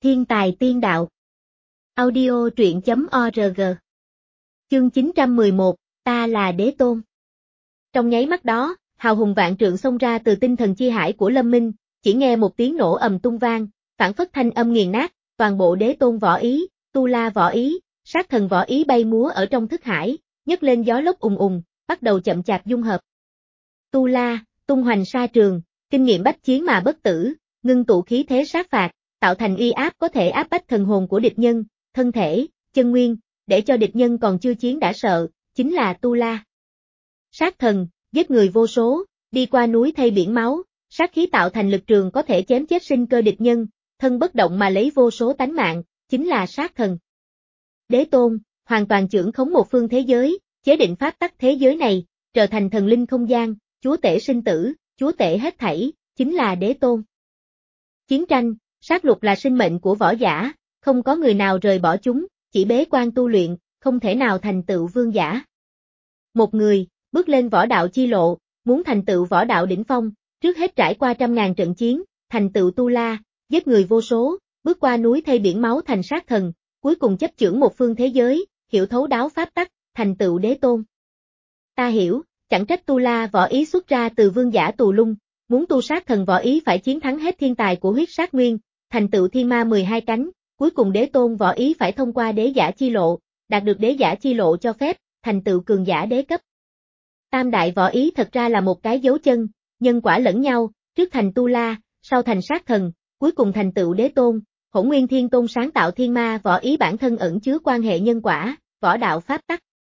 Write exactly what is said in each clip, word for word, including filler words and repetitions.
Thiên tài tiên đạo. Audio truyện chấm org. Chương chín trăm mười một, ta là đế tôn. Trong nháy mắt đó, hào hùng vạn trượng xông ra từ tinh thần chi hải của Lâm Minh, chỉ nghe một tiếng nổ ầm tung vang, phảng phất thanh âm nghiền nát, toàn bộ đế tôn võ ý, tu la võ ý, sát thần võ ý bay múa ở trong thức hải, nhấc lên gió lốc ùng ùng, bắt đầu chậm chạp dung hợp. Tu la, tung hoành sa trường, kinh nghiệm bách chiến mà bất tử, ngưng tụ khí thế sát phạt, tạo thành uy áp có thể áp bách thần hồn của địch nhân, thân thể, chân nguyên, để cho địch nhân còn chưa chiến đã sợ, chính là tu la. Sát thần, giết người vô số, đi qua núi thay biển máu, sát khí tạo thành lực trường có thể chém chết sinh cơ địch nhân, thân bất động mà lấy vô số tánh mạng, chính là sát thần. Đế tôn, hoàn toàn chưởng khống một phương thế giới, chế định pháp tắc thế giới này, trở thành thần linh không gian, chúa tể sinh tử, chúa tể hết thảy, chính là đế tôn. Chiến tranh, sát lục là sinh mệnh của võ giả, không có người nào rời bỏ chúng, chỉ bế quan tu luyện, không thể nào thành tựu vương giả. Một người, bước lên võ đạo chi lộ, muốn thành tựu võ đạo đỉnh phong, trước hết trải qua trăm ngàn trận chiến, thành tựu tu la, giết người vô số, bước qua núi thay biển máu thành sát thần, cuối cùng chấp chưởng một phương thế giới, hiểu thấu đáo pháp tắc, thành tựu đế tôn. Ta hiểu, chẳng trách tu la võ ý xuất ra từ vương giả tù lung, muốn tu sát thần võ ý phải chiến thắng hết thiên tài của huyết sát nguyên, thành tựu thiên ma mười hai cánh, cuối cùng đế tôn võ ý phải thông qua đế giả chi lộ, đạt được đế giả chi lộ cho phép, thành tựu cường giả đế cấp. Tam đại võ ý thật ra là một cái dấu chân, nhân quả lẫn nhau, trước thành tu la, sau thành sát thần, cuối cùng thành tựu đế tôn. Hỗn Nguyên Thiên Tôn sáng tạo thiên ma võ ý bản thân ẩn chứa quan hệ nhân quả, võ đạo pháp tắc.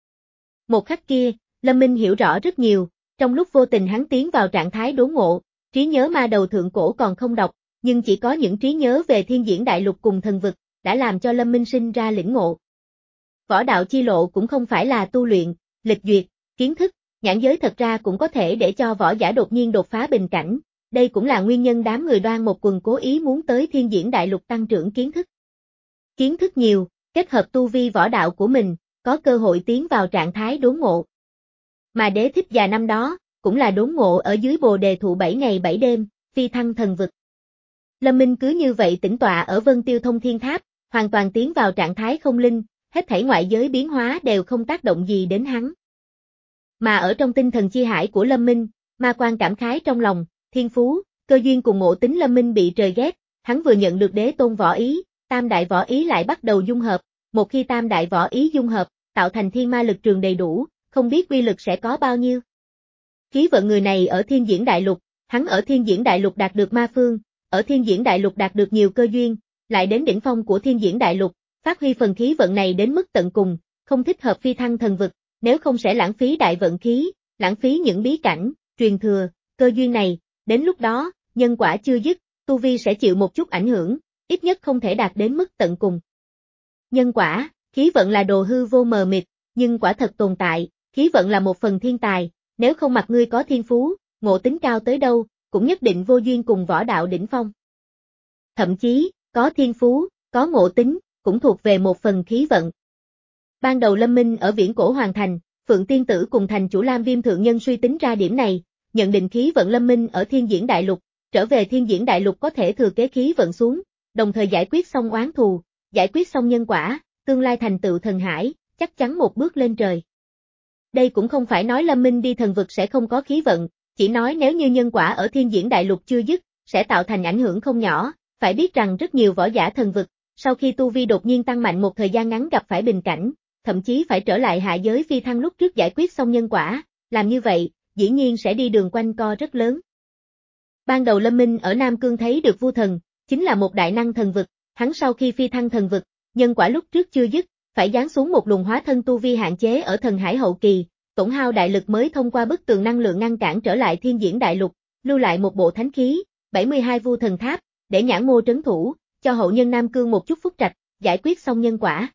Một khắc kia, Lâm Minh hiểu rõ rất nhiều, trong lúc vô tình hắn tiến vào trạng thái đốn ngộ, trí nhớ ma đầu thượng cổ còn không đọc, nhưng chỉ có những trí nhớ về thiên diễn đại lục cùng thần vực, đã làm cho Lâm Minh sinh ra lĩnh ngộ. Võ đạo chi lộ cũng không phải là tu luyện, lịch duyệt, kiến thức, nhãn giới thật ra cũng có thể để cho võ giả đột nhiên đột phá bình cảnh. Đây cũng là nguyên nhân đám người Đoan một quần cố ý muốn tới thiên diễn đại lục tăng trưởng kiến thức. Kiến thức nhiều, kết hợp tu vi võ đạo của mình, có cơ hội tiến vào trạng thái đốn ngộ. Mà Đế Thích Già năm đó, cũng là đốn ngộ ở dưới bồ đề thụ bảy ngày bảy đêm, phi thăng thần vực. Lâm Minh cứ như vậy tĩnh tọa ở Vân Tiêu Thông Thiên Tháp, hoàn toàn tiến vào trạng thái không linh, hết thảy ngoại giới biến hóa đều không tác động gì đến hắn. Mà ở trong tinh thần chi hải của Lâm Minh, ma quan cảm khái trong lòng. Thiên phú, cơ duyên cùng ngộ tính Lâm Minh bị trời ghét, hắn vừa nhận được đế tôn võ ý, tam đại võ ý lại bắt đầu dung hợp, một khi tam đại võ ý dung hợp, tạo thành thiên ma lực trường đầy đủ, không biết quy lực sẽ có bao nhiêu. Khí vận người này ở thiên diễn đại lục, hắn ở thiên diễn đại lục đạt được ma phương, ở thiên diễn đại lục đạt được nhiều cơ duyên, lại đến đỉnh phong của thiên diễn đại lục, phát huy phần khí vận này đến mức tận cùng, không thích hợp phi thăng thần vực, nếu không sẽ lãng phí đại vận khí, lãng phí những bí cảnh, truyền thừa, cơ duyên này. Đến lúc đó, nhân quả chưa dứt, tu vi sẽ chịu một chút ảnh hưởng, ít nhất không thể đạt đến mức tận cùng. Nhân quả, khí vận là đồ hư vô mờ mịt, nhưng quả thật tồn tại, khí vận là một phần thiên tài, nếu không mặc ngươi có thiên phú, ngộ tính cao tới đâu, cũng nhất định vô duyên cùng võ đạo đỉnh phong. Thậm chí, có thiên phú, có ngộ tính, cũng thuộc về một phần khí vận. Ban đầu Lâm Minh ở Viễn Cổ Hoàng Thành, Phượng Tiên Tử cùng thành chủ Lam Viêm Thượng Nhân suy tính ra điểm này. Nhận định khí vận Lâm Minh ở thiên diễn đại lục, trở về thiên diễn đại lục có thể thừa kế khí vận xuống, đồng thời giải quyết xong oán thù, giải quyết xong nhân quả, tương lai thành tựu thần hải, chắc chắn một bước lên trời. Đây cũng không phải nói Lâm Minh đi thần vực sẽ không có khí vận, chỉ nói nếu như nhân quả ở thiên diễn đại lục chưa dứt, sẽ tạo thành ảnh hưởng không nhỏ, phải biết rằng rất nhiều võ giả thần vực, sau khi tu vi đột nhiên tăng mạnh một thời gian ngắn gặp phải bình cảnh, thậm chí phải trở lại hạ giới phi thăng lúc trước giải quyết xong nhân quả, làm như vậy, dĩ nhiên sẽ đi đường quanh co rất lớn. Ban đầu Lâm Minh ở Nam Cương thấy được Vu Thần, chính là một đại năng thần vực, hắn sau khi phi thăng thần vực, nhân quả lúc trước chưa dứt, phải giáng xuống một luồng hóa thân tu vi hạn chế ở thần hải hậu kỳ, tổn hao đại lực mới thông qua bức tường năng lượng ngăn cản trở lại thiên diễn đại lục, lưu lại một bộ thánh khí, bảy mươi hai Vu Thần Tháp, để nhãn mô trấn thủ, cho hậu nhân Nam Cương một chút phúc trạch, giải quyết xong nhân quả.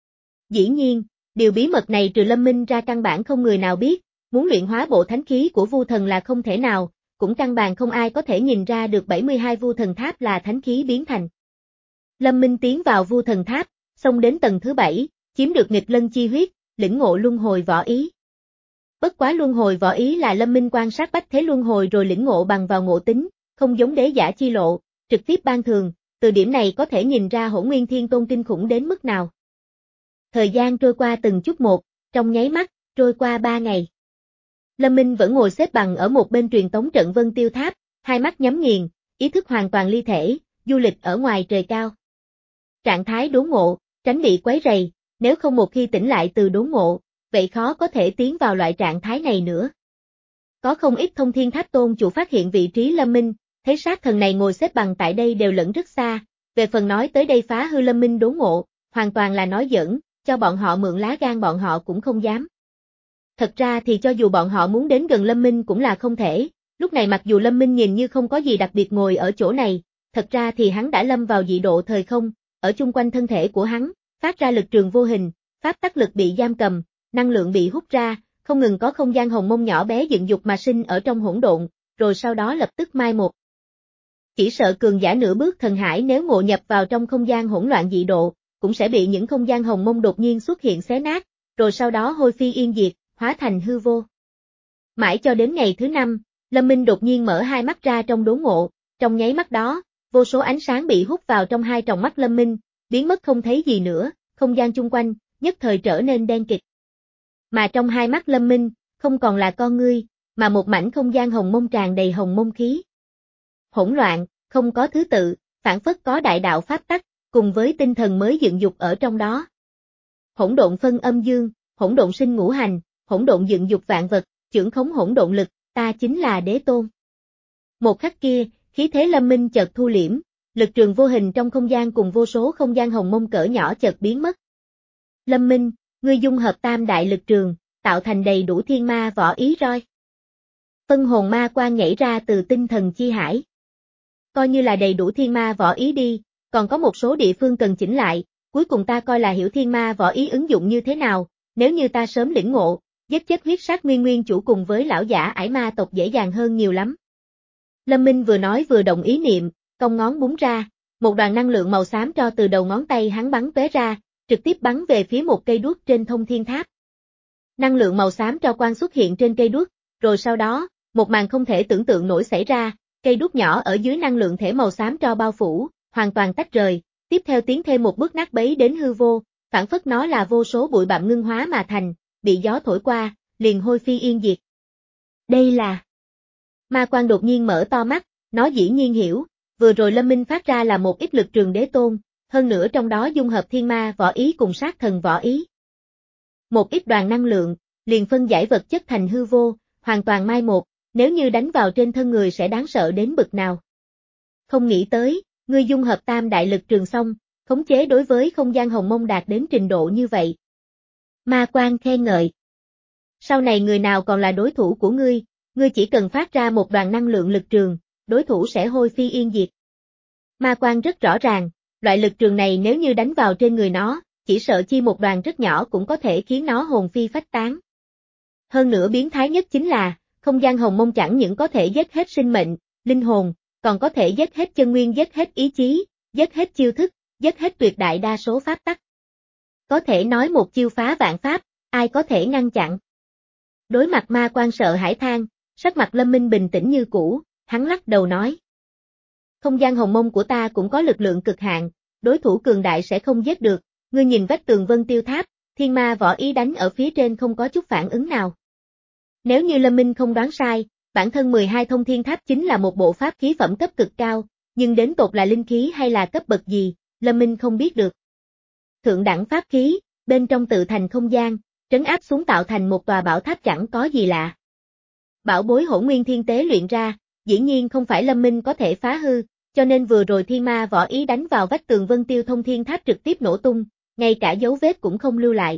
Dĩ nhiên, điều bí mật này trừ Lâm Minh ra căn bản không người nào biết. Muốn luyện hóa bộ thánh khí của Vu Thần là không thể nào, cũng căn bản không ai có thể nhìn ra được bảy mươi hai Vu Thần Tháp là thánh khí biến thành. Lâm Minh tiến vào Vu Thần Tháp, xông đến tầng thứ bảy, chiếm được nghịch lân chi huyết, lĩnh ngộ luân hồi võ ý. Bất quá luân hồi võ ý là Lâm Minh quan sát bách thế luân hồi rồi lĩnh ngộ bằng vào ngộ tính, không giống đế giả chi lộ, trực tiếp ban thường, từ điểm này có thể nhìn ra Hỗn Nguyên Thiên Tôn kinh khủng đến mức nào. Thời gian trôi qua từng chút một, trong nháy mắt, trôi qua ba ngày. Lâm Minh vẫn ngồi xếp bằng ở một bên truyền tống trận Vân Tiêu Tháp, hai mắt nhắm nghiền, ý thức hoàn toàn ly thể, du lịch ở ngoài trời cao. Trạng thái đốn ngộ, tránh bị quấy rầy, nếu không một khi tỉnh lại từ đốn ngộ, vậy khó có thể tiến vào loại trạng thái này nữa. Có không ít Thông Thiên Tháp tôn chủ phát hiện vị trí Lâm Minh, thấy sát thần này ngồi xếp bằng tại đây đều lẫn rất xa, về phần nói tới đây phá hư Lâm Minh đốn ngộ, hoàn toàn là nói giỡn, cho bọn họ mượn lá gan bọn họ cũng không dám. Thật ra thì cho dù bọn họ muốn đến gần Lâm Minh cũng là không thể, lúc này mặc dù Lâm Minh nhìn như không có gì đặc biệt ngồi ở chỗ này, thật ra thì hắn đã lâm vào dị độ thời không, ở chung quanh thân thể của hắn, phát ra lực trường vô hình, pháp tắc lực bị giam cầm, năng lượng bị hút ra, không ngừng có không gian hồng mông nhỏ bé dựng dục mà sinh ở trong hỗn độn, rồi sau đó lập tức mai một. Chỉ sợ cường giả nửa bước thần hải nếu ngộ nhập vào trong không gian hỗn loạn dị độ, cũng sẽ bị những không gian hồng mông đột nhiên xuất hiện xé nát, rồi sau đó hôi phi yên diệt, hóa thành hư vô. Mãi cho đến ngày thứ năm, Lâm Minh đột nhiên mở hai mắt ra trong đốn ngộ, trong nháy mắt đó, vô số ánh sáng bị hút vào trong hai tròng mắt Lâm Minh, biến mất không thấy gì nữa, không gian chung quanh, nhất thời trở nên đen kịt. Mà trong hai mắt Lâm Minh, không còn là con ngươi, mà một mảnh không gian hồng mông tràn đầy hồng mông khí. Hỗn loạn, không có thứ tự, phản phất có đại đạo pháp tắc, cùng với tinh thần mới dựng dục ở trong đó. Hỗn độn phân âm dương, hỗn độn sinh ngũ hành, hỗn độn dựng dục vạn vật, chưởng khống hỗn độn lực, ta chính là đế tôn. Một khắc kia, khí thế Lâm Minh chợt thu liễm, lực trường vô hình trong không gian cùng vô số không gian hồng mông cỡ nhỏ chợt biến mất. Lâm Minh, ngươi dung hợp tam đại lực trường, tạo thành đầy đủ thiên ma võ ý roi. Phân hồn ma quang nhảy ra từ tinh thần chi hải. Coi như là đầy đủ thiên ma võ ý đi, còn có một số địa phương cần chỉnh lại, cuối cùng ta coi là hiểu thiên ma võ ý ứng dụng như thế nào, nếu như ta sớm lĩnh ngộ, giết chết huyết sát nguyên nguyên chủ cùng với lão giả ải ma tộc dễ dàng hơn nhiều lắm. Lâm Minh vừa nói vừa động ý niệm, cong ngón búng ra, một đoàn năng lượng màu xám cho từ đầu ngón tay hắn bắn tóe ra, trực tiếp bắn về phía một cây đuốc trên Thông Thiên Tháp. Năng lượng màu xám cho quang xuất hiện trên cây đuốc, rồi sau đó, một màn không thể tưởng tượng nổi xảy ra, cây đuốc nhỏ ở dưới năng lượng thể màu xám cho bao phủ, hoàn toàn tách rời, tiếp theo tiến thêm một bước nát bấy đến hư vô, phản phất nó là vô số bụi bặm ngưng hóa mà thành, bị gió thổi qua, liền hôi phi yên diệt. Đây là... Ma Quang đột nhiên mở to mắt, nó dĩ nhiên hiểu, vừa rồi Lâm Minh phát ra là một ít lực trường đế tôn, hơn nữa trong đó dung hợp thiên ma võ ý cùng sát thần võ ý. Một ít đoàn năng lượng, liền phân giải vật chất thành hư vô, hoàn toàn mai một, nếu như đánh vào trên thân người sẽ đáng sợ đến bực nào. Không nghĩ tới, ngươi dung hợp tam đại lực trường xong, khống chế đối với không gian hồng mông đạt đến trình độ như vậy. Ma Quang khen ngợi. Sau này người nào còn là đối thủ của ngươi, ngươi chỉ cần phát ra một đoàn năng lượng lực trường, đối thủ sẽ hôi phi yên diệt. Ma Quang rất rõ ràng, loại lực trường này nếu như đánh vào trên người nó, chỉ sợ chi một đoàn rất nhỏ cũng có thể khiến nó hồn phi phách tán. Hơn nữa biến thái nhất chính là, không gian hồng mông chẳng những có thể giết hết sinh mệnh, linh hồn, còn có thể giết hết chân nguyên, giết hết ý chí, giết hết chiêu thức, giết hết tuyệt đại đa số pháp tắc. Có thể nói một chiêu phá vạn pháp, ai có thể ngăn chặn. Đối mặt Ma Quang sợ hãi than, sắc mặt Lâm Minh bình tĩnh như cũ, hắn lắc đầu nói. Không gian hồng mông của ta cũng có lực lượng cực hạn, đối thủ cường đại sẽ không giết được, ngươi nhìn vách tường Vân Tiêu Tháp, thiên ma võ ý đánh ở phía trên không có chút phản ứng nào. Nếu như Lâm Minh không đoán sai, bản thân mười hai Thông Thiên Tháp chính là một bộ pháp khí phẩm cấp cực cao, nhưng đến tột là linh khí hay là cấp bậc gì, Lâm Minh không biết được. Thượng đẳng pháp khí, bên trong tự thành không gian, trấn áp xuống tạo thành một tòa bảo tháp chẳng có gì lạ. Bảo bối Hỗn Nguyên Thiên Tế luyện ra, dĩ nhiên không phải Lâm Minh có thể phá hư, cho nên vừa rồi thiên ma võ ý đánh vào vách tường Vân Tiêu Thông Thiên Tháp trực tiếp nổ tung, ngay cả dấu vết cũng không lưu lại.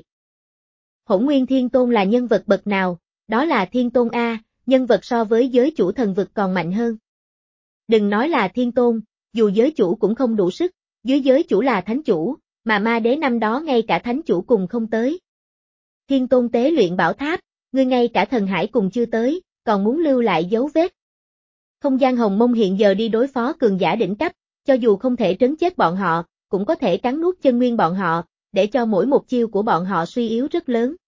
Hỗn Nguyên Thiên Tôn là nhân vật bậc nào? Đó là Thiên Tôn A, nhân vật so với giới chủ thần vực còn mạnh hơn. Đừng nói là Thiên Tôn, dù giới chủ cũng không đủ sức, dưới giới chủ là thánh chủ, mà ma đế năm đó ngay cả thánh chủ cùng không tới. Thiên Tôn tế luyện bảo tháp, ngươi ngay cả thần hải cùng chưa tới, còn muốn lưu lại dấu vết. Không gian hồng mông hiện giờ đi đối phó cường giả đỉnh cấp, cho dù không thể trấn chết bọn họ, cũng có thể cắn nuốt chân nguyên bọn họ, để cho mỗi một chiêu của bọn họ suy yếu rất lớn.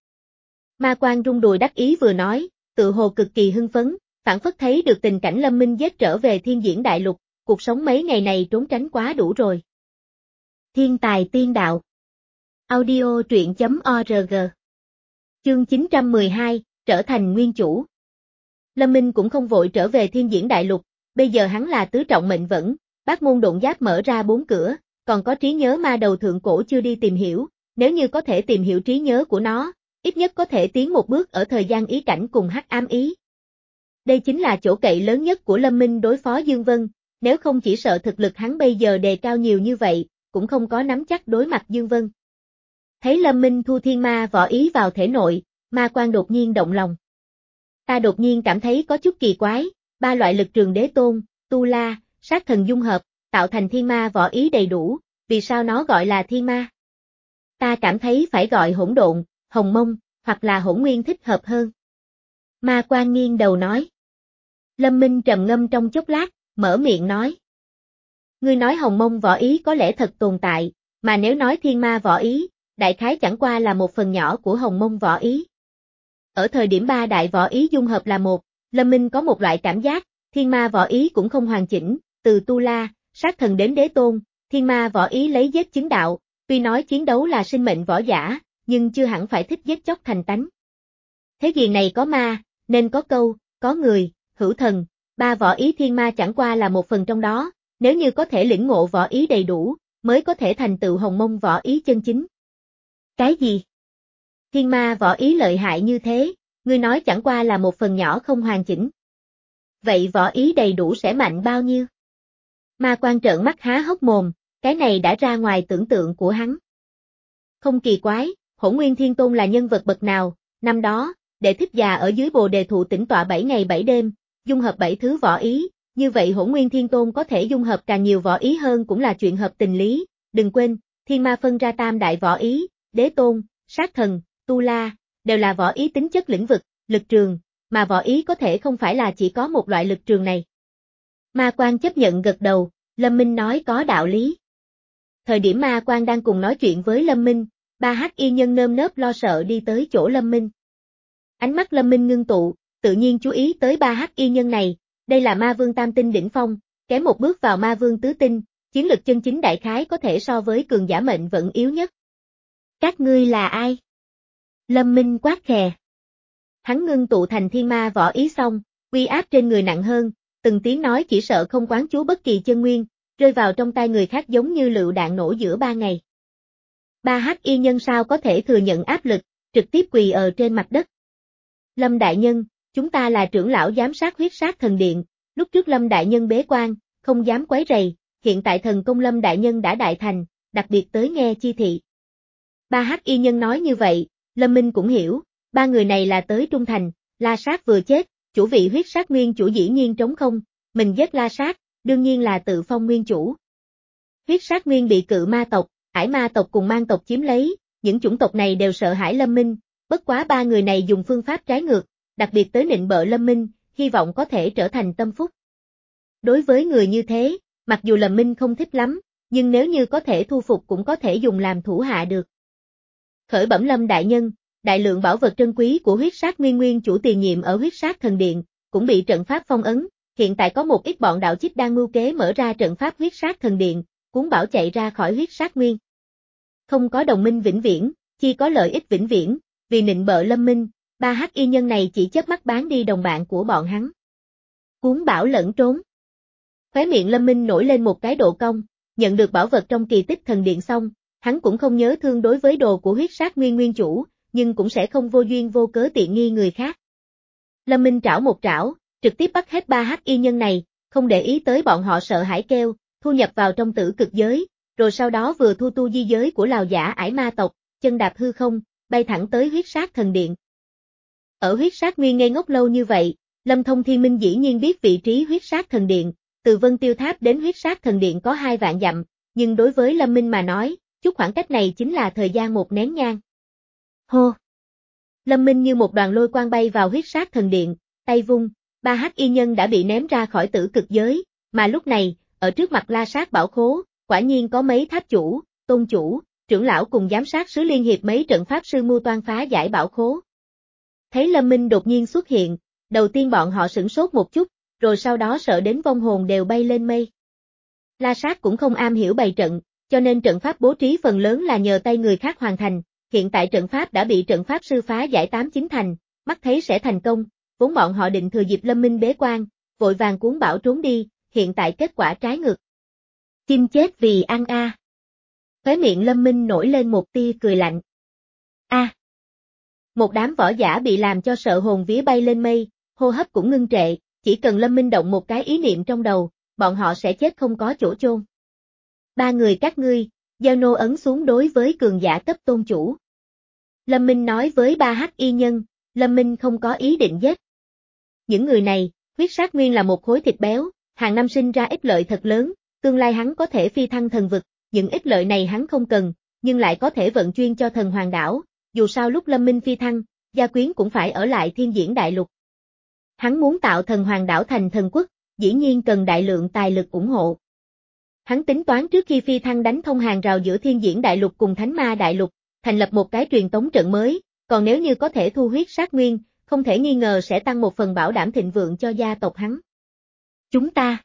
Ma Quang rung đùi đắc ý vừa nói, tự hồ cực kỳ hưng phấn, phản phất thấy được tình cảnh Lâm Minh giết trở về thiên diễn đại lục, cuộc sống mấy ngày này trốn tránh quá đủ rồi. Thiên tài tiên đạo. Audio truyện chấm org. Chương chín trăm mười hai, trở thành nguyên chủ. Lâm Minh cũng không vội trở về Thiên Diễn Đại Lục, bây giờ hắn là tứ trọng mệnh vẫn, bát môn độn giáp mở ra bốn cửa, còn có trí nhớ ma đầu thượng cổ chưa đi tìm hiểu, nếu như có thể tìm hiểu trí nhớ của nó, ít nhất có thể tiến một bước ở thời gian ý cảnh cùng hắc ám ý. Đây chính là chỗ cậy lớn nhất của Lâm Minh đối phó Dương Vân, nếu không chỉ sợ thực lực hắn bây giờ đề cao nhiều như vậy, cũng không có nắm chắc đối mặt Dương Vân. Thấy Lâm Minh thu thiên ma võ ý vào thể nội, ma quan đột nhiên động lòng. Ta đột nhiên cảm thấy có chút kỳ quái, ba loại lực trường đế tôn, tu la, sát thần dung hợp, tạo thành thiên ma võ ý đầy đủ, vì sao nó gọi là thiên ma? Ta cảm thấy phải gọi hỗn độn, hồng mông, hoặc là hỗn nguyên thích hợp hơn. Ma quan nghiêng đầu nói. Lâm Minh trầm ngâm trong chốc lát, mở miệng nói. Ngươi nói hồng mông võ ý có lẽ thật tồn tại, mà nếu nói thiên ma võ ý, đại khái chẳng qua là một phần nhỏ của hồng mông võ ý. Ở thời điểm ba đại võ ý dung hợp là một, Lâm Minh có một loại cảm giác, thiên ma võ ý cũng không hoàn chỉnh, từ tu la, sát thần đến đế tôn, thiên ma võ ý lấy giết chứng đạo, tuy nói chiến đấu là sinh mệnh võ giả, nhưng chưa hẳn phải thích giết chóc thành tánh. Thế gian này có ma, nên có câu, có người, hữu thần, ba võ ý thiên ma chẳng qua là một phần trong đó, nếu như có thể lĩnh ngộ võ ý đầy đủ, mới có thể thành tựu hồng mông võ ý chân chính. Cái gì? Thiên ma võ ý lợi hại như thế, ngươi nói chẳng qua là một phần nhỏ không hoàn chỉnh. Vậy võ ý đầy đủ sẽ mạnh bao nhiêu? Ma quan trợn mắt há hốc mồm, cái này đã ra ngoài tưởng tượng của hắn. Không kỳ quái, Hỗn Nguyên Thiên Tôn là nhân vật bậc nào, năm đó, Đệ Thích Già ở dưới Bồ Đề Thụ tĩnh tọa bảy ngày bảy đêm, dung hợp bảy thứ võ ý, như vậy Hỗn Nguyên Thiên Tôn có thể dung hợp càng nhiều võ ý hơn cũng là chuyện hợp tình lý, đừng quên, thiên ma phân ra tam đại võ ý, đế tôn, sát thần, tu la, đều là võ ý tính chất lĩnh vực, lực trường, mà võ ý có thể không phải là chỉ có một loại lực trường này. Ma quan chấp nhận gật đầu, Lâm Minh nói có đạo lý. Thời điểm ma quan đang cùng nói chuyện với Lâm Minh, ba hắc y nhân nơm nớp lo sợ đi tới chỗ Lâm Minh. Ánh mắt Lâm Minh ngưng tụ, tự nhiên chú ý tới ba hắc y nhân này, đây là ma vương tam tinh đỉnh phong, kém một bước vào ma vương tứ tinh, chiến lực chân chính đại khái có thể so với cường giả mệnh vận yếu nhất. Các ngươi là ai? Lâm Minh quát khè. Hắn ngưng tụ thành thiên ma võ ý xong, uy áp trên người nặng hơn, từng tiếng nói chỉ sợ không quán chú bất kỳ chân nguyên, rơi vào trong tay người khác giống như lựu đạn nổ giữa ba ngày. Ba hắc y nhân sao có thể thừa nhận áp lực, trực tiếp quỳ ở trên mặt đất. Lâm đại nhân, chúng ta là trưởng lão giám sát huyết sát thần điện, lúc trước Lâm đại nhân bế quan, không dám quấy rầy, hiện tại thần công Lâm đại nhân đã đại thành, đặc biệt tới nghe chi thị. Ba hắc y nhân nói như vậy, Lâm Minh cũng hiểu, ba người này là tới trung thành, La Sát vừa chết, chủ vị huyết sát nguyên chủ dĩ nhiên trống không, mình giết La Sát, đương nhiên là tự phong nguyên chủ. Huyết sát nguyên bị cự ma tộc, ải ma tộc cùng mang tộc chiếm lấy, những chủng tộc này đều sợ hãi Lâm Minh, bất quá ba người này dùng phương pháp trái ngược, đặc biệt tới nịnh bợ Lâm Minh, hy vọng có thể trở thành tâm phúc. Đối với người như thế, mặc dù Lâm Minh không thích lắm, nhưng nếu như có thể thu phục cũng có thể dùng làm thủ hạ được. Khởi bẩm Lâm đại nhân, đại lượng bảo vật trân quý của huyết sát nguyên nguyên chủ tiền nhiệm ở huyết sát thần điện, cũng bị trận pháp phong ấn, hiện tại có một ít bọn đạo chích đang mưu kế mở ra trận pháp huyết sát thần điện, cuốn bảo chạy ra khỏi huyết sát nguyên. Không có đồng minh vĩnh viễn, chỉ có lợi ích vĩnh viễn, vì nịnh bợ Lâm Minh, ba hắc y nhân này chỉ chớp mắt bán đi đồng bạn của bọn hắn. Cuốn bảo lẫn trốn. Khóe miệng Lâm Minh nổi lên một cái độ cong, nhận được bảo vật trong kỳ tích thần điện xong, hắn cũng không nhớ thương đối với đồ của huyết sát nguyên nguyên chủ, nhưng cũng sẽ không vô duyên vô cớ tiện nghi người khác. Lâm Minh trảo một trảo, trực tiếp bắt hết ba hắc y nhân này, không để ý tới bọn họ sợ hãi kêu, thu nhập vào trong tử cực giới, rồi sau đó vừa thu tu di giới của Lào giả ải ma tộc, chân đạp hư không, bay thẳng tới huyết sát thần điện. Ở huyết sát nguyên ngây ngốc lâu như vậy, Lâm Thông Thiên Minh dĩ nhiên biết vị trí huyết sát thần điện, từ Vân Tiêu Tháp đến huyết sát thần điện có hai vạn dặm, nhưng đối với Lâm Minh mà nói, chút khoảng cách này chính là thời gian một nén nhang. Hô! Lâm Minh như một đoàn lôi quang bay vào huyết sát thần điện, tay vung, ba hắc y nhân đã bị ném ra khỏi tử cực giới, mà lúc này, ở trước mặt La Sát bảo khố, quả nhiên có mấy tháp chủ, tôn chủ, trưởng lão cùng giám sát sứ liên hiệp mấy trận pháp sư mưu toan phá giải bảo khố. Thấy Lâm Minh đột nhiên xuất hiện, đầu tiên bọn họ sửng sốt một chút, rồi sau đó sợ đến vong hồn đều bay lên mây. La Sát cũng không am hiểu bày trận, cho nên trận pháp bố trí phần lớn là nhờ tay người khác hoàn thành, hiện tại trận pháp đã bị trận pháp sư phá giải tám chín thành, mắt thấy sẽ thành công, vốn bọn họ định thừa dịp Lâm Minh bế quan, vội vàng cuốn bảo trốn đi, hiện tại kết quả trái ngược. Chim chết vì ăn a. À. Khóe miệng Lâm Minh nổi lên một tia cười lạnh. A. À. Một đám võ giả bị làm cho sợ hồn vía bay lên mây, hô hấp cũng ngưng trệ, chỉ cần Lâm Minh động một cái ý niệm trong đầu, bọn họ sẽ chết không có chỗ chôn. Ba người các ngươi, gieo nô ấn xuống đối với cường giả cấp tôn chủ. Lâm Minh nói với ba hắc y nhân, Lâm Minh không có ý định giết. Những người này, huyết sát nguyên là một khối thịt béo, hàng năm sinh ra ích lợi thật lớn, tương lai hắn có thể phi thăng thần vực, những ích lợi này hắn không cần, nhưng lại có thể vận chuyên cho thần hoàng đảo, dù sao lúc Lâm Minh phi thăng, gia quyến cũng phải ở lại thiên diễn đại lục. Hắn muốn tạo thần hoàng đảo thành thần quốc, dĩ nhiên cần đại lượng tài lực ủng hộ. Hắn tính toán trước khi phi thăng đánh thông hàng rào giữa thiên diễn đại lục cùng thánh ma đại lục, thành lập một cái truyền tống trận mới, còn nếu như có thể thu huyết sát nguyên, không thể nghi ngờ sẽ tăng một phần bảo đảm thịnh vượng cho gia tộc hắn. Chúng ta.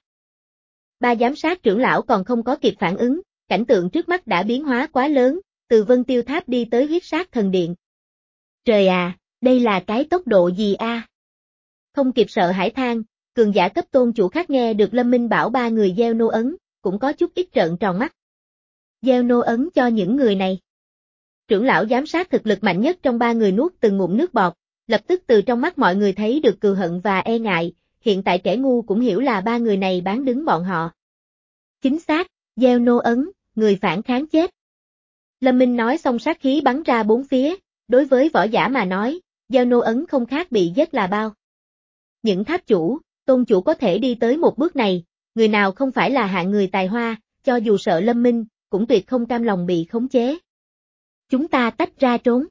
Ba giám sát trưởng lão còn không có kịp phản ứng, cảnh tượng trước mắt đã biến hóa quá lớn, từ Vân Tiêu Tháp đi tới huyết sát thần điện. Trời à, đây là cái tốc độ gì a? À? Không kịp sợ hãi than, cường giả cấp tôn chủ khác nghe được Lâm Minh bảo ba người gieo nô ấn, cũng có chút ít trợn tròn mắt. Gieo nô ấn cho những người này. Trưởng lão giám sát thực lực mạnh nhất trong ba người nuốt từng ngụm nước bọt, lập tức từ trong mắt mọi người thấy được cừu hận và e ngại, hiện tại kẻ ngu cũng hiểu là ba người này bán đứng bọn họ. Chính xác, gieo nô ấn, người phản kháng chết. Lâm Minh nói xong sát khí bắn ra bốn phía, đối với võ giả mà nói, gieo nô ấn không khác bị giết là bao. Những tháp chủ, tôn chủ có thể đi tới một bước này, người nào không phải là hạng người tài hoa, cho dù sợ Lâm Minh, cũng tuyệt không cam lòng bị khống chế. Chúng ta tách ra trốn.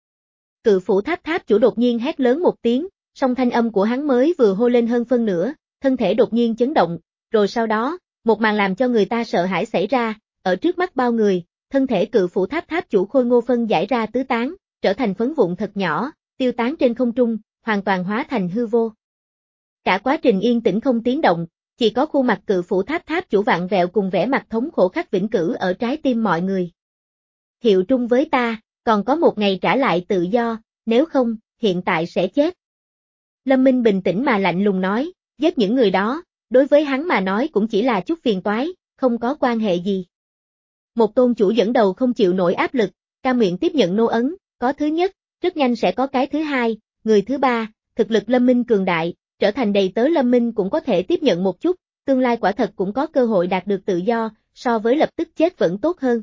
Cự phủ tháp tháp chủ đột nhiên hét lớn một tiếng, song thanh âm của hắn mới vừa hô lên hơn phân nửa, thân thể đột nhiên chấn động, rồi sau đó, một màn làm cho người ta sợ hãi xảy ra, ở trước mắt bao người, thân thể cự phủ tháp tháp chủ khôi ngô phân giải ra tứ tán, trở thành phấn vụn thật nhỏ, tiêu tán trên không trung, hoàn toàn hóa thành hư vô. Cả quá trình yên tĩnh không tiếng động, chỉ có khuôn mặt cự phủ tháp tháp chủ vặn vẹo cùng vẻ mặt thống khổ khắc vĩnh cửu ở trái tim mọi người. Hiệu trung với ta, còn có một ngày trả lại tự do, nếu không, hiện tại sẽ chết. Lâm Minh bình tĩnh mà lạnh lùng nói, giết những người đó, đối với hắn mà nói cũng chỉ là chút phiền toái, không có quan hệ gì. Một tôn chủ dẫn đầu không chịu nổi áp lực, cam nguyện tiếp nhận nô ấn, có thứ nhất, rất nhanh sẽ có cái thứ hai, người thứ ba, thực lực Lâm Minh cường đại, trở thành đầy tớ Lâm Minh cũng có thể tiếp nhận một chút, tương lai quả thật cũng có cơ hội đạt được tự do, so với lập tức chết vẫn tốt hơn.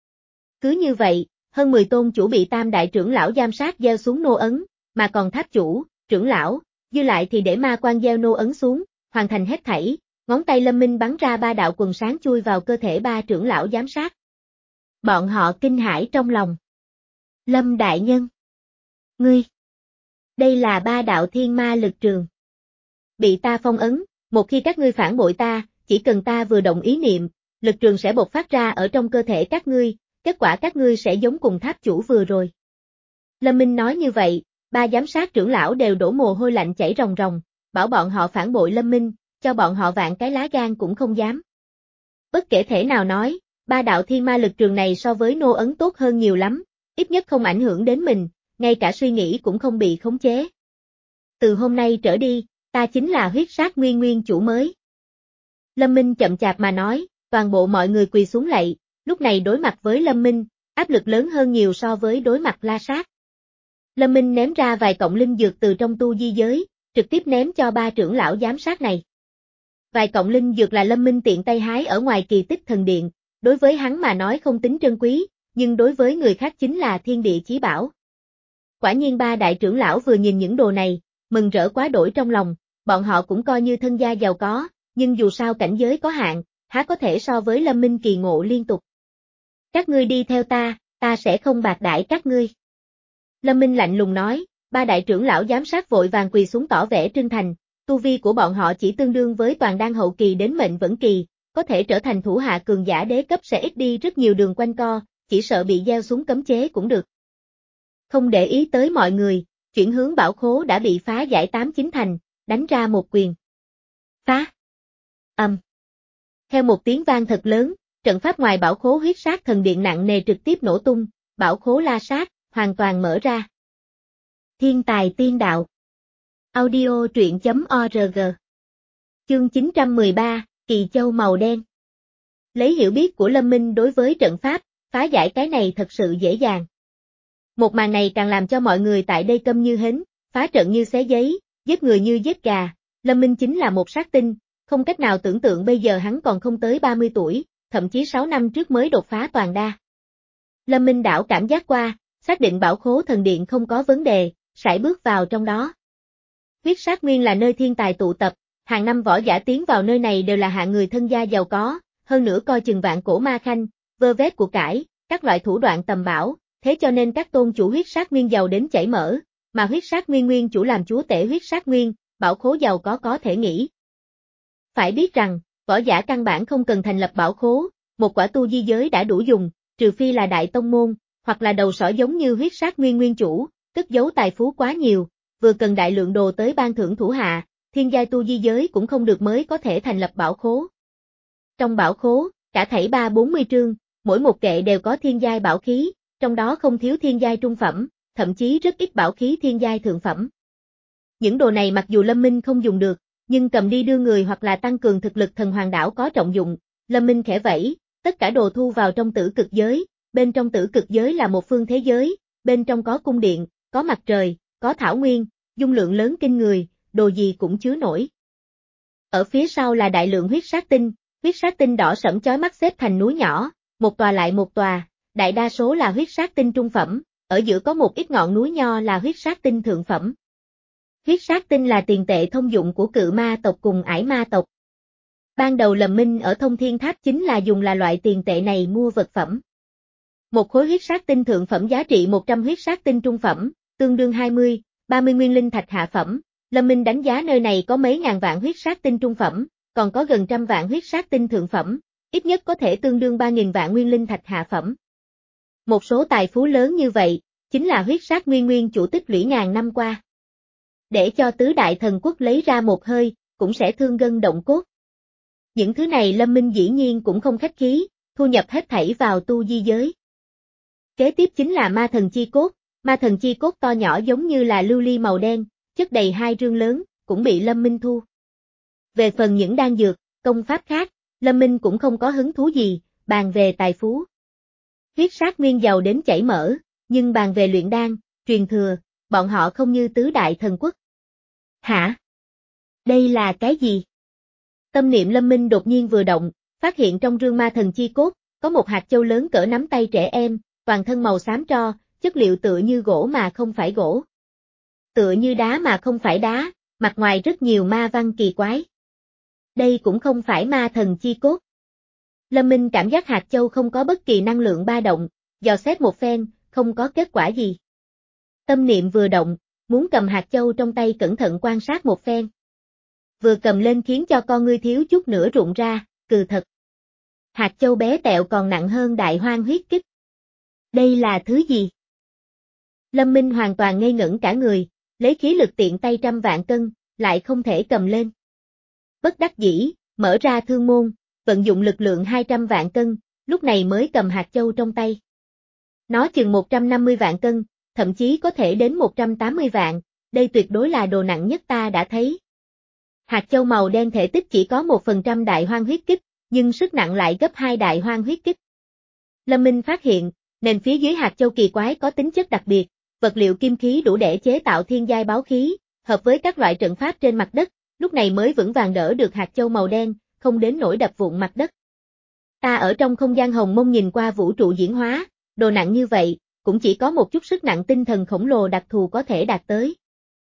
Cứ như vậy, hơn mười tôn chủ bị tam đại trưởng lão giám sát gieo xuống nô ấn, mà còn tháp chủ, trưởng lão, dư lại thì để ma quan gieo nô ấn xuống, hoàn thành hết thảy, ngón tay Lâm Minh bắn ra ba đạo quần sáng chui vào cơ thể ba trưởng lão giám sát. Bọn họ kinh hãi trong lòng. Lâm đại nhân. Ngươi. Đây là ba đạo thiên ma lực trường. Bị ta phong ấn, một khi các ngươi phản bội ta, chỉ cần ta vừa động ý niệm, lực trường sẽ bộc phát ra ở trong cơ thể các ngươi, kết quả các ngươi sẽ giống cùng tháp chủ vừa rồi. Lâm Minh nói như vậy, ba giám sát trưởng lão đều đổ mồ hôi lạnh chảy ròng ròng, bảo bọn họ phản bội Lâm Minh, cho bọn họ vạn cái lá gan cũng không dám. Bất kể thể nào nói, ba đạo thiên ma lực trường này so với nô ấn tốt hơn nhiều lắm, ít nhất không ảnh hưởng đến mình, ngay cả suy nghĩ cũng không bị khống chế. Từ hôm nay trở đi, ta chính là huyết sát nguyên nguyên chủ mới. Lâm Minh chậm chạp mà nói, toàn bộ mọi người quỳ xuống lạy, lúc này đối mặt với Lâm Minh, áp lực lớn hơn nhiều so với đối mặt La Sát. Lâm Minh ném ra vài cọng linh dược từ trong tu di giới, trực tiếp ném cho ba trưởng lão giám sát này. Vài cọng linh dược là Lâm Minh tiện tay hái ở ngoài kỳ tích thần điện, đối với hắn mà nói không tính trân quý, nhưng đối với người khác chính là thiên địa chí bảo. Quả nhiên ba đại trưởng lão vừa nhìn những đồ này, mừng rỡ quá đổi trong lòng, bọn họ cũng coi như thân gia giàu có, nhưng dù sao cảnh giới có hạn, há có thể so với Lâm Minh kỳ ngộ liên tục. Các ngươi đi theo ta, ta sẽ không bạc đãi các ngươi. Lâm Minh lạnh lùng nói, ba đại trưởng lão giám sát vội vàng quỳ xuống tỏ vẻ trung thành, tu vi của bọn họ chỉ tương đương với toàn đan hậu kỳ đến mệnh vẫn kỳ, có thể trở thành thủ hạ cường giả đế cấp sẽ ít đi rất nhiều đường quanh co, chỉ sợ bị gieo xuống cấm chế cũng được. Không để ý tới mọi người, chuyển hướng bảo khố đã bị phá giải tám chín thành, đánh ra một quyền. Phá! Âm! Theo một tiếng vang thật lớn, trận pháp ngoài bảo khố huyết sát thần điện nặng nề trực tiếp nổ tung, bảo khố la sát, hoàn toàn mở ra. Thiên tài tiên đạo. Audio truyện chấm org. Chương chín trăm mười ba, Kỳ Châu màu đen. Lấy hiểu biết của Lâm Minh đối với trận pháp, phá giải cái này thật sự dễ dàng. Một màn này càng làm cho mọi người tại đây câm như hến, phá trận như xé giấy, giết người như giết gà. Lâm Minh chính là một sát tinh, không cách nào tưởng tượng bây giờ hắn còn không tới ba mươi tuổi, thậm chí sáu năm trước mới đột phá toàn đa. Lâm Minh đảo cảm giác qua, xác định bảo khố thần điện không có vấn đề, sải bước vào trong đó. Huyết sát nguyên là nơi thiên tài tụ tập, hàng năm võ giả tiến vào nơi này đều là hạng người thân gia giàu có, hơn nữa coi chừng vạn cổ ma khanh, vơ vét của cải, các loại thủ đoạn tầm bảo, thế cho nên các tôn chủ huyết sát nguyên giàu đến chảy mỡ, mà huyết sát nguyên nguyên chủ làm chúa tể huyết sát nguyên, bảo khố giàu có có thể nghĩ. Phải biết rằng, võ giả căn bản không cần thành lập bảo khố, một quả tu di giới đã đủ dùng, trừ phi là đại tông môn, hoặc là đầu sỏ giống như huyết sát nguyên nguyên chủ, cất giấu tài phú quá nhiều, vừa cần đại lượng đồ tới ban thưởng thủ hạ, thiên giai tu di giới cũng không được mới có thể thành lập bảo khố. Trong bảo khố, cả thảy ba bốn mươi trương, mỗi một kệ đều có thiên giai bảo khí, trong đó không thiếu thiên giai trung phẩm, thậm chí rất ít bảo khí thiên giai thượng phẩm. Những đồ này mặc dù Lâm Minh không dùng được, nhưng cầm đi đưa người hoặc là tăng cường thực lực thần hoàng đảo có trọng dụng. Lâm Minh khẽ vẫy, tất cả đồ thu vào trong tử cực giới, bên trong tử cực giới là một phương thế giới, bên trong có cung điện, có mặt trời, có thảo nguyên, dung lượng lớn kinh người, đồ gì cũng chứa nổi. Ở phía sau là đại lượng huyết sát tinh, huyết sát tinh đỏ sẫm chói mắt xếp thành núi nhỏ, một tòa lại một tòa, đại đa số là huyết sát tinh trung phẩm, ở giữa có một ít ngọn núi nho là huyết sát tinh thượng phẩm. Huyết sát tinh là tiền tệ thông dụng của cự ma tộc cùng ải ma tộc. Ban đầu Lâm Minh ở Thông Thiên Tháp chính là dùng là loại tiền tệ này mua vật phẩm. Một khối huyết sát tinh thượng phẩm giá trị một trăm huyết sát tinh trung phẩm, tương đương hai mươi, ba mươi nguyên linh thạch hạ phẩm. Lâm Minh đánh giá nơi này có mấy ngàn vạn huyết sát tinh trung phẩm, còn có gần trăm vạn huyết sát tinh thượng phẩm, ít nhất có thể tương đương ba nghìn vạn nguyên linh thạch hạ phẩm. Một số tài phú lớn như vậy, chính là huyết sát nguyên nguyên chủ tích lũy ngàn năm qua. Để cho tứ đại thần quốc lấy ra một hơi, cũng sẽ thương gân động cốt. Những thứ này Lâm Minh dĩ nhiên cũng không khách khí, thu nhập hết thảy vào tu di giới. Kế tiếp chính là ma thần chi cốt, ma thần chi cốt to nhỏ giống như là lưu ly màu đen, chất đầy hai rương lớn, cũng bị Lâm Minh thu. Về phần những đan dược, công pháp khác, Lâm Minh cũng không có hứng thú gì, bàn về tài phú. Huyết sát nguyên giàu đến chảy mỡ, nhưng bàn về luyện đan, truyền thừa, bọn họ không như tứ đại thần quốc. Hả? Đây là cái gì? Tâm niệm Lâm Minh đột nhiên vừa động, phát hiện trong rương ma thần chi cốt, có một hạt châu lớn cỡ nắm tay trẻ em, toàn thân màu xám tro, chất liệu tựa như gỗ mà không phải gỗ. Tựa như đá mà không phải đá, mặt ngoài rất nhiều ma văn kỳ quái. Đây cũng không phải ma thần chi cốt. Lâm Minh cảm giác hạt châu không có bất kỳ năng lượng ba động, dò xét một phen, không có kết quả gì. Tâm niệm vừa động, muốn cầm hạt châu trong tay cẩn thận quan sát một phen. Vừa cầm lên khiến cho con ngươi thiếu chút nữa rụng ra, cừ thật. Hạt châu bé tẹo còn nặng hơn đại hoang huyết kích. Đây là thứ gì? Lâm Minh hoàn toàn ngây ngẩn cả người, lấy khí lực tiện tay trăm vạn cân, lại không thể cầm lên. Bất đắc dĩ, mở ra thương môn, vận dụng lực lượng hai trăm vạn cân, lúc này mới cầm hạt châu trong tay. Nó chừng một trăm năm mươi vạn cân, thậm chí có thể đến một trăm tám mươi vạn, đây tuyệt đối là đồ nặng nhất ta đã thấy. Hạt châu màu đen thể tích chỉ có một phần trăm đại hoang huyết kích, nhưng sức nặng lại gấp hai đại hoang huyết kích. Lâm Minh phát hiện, nền phía dưới hạt châu kỳ quái có tính chất đặc biệt, vật liệu kim khí đủ để chế tạo thiên giai báo khí, hợp với các loại trận pháp trên mặt đất, lúc này mới vững vàng đỡ được hạt châu màu đen, không đến nỗi đập vụn mặt đất. Ta ở trong không gian hồng mông nhìn qua vũ trụ diễn hóa, đồ nặng như vậy, cũng chỉ có một chút sức nặng tinh thần khổng lồ đặc thù có thể đạt tới.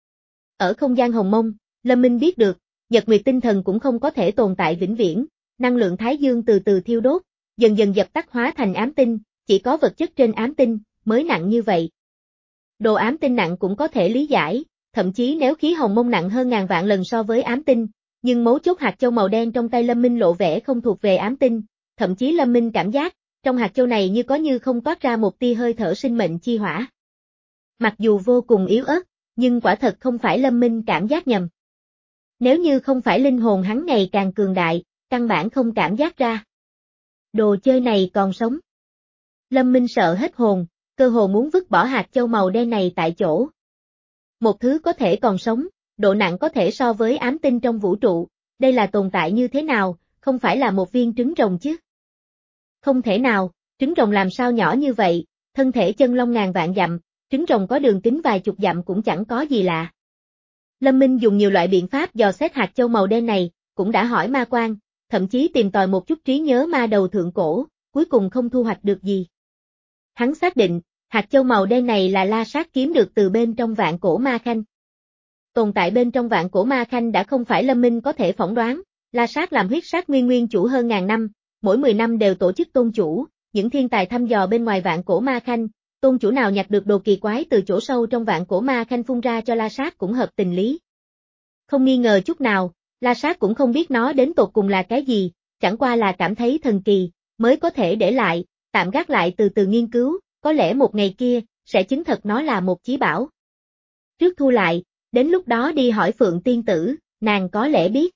Ở không gian hồng mông, Lâm Minh biết được, nhật nguyệt tinh thần cũng không có thể tồn tại vĩnh viễn, năng lượng thái dương từ từ thiêu đốt, dần dần dập tắt hóa thành ám tinh, chỉ có vật chất trên ám tinh mới nặng như vậy. Đồ ám tinh nặng cũng có thể lý giải, thậm chí nếu khí hồng mông nặng hơn ngàn vạn lần so với ám tinh, nhưng mấu chốt hạt châu màu đen trong tay Lâm Minh lộ vẻ không thuộc về ám tinh, thậm chí Lâm Minh cảm giác, trong hạt châu này như có như không toát ra một tia hơi thở sinh mệnh chi hỏa. Mặc dù vô cùng yếu ớt, nhưng quả thật không phải Lâm Minh cảm giác nhầm. Nếu như không phải linh hồn hắn ngày càng cường đại, căn bản không cảm giác ra. Đồ chơi này còn sống. Lâm Minh sợ hết hồn, cơ hồ muốn vứt bỏ hạt châu màu đen này tại chỗ. Một thứ có thể còn sống, độ nặng có thể so với ám tinh trong vũ trụ, đây là tồn tại như thế nào, không phải là một viên trứng rồng chứ? Không thể nào, trứng rồng làm sao nhỏ như vậy, thân thể chân long ngàn vạn dặm, trứng rồng có đường kính vài chục dặm cũng chẳng có gì lạ. Lâm Minh dùng nhiều loại biện pháp dò xét hạt châu màu đen này, cũng đã hỏi ma quan, thậm chí tìm tòi một chút trí nhớ ma đầu thượng cổ, cuối cùng không thu hoạch được gì. Hắn xác định, hạt châu màu đen này là la sát kiếm được từ bên trong vạn cổ ma khanh. Tồn tại bên trong vạn cổ ma khanh đã không phải Lâm Minh có thể phỏng đoán, la sát làm huyết sát nguyên nguyên chủ hơn ngàn năm, mỗi mười năm đều tổ chức tôn chủ, những thiên tài thăm dò bên ngoài vạn cổ ma khanh, tôn chủ nào nhặt được đồ kỳ quái từ chỗ sâu trong vạn cổ ma khanh phun ra cho la sát cũng hợp tình lý. Không nghi ngờ chút nào, la sát cũng không biết nó đến tột cùng là cái gì, chẳng qua là cảm thấy thần kỳ, mới có thể để lại, tạm gác lại từ từ nghiên cứu, có lẽ một ngày kia, sẽ chứng thật nó là một chí bảo. Trước thu lại, đến lúc đó đi hỏi Phượng tiên tử, nàng có lẽ biết.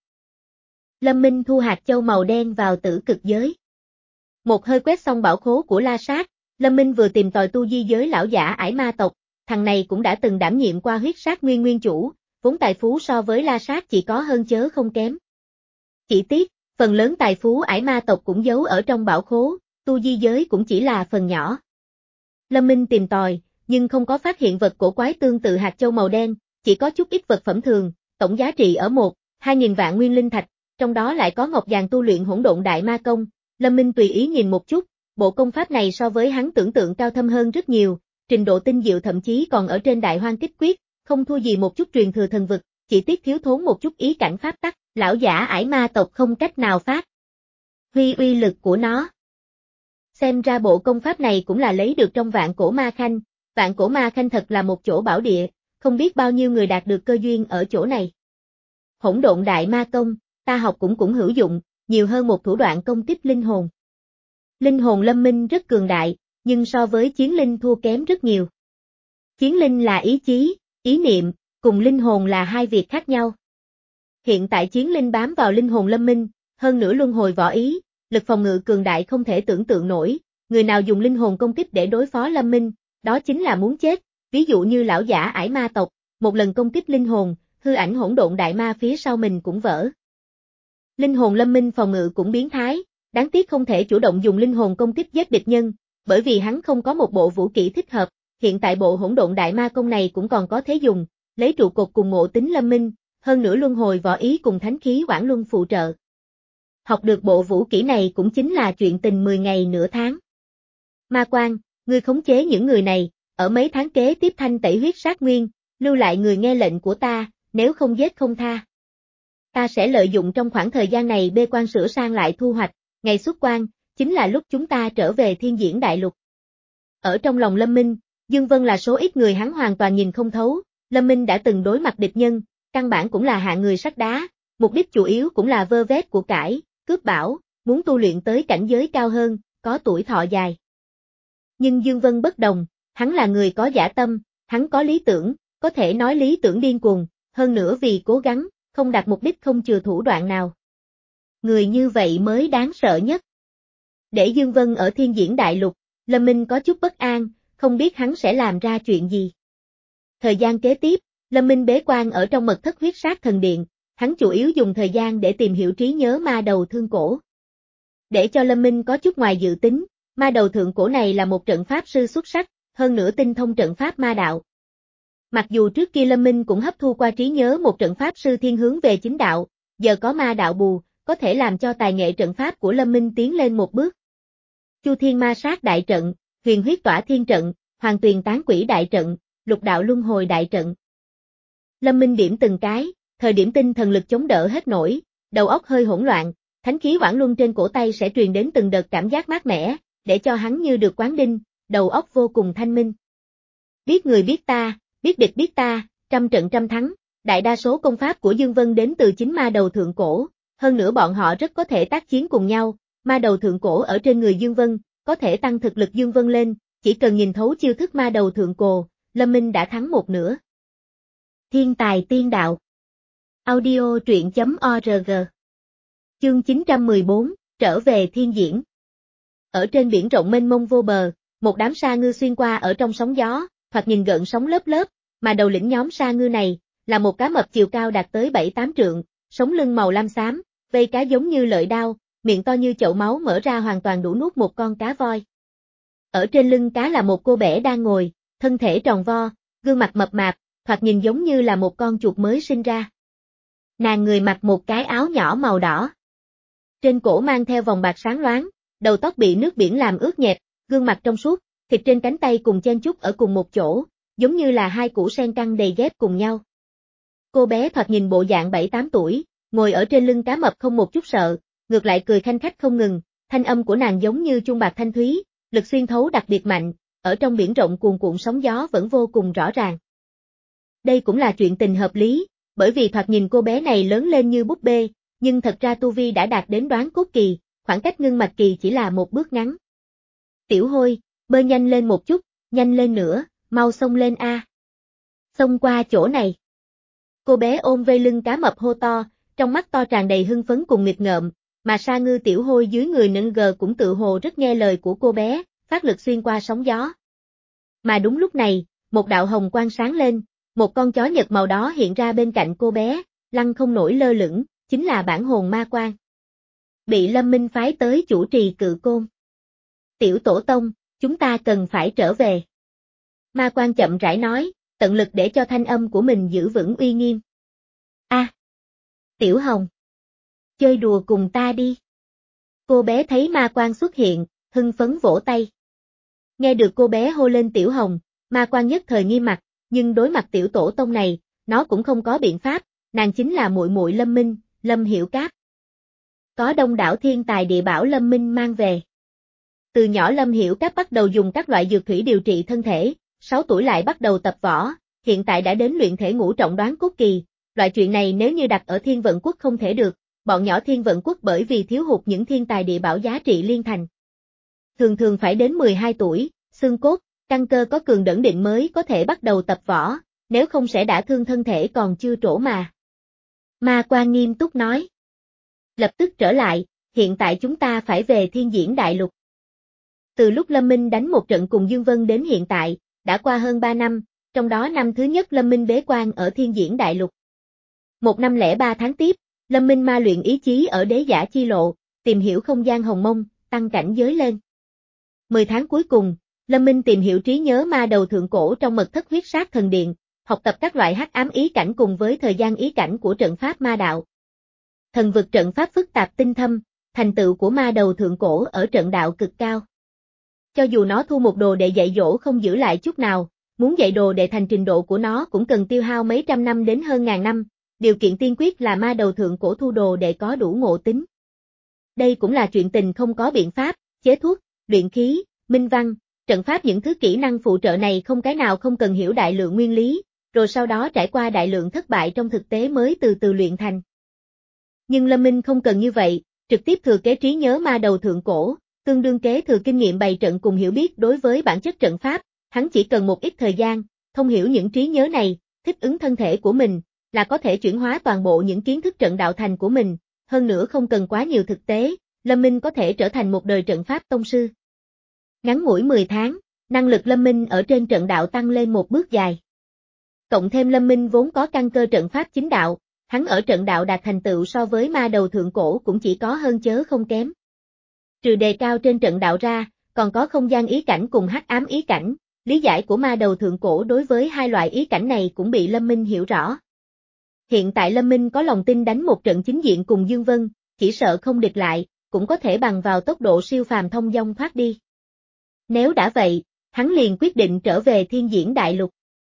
Lâm Minh thu hạt châu màu đen vào tử cực giới. Một hơi quét xong bảo khố của la sát, Lâm Minh vừa tìm tòi tu di giới lão giả ải ma tộc, thằng này cũng đã từng đảm nhiệm qua huyết sát nguyên nguyên chủ, vốn tài phú so với la sát chỉ có hơn chớ không kém. Chỉ tiếc, phần lớn tài phú ải ma tộc cũng giấu ở trong bảo khố, tu di giới cũng chỉ là phần nhỏ. Lâm Minh tìm tòi, nhưng không có phát hiện vật cổ quái tương tự hạt châu màu đen, chỉ có chút ít vật phẩm thường, tổng giá trị ở một, hai nghìn vạn nguyên linh thạch, trong đó lại có ngọc giàn tu luyện hỗn độn đại ma công. Lâm Minh tùy ý nhìn một chút, bộ công pháp này so với hắn tưởng tượng cao thâm hơn rất nhiều, trình độ tinh diệu thậm chí còn ở trên đại hoang kích quyết, không thua gì một chút truyền thừa thần vực, chỉ tiếc thiếu thốn một chút ý cảnh pháp tắc, lão giả ải ma tộc không cách nào phát huy uy lực của nó. Xem ra bộ công pháp này cũng là lấy được trong vạn cổ ma khanh, vạn cổ ma khanh thật là một chỗ bảo địa, không biết bao nhiêu người đạt được cơ duyên ở chỗ này. Hỗn độn đại ma công, ta học cũng cũng hữu dụng, nhiều hơn một thủ đoạn công kích linh hồn. Linh hồn Lâm Minh rất cường đại, nhưng so với chiến linh thua kém rất nhiều. Chiến linh là ý chí, ý niệm, cùng linh hồn là hai việc khác nhau. Hiện tại chiến linh bám vào linh hồn Lâm Minh, hơn nữa luân hồi võ ý, lực phòng ngự cường đại không thể tưởng tượng nổi, người nào dùng linh hồn công kích để đối phó Lâm Minh, đó chính là muốn chết, ví dụ như lão giả ải ma tộc, một lần công kích linh hồn, hư ảnh hỗn độn đại ma phía sau mình cũng vỡ. Linh hồn Lâm Minh phòng ngự cũng biến thái, đáng tiếc không thể chủ động dùng linh hồn công kích giết địch nhân, bởi vì hắn không có một bộ vũ kỹ thích hợp, hiện tại bộ hỗn độn đại ma công này cũng còn có thế dùng, lấy trụ cột cùng ngộ tính Lâm Minh, hơn nữa luân hồi võ ý cùng thánh khí Oản Luân phụ trợ. Học được bộ vũ kỹ này cũng chính là chuyện tình mười ngày nửa tháng. Ma quan, ngươi khống chế những người này, ở mấy tháng kế tiếp thanh tẩy huyết sát nguyên, lưu lại người nghe lệnh của ta, nếu không giết không tha. Ta sẽ lợi dụng trong khoảng thời gian này bê quan sửa sang lại thu hoạch, ngày xuất quan, chính là lúc chúng ta trở về thiên diễn đại lục. Ở trong lòng Lâm Minh, Dương Vân là số ít người hắn hoàn toàn nhìn không thấu, Lâm Minh đã từng đối mặt địch nhân, căn bản cũng là hạng người sắt đá, mục đích chủ yếu cũng là vơ vét của cải, cướp bảo, muốn tu luyện tới cảnh giới cao hơn, có tuổi thọ dài. Nhưng Dương Vân bất đồng, hắn là người có dã tâm, hắn có lý tưởng, có thể nói lý tưởng điên cuồng, hơn nữa vì cố gắng, không đạt mục đích không chừa thủ đoạn nào. Người như vậy mới đáng sợ nhất. Để Dương Vân ở thiên diễn đại lục, Lâm Minh có chút bất an, không biết hắn sẽ làm ra chuyện gì. Thời gian kế tiếp, Lâm Minh bế quan ở trong mật thất huyết sát thần điện, hắn chủ yếu dùng thời gian để tìm hiểu trí nhớ ma đầu thương cổ. Để cho Lâm Minh có chút ngoài dự tính, ma đầu thượng cổ này là một trận pháp sư xuất sắc, hơn nữa tinh thông trận pháp ma đạo. Mặc dù trước kia Lâm Minh cũng hấp thu qua trí nhớ một trận pháp sư thiên hướng về chính đạo, giờ có ma đạo bù, có thể làm cho tài nghệ trận pháp của Lâm Minh tiến lên một bước. Chu Thiên Ma Sát đại trận, Huyền Huyết Tỏa Thiên trận, Hoàng Tuyền Tán Quỷ đại trận, Lục Đạo Luân Hồi đại trận. Lâm Minh điểm từng cái, thời điểm tinh thần lực chống đỡ hết nổi, đầu óc hơi hỗn loạn, thánh khí Oản Luân trên cổ tay sẽ truyền đến từng đợt cảm giác mát mẻ, để cho hắn như được quán đinh, đầu óc vô cùng thanh minh. Biết người biết ta, biết địch biết ta, trăm trận trăm thắng, đại đa số công pháp của Dương Vân đến từ chính ma đầu thượng cổ, hơn nữa bọn họ rất có thể tác chiến cùng nhau, ma đầu thượng cổ ở trên người Dương Vân, có thể tăng thực lực Dương Vân lên, chỉ cần nhìn thấu chiêu thức ma đầu thượng cổ, Lâm Minh đã thắng một nửa. Thiên tài tiên đạo. Audio truyện chấm org Chương chín trăm mười bốn, trở về thiên diễn. Ở trên biển rộng mênh mông vô bờ, một đám sa ngư xuyên qua ở trong sóng gió, thoạt nhìn gợn sóng lớp lớp, mà đầu lĩnh nhóm sa ngư này là một cá mập chiều cao đạt tới bảy tám trượng, sống lưng màu lam xám, vây cá giống như lợi đao, miệng to như chậu máu mở ra hoàn toàn đủ nuốt một con cá voi. Ở trên lưng cá là một cô bẻ đang ngồi, thân thể tròn vo, gương mặt mập mạp, thoạt nhìn giống như là một con chuột mới sinh ra. Nàng người mặc một cái áo nhỏ màu đỏ. Trên cổ mang theo vòng bạc sáng loáng, đầu tóc bị nước biển làm ướt nhẹp, gương mặt trong suốt, thịt trên cánh tay cùng chen chúc ở cùng một chỗ, giống như là hai củ sen căng đầy ghép cùng nhau. Cô bé thoạt nhìn bộ dạng bảy tám tuổi, ngồi ở trên lưng cá mập không một chút sợ, ngược lại cười khanh khách không ngừng, thanh âm của nàng giống như chuông bạc thanh thúy, lực xuyên thấu đặc biệt mạnh, ở trong biển rộng cuồn cuộn sóng gió vẫn vô cùng rõ ràng. Đây cũng là chuyện tình hợp lý, bởi vì thoạt nhìn cô bé này lớn lên như búp bê, nhưng thật ra tu vi đã đạt đến đoán cốt kỳ, khoảng cách ngưng mạch kỳ chỉ là một bước ngắn. Tiểu Hôi, bơi nhanh lên một chút, nhanh lên nữa, mau xông lên a. Xông qua chỗ này. Cô bé ôm vây lưng cá mập hô to, trong mắt to tràn đầy hưng phấn cùng nghịch ngợm, mà sa ngư Tiểu Hôi dưới người nâng gờ cũng tự hồ rất nghe lời của cô bé, phát lực xuyên qua sóng gió. Mà đúng lúc này, một đạo hồng quang sáng lên, một con chó nhật màu đó hiện ra bên cạnh cô bé, lăng không nổi lơ lửng, chính là bản hồn ma quan. Bị Lâm Minh phái tới chủ trì Cự Côn. Tiểu tổ tông, chúng ta cần phải trở về. Ma quan chậm rãi nói, tận lực để cho thanh âm của mình giữ vững uy nghiêm. A, à, Tiểu Hồng, chơi đùa cùng ta đi. Cô bé thấy ma quan xuất hiện, hưng phấn vỗ tay. Nghe được cô bé hô lên Tiểu Hồng, ma quan nhất thời nghiêm mặt, nhưng đối mặt tiểu tổ tông này, nó cũng không có biện pháp, nàng chính là muội muội Lâm Minh, Lâm Hiểu Cáp. Có đông đảo thiên tài địa bảo Lâm Minh mang về. Từ nhỏ Lâm Hiểu Cáp bắt đầu dùng các loại dược thủy điều trị thân thể, sáu tuổi lại bắt đầu tập võ, hiện tại đã đến luyện thể ngũ trọng đoán cốt kỳ, loại chuyện này nếu như đặt ở Thiên Vận Quốc không thể được, bọn nhỏ Thiên Vận Quốc bởi vì thiếu hụt những thiên tài địa bảo giá trị liên thành. Thường thường phải đến mười hai tuổi, xương cốt, căn cơ có cường đẫn định mới có thể bắt đầu tập võ, nếu không sẽ đả thương thân thể còn chưa trổ mà. Ma quan nghiêm túc nói. Lập tức trở lại, hiện tại chúng ta phải về thiên diễn đại lục. Từ lúc Lâm Minh đánh một trận cùng Dương Vân đến hiện tại, đã qua hơn ba năm, trong đó năm thứ nhất Lâm Minh bế quan ở thiên diễn đại lục. Một năm lẻ ba tháng tiếp, Lâm Minh ma luyện ý chí ở đế giả chi lộ, tìm hiểu không gian hồng mông, tăng cảnh giới lên. Mười tháng cuối cùng, Lâm Minh tìm hiểu trí nhớ ma đầu thượng cổ trong mật thất huyết sát thần điện, học tập các loại hắc ám ý cảnh cùng với thời gian ý cảnh của trận pháp ma đạo. Thần vực trận pháp phức tạp tinh thâm, thành tựu của ma đầu thượng cổ ở trận đạo cực cao. Cho dù nó thu một đồ đệ dạy dỗ không giữ lại chút nào, muốn dạy đồ đệ thành trình độ của nó cũng cần tiêu hao mấy trăm năm đến hơn ngàn năm, điều kiện tiên quyết là ma đầu thượng cổ thu đồ đệ có đủ ngộ tính. Đây cũng là chuyện tình không có biện pháp, chế thuốc, luyện khí, minh văn, trận pháp những thứ kỹ năng phụ trợ này không cái nào không cần hiểu đại lượng nguyên lý, rồi sau đó trải qua đại lượng thất bại trong thực tế mới từ từ luyện thành. Nhưng Lâm Minh không cần như vậy, trực tiếp thừa kế trí nhớ ma đầu thượng cổ, tương đương kế thừa kinh nghiệm bày trận cùng hiểu biết đối với bản chất trận pháp, hắn chỉ cần một ít thời gian, thông hiểu những trí nhớ này, thích ứng thân thể của mình, là có thể chuyển hóa toàn bộ những kiến thức trận đạo thành của mình, hơn nữa không cần quá nhiều thực tế, Lâm Minh có thể trở thành một đời trận pháp tông sư. Ngắn ngủi mười tháng, năng lực Lâm Minh ở trên trận đạo tăng lên một bước dài. Cộng thêm Lâm Minh vốn có căn cơ trận pháp chính đạo, hắn ở trận đạo đạt thành tựu so với ma đầu thượng cổ cũng chỉ có hơn chớ không kém. Trừ đề cao trên trận đạo ra, còn có không gian ý cảnh cùng hắc ám ý cảnh, lý giải của ma đầu thượng cổ đối với hai loại ý cảnh này cũng bị Lâm Minh hiểu rõ. Hiện tại Lâm Minh có lòng tin đánh một trận chính diện cùng Dương Vân, chỉ sợ không địch lại, cũng có thể bằng vào tốc độ siêu phàm thông dong thoát đi. Nếu đã vậy, hắn liền quyết định trở về thiên diễn đại lục.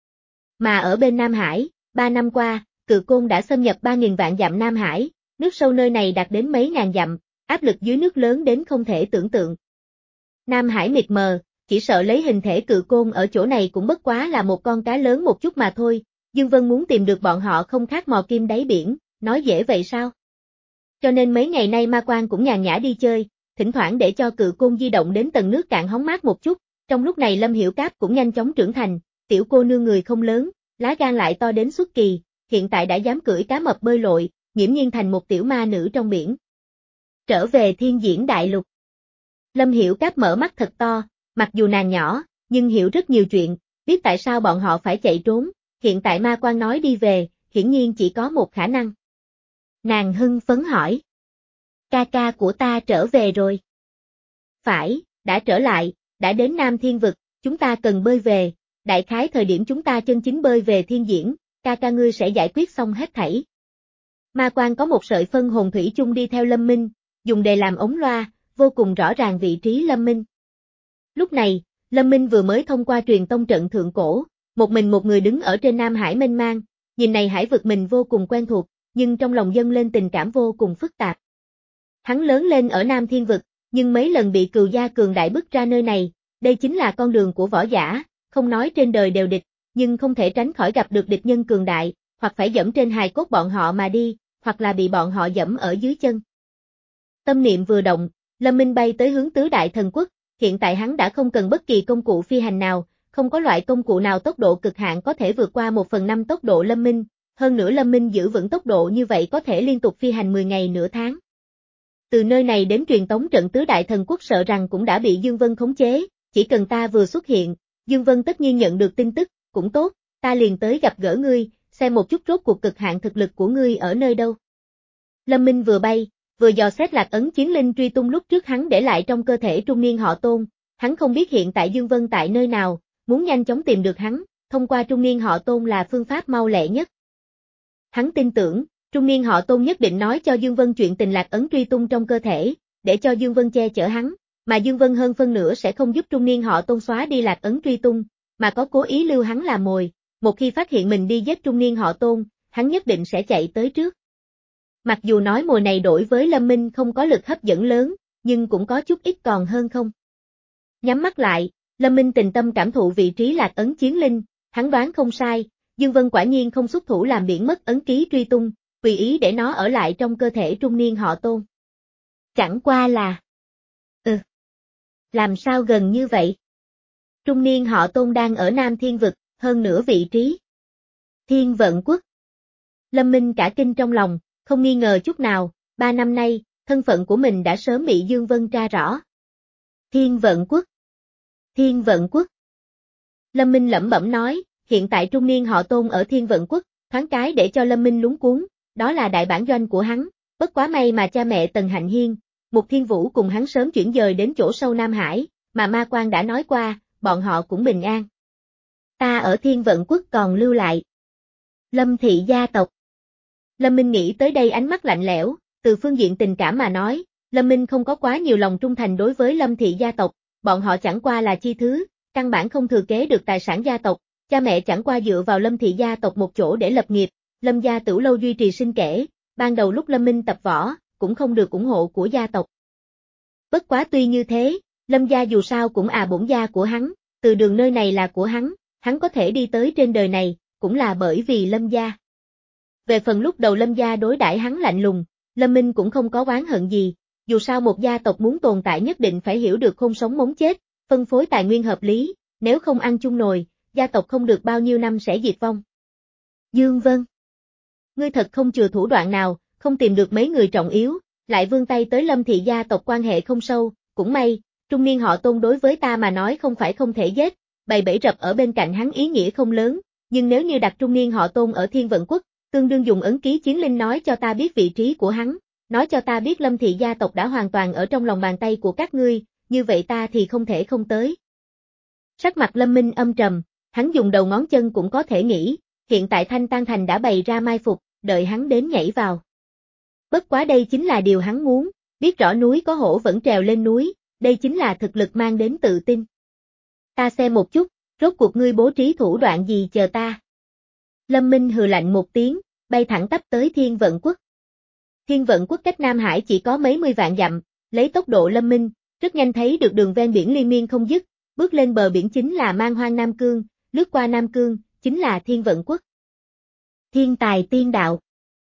Mà ở bên Nam Hải, ba năm qua, Cự Côn đã xâm nhập ba nghìn vạn dặm Nam Hải, nước sâu nơi này đạt đến mấy ngàn dặm, áp lực dưới nước lớn đến không thể tưởng tượng. Nam Hải mịt mờ, chỉ sợ lấy hình thể Cự Côn ở chỗ này cũng bất quá là một con cá lớn một chút mà thôi, Dương Vân muốn tìm được bọn họ không khác mò kim đáy biển, nói dễ vậy sao? Cho nên mấy ngày nay ma quan cũng nhàn nhã đi chơi, thỉnh thoảng để cho Cự Côn di động đến tầng nước cạn hóng mát một chút, trong lúc này Lâm Hiểu Cáp cũng nhanh chóng trưởng thành, tiểu cô nương người không lớn, lá gan lại to đến xuất kỳ, hiện tại đã dám cưỡi cá mập bơi lội, nghiễm nhiên thành một tiểu ma nữ trong biển. Trở về thiên diễn đại lục. Lâm Hiểu Cáp mở mắt thật to, mặc dù nàng nhỏ, nhưng hiểu rất nhiều chuyện, biết tại sao bọn họ phải chạy trốn, hiện tại ma quan nói đi về, hiển nhiên chỉ có một khả năng. Nàng hưng phấn hỏi. Ca ca của ta trở về rồi. Phải, đã trở lại, đã đến Nam Thiên Vực, chúng ta cần bơi về, đại khái thời điểm chúng ta chân chính bơi về thiên diễn, ca ca ngươi sẽ giải quyết xong hết thảy. Ma quan có một sợi phân hồn thủy chung đi theo Lâm Minh, dùng để làm ống loa, vô cùng rõ ràng vị trí Lâm Minh. Lúc này, Lâm Minh vừa mới thông qua truyền tông trận thượng cổ, một mình một người đứng ở trên Nam Hải mênh mang, nhìn này hải vực mình vô cùng quen thuộc, nhưng trong lòng dâng lên tình cảm vô cùng phức tạp. Hắn lớn lên ở Nam Thiên Vực, nhưng mấy lần bị cừu gia cường đại bức ra nơi này, đây chính là con đường của võ giả, không nói trên đời đều địch, nhưng không thể tránh khỏi gặp được địch nhân cường đại, hoặc phải dẫm trên hài cốt bọn họ mà đi, hoặc là bị bọn họ dẫm ở dưới chân. Tâm niệm vừa động, Lâm Minh bay tới hướng tứ đại thần quốc, hiện tại hắn đã không cần bất kỳ công cụ phi hành nào, không có loại công cụ nào tốc độ cực hạn có thể vượt qua một phần năm tốc độ Lâm Minh, hơn nữa Lâm Minh giữ vững tốc độ như vậy có thể liên tục phi hành mười ngày nửa tháng. Từ nơi này đến truyền tống trận tứ đại thần quốc sợ rằng cũng đã bị Dương Vân khống chế, chỉ cần ta vừa xuất hiện, Dương Vân tất nhiên nhận được tin tức, cũng tốt, ta liền tới gặp gỡ ngươi, xem một chút rốt cuộc cực hạn thực lực của ngươi ở nơi đâu. Lâm Minh vừa bay, vừa dò xét lạc ấn chiến linh truy tung lúc trước hắn để lại trong cơ thể trung niên họ Tôn, hắn không biết hiện tại Dương Vân tại nơi nào, muốn nhanh chóng tìm được hắn, thông qua trung niên họ Tôn là phương pháp mau lẹ nhất. Hắn tin tưởng, trung niên họ Tôn nhất định nói cho Dương Vân chuyện tình lạc ấn truy tung trong cơ thể, để cho Dương Vân che chở hắn, mà Dương Vân hơn phân nửa sẽ không giúp trung niên họ Tôn xóa đi lạc ấn truy tung, mà có cố ý lưu hắn làm mồi, một khi phát hiện mình đi giết trung niên họ Tôn, hắn nhất định sẽ chạy tới trước. Mặc dù nói mồi này đổi với Lâm Minh không có lực hấp dẫn lớn, nhưng cũng có chút ít còn hơn không. Nhắm mắt lại, Lâm Minh tình tâm cảm thụ vị trí lạc ấn chiến linh, hắn đoán không sai, Dương Vân quả nhiên không xuất thủ làm biển mất ấn ký truy tung, tùy ý để nó ở lại trong cơ thể trung niên họ Tôn. Chẳng qua là... Ừ. Làm sao gần như vậy? Trung niên họ Tôn đang ở Nam Thiên Vực, hơn nửa vị trí. Thiên Vận Quốc. Lâm Minh cả kinh trong lòng, không nghi ngờ chút nào, ba năm nay, thân phận của mình đã sớm bị Dương Vân tra rõ. Thiên Vận Quốc. Thiên Vận Quốc. Lâm Minh lẩm bẩm nói, hiện tại trung niên họ Tôn ở Thiên Vận Quốc, thoáng cái để cho Lâm Minh lúng cuốn, đó là đại bản doanh của hắn, bất quá may mà cha mẹ Tần Hạnh Hiên, Mục Thiên Vũ cùng hắn sớm chuyển dời đến chỗ sâu Nam Hải, mà Ma Quan đã nói qua, bọn họ cũng bình an. Ta ở Thiên Vận Quốc còn lưu lại. Lâm thị gia tộc. Lâm Minh nghĩ tới đây ánh mắt lạnh lẽo, từ phương diện tình cảm mà nói, Lâm Minh không có quá nhiều lòng trung thành đối với Lâm thị gia tộc, bọn họ chẳng qua là chi thứ, căn bản không thừa kế được tài sản gia tộc, cha mẹ chẳng qua dựa vào Lâm thị gia tộc một chỗ để lập nghiệp, Lâm gia Tửu Lâu duy trì sinh kể, ban đầu lúc Lâm Minh tập võ, cũng không được ủng hộ của gia tộc. Bất quá tuy như thế, Lâm gia dù sao cũng à bổn gia của hắn, từ đường nơi này là của hắn, hắn có thể đi tới trên đời này, cũng là bởi vì Lâm gia. Về phần lúc đầu Lâm gia đối đãi hắn lạnh lùng, Lâm Minh cũng không có oán hận gì, dù sao một gia tộc muốn tồn tại nhất định phải hiểu được khôn sống mống chết, phân phối tài nguyên hợp lý, nếu không ăn chung nồi, gia tộc không được bao nhiêu năm sẽ diệt vong. Dương Vân. Ngươi thật không chừa thủ đoạn nào, không tìm được mấy người trọng yếu, lại vươn tay tới Lâm thị gia tộc quan hệ không sâu, cũng may, trung niên họ Tôn đối với ta mà nói không phải không thể giết, bày bẫy rập ở bên cạnh hắn ý nghĩa không lớn, nhưng nếu như đặt trung niên họ Tôn ở Thiên Vận Quốc, tương đương dùng ấn ký chiến linh nói cho ta biết vị trí của hắn, nói cho ta biết Lâm thị gia tộc đã hoàn toàn ở trong lòng bàn tay của các ngươi, như vậy ta thì không thể không tới. Sắc mặt Lâm Minh âm trầm, hắn dùng đầu ngón chân cũng có thể nghĩ, hiện tại Thanh Tan Thành đã bày ra mai phục, đợi hắn đến nhảy vào. Bất quá đây chính là điều hắn muốn, biết rõ núi có hổ vẫn trèo lên núi, đây chính là thực lực mang đến tự tin. Ta xem một chút, rốt cuộc ngươi bố trí thủ đoạn gì chờ ta. Lâm Minh hừ lạnh một tiếng, bay thẳng tắp tới Thiên Vận Quốc. Thiên Vận Quốc cách Nam Hải chỉ có mấy mươi vạn dặm, lấy tốc độ Lâm Minh, rất nhanh thấy được đường ven biển liên miên không dứt, bước lên bờ biển chính là Man Hoang Nam Cương, lướt qua Nam Cương, chính là Thiên Vận Quốc. Thiên tài tiên đạo.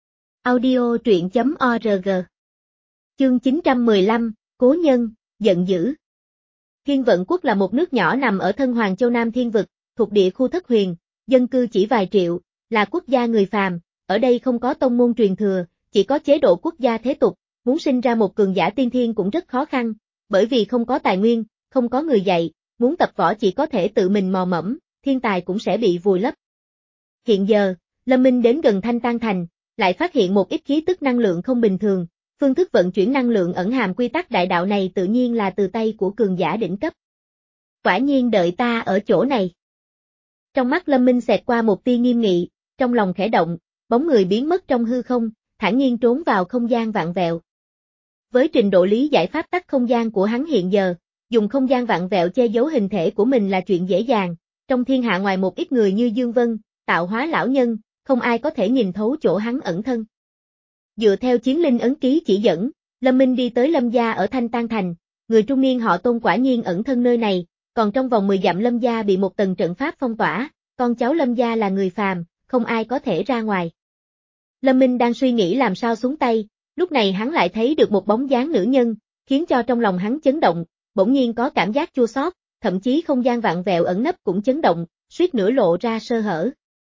Audio truyện chấm org. Chương chín trăm mười lăm, Cố Nhân, giận dữ. Thiên Vận Quốc là một nước nhỏ nằm ở thân Hoàng Châu Nam Thiên Vực, thuộc địa khu Thất Huyền, dân cư chỉ vài triệu, là quốc gia người phàm, ở đây không có tông môn truyền thừa, chỉ có chế độ quốc gia thế tục, muốn sinh ra một cường giả tiên thiên cũng rất khó khăn, bởi vì không có tài nguyên, không có người dạy, muốn tập võ chỉ có thể tự mình mò mẫm, thiên tài cũng sẽ bị vùi lấp. Hiện giờ, Lâm Minh đến gần Thanh Tan Thành, lại phát hiện một ít khí tức năng lượng không bình thường, phương thức vận chuyển năng lượng ẩn hàm quy tắc đại đạo này tự nhiên là từ tay của cường giả đỉnh cấp. Quả nhiên đợi ta ở chỗ này. Trong mắt Lâm Minh xẹt qua một tia nghiêm nghị, trong lòng khẽ động, bóng người biến mất trong hư không, thản nhiên trốn vào không gian vạn vẹo. Với trình độ lý giải pháp tắc không gian của hắn hiện giờ, dùng không gian vạn vẹo che giấu hình thể của mình là chuyện dễ dàng, trong thiên hạ ngoài một ít người như Dương Vân, tạo hóa lão nhân, không ai có thể nhìn thấu chỗ hắn ẩn thân. Dựa theo chiến linh ấn ký chỉ dẫn, Lâm Minh đi tới Lâm gia ở Thanh Tan Thành, người trung niên họ Tôn quả nhiên ẩn thân nơi này, còn trong vòng mười dặm Lâm gia bị một tầng trận pháp phong tỏa, con cháu Lâm gia là người phàm, không ai có thể ra ngoài. Lâm Minh đang suy nghĩ làm sao xuống tay, lúc này hắn lại thấy được một bóng dáng nữ nhân, khiến cho trong lòng hắn chấn động, bỗng nhiên có cảm giác chua xót, thậm chí không gian vạn vẹo ẩn nấp cũng chấn động, suýt nữa lộ ra sơ hở.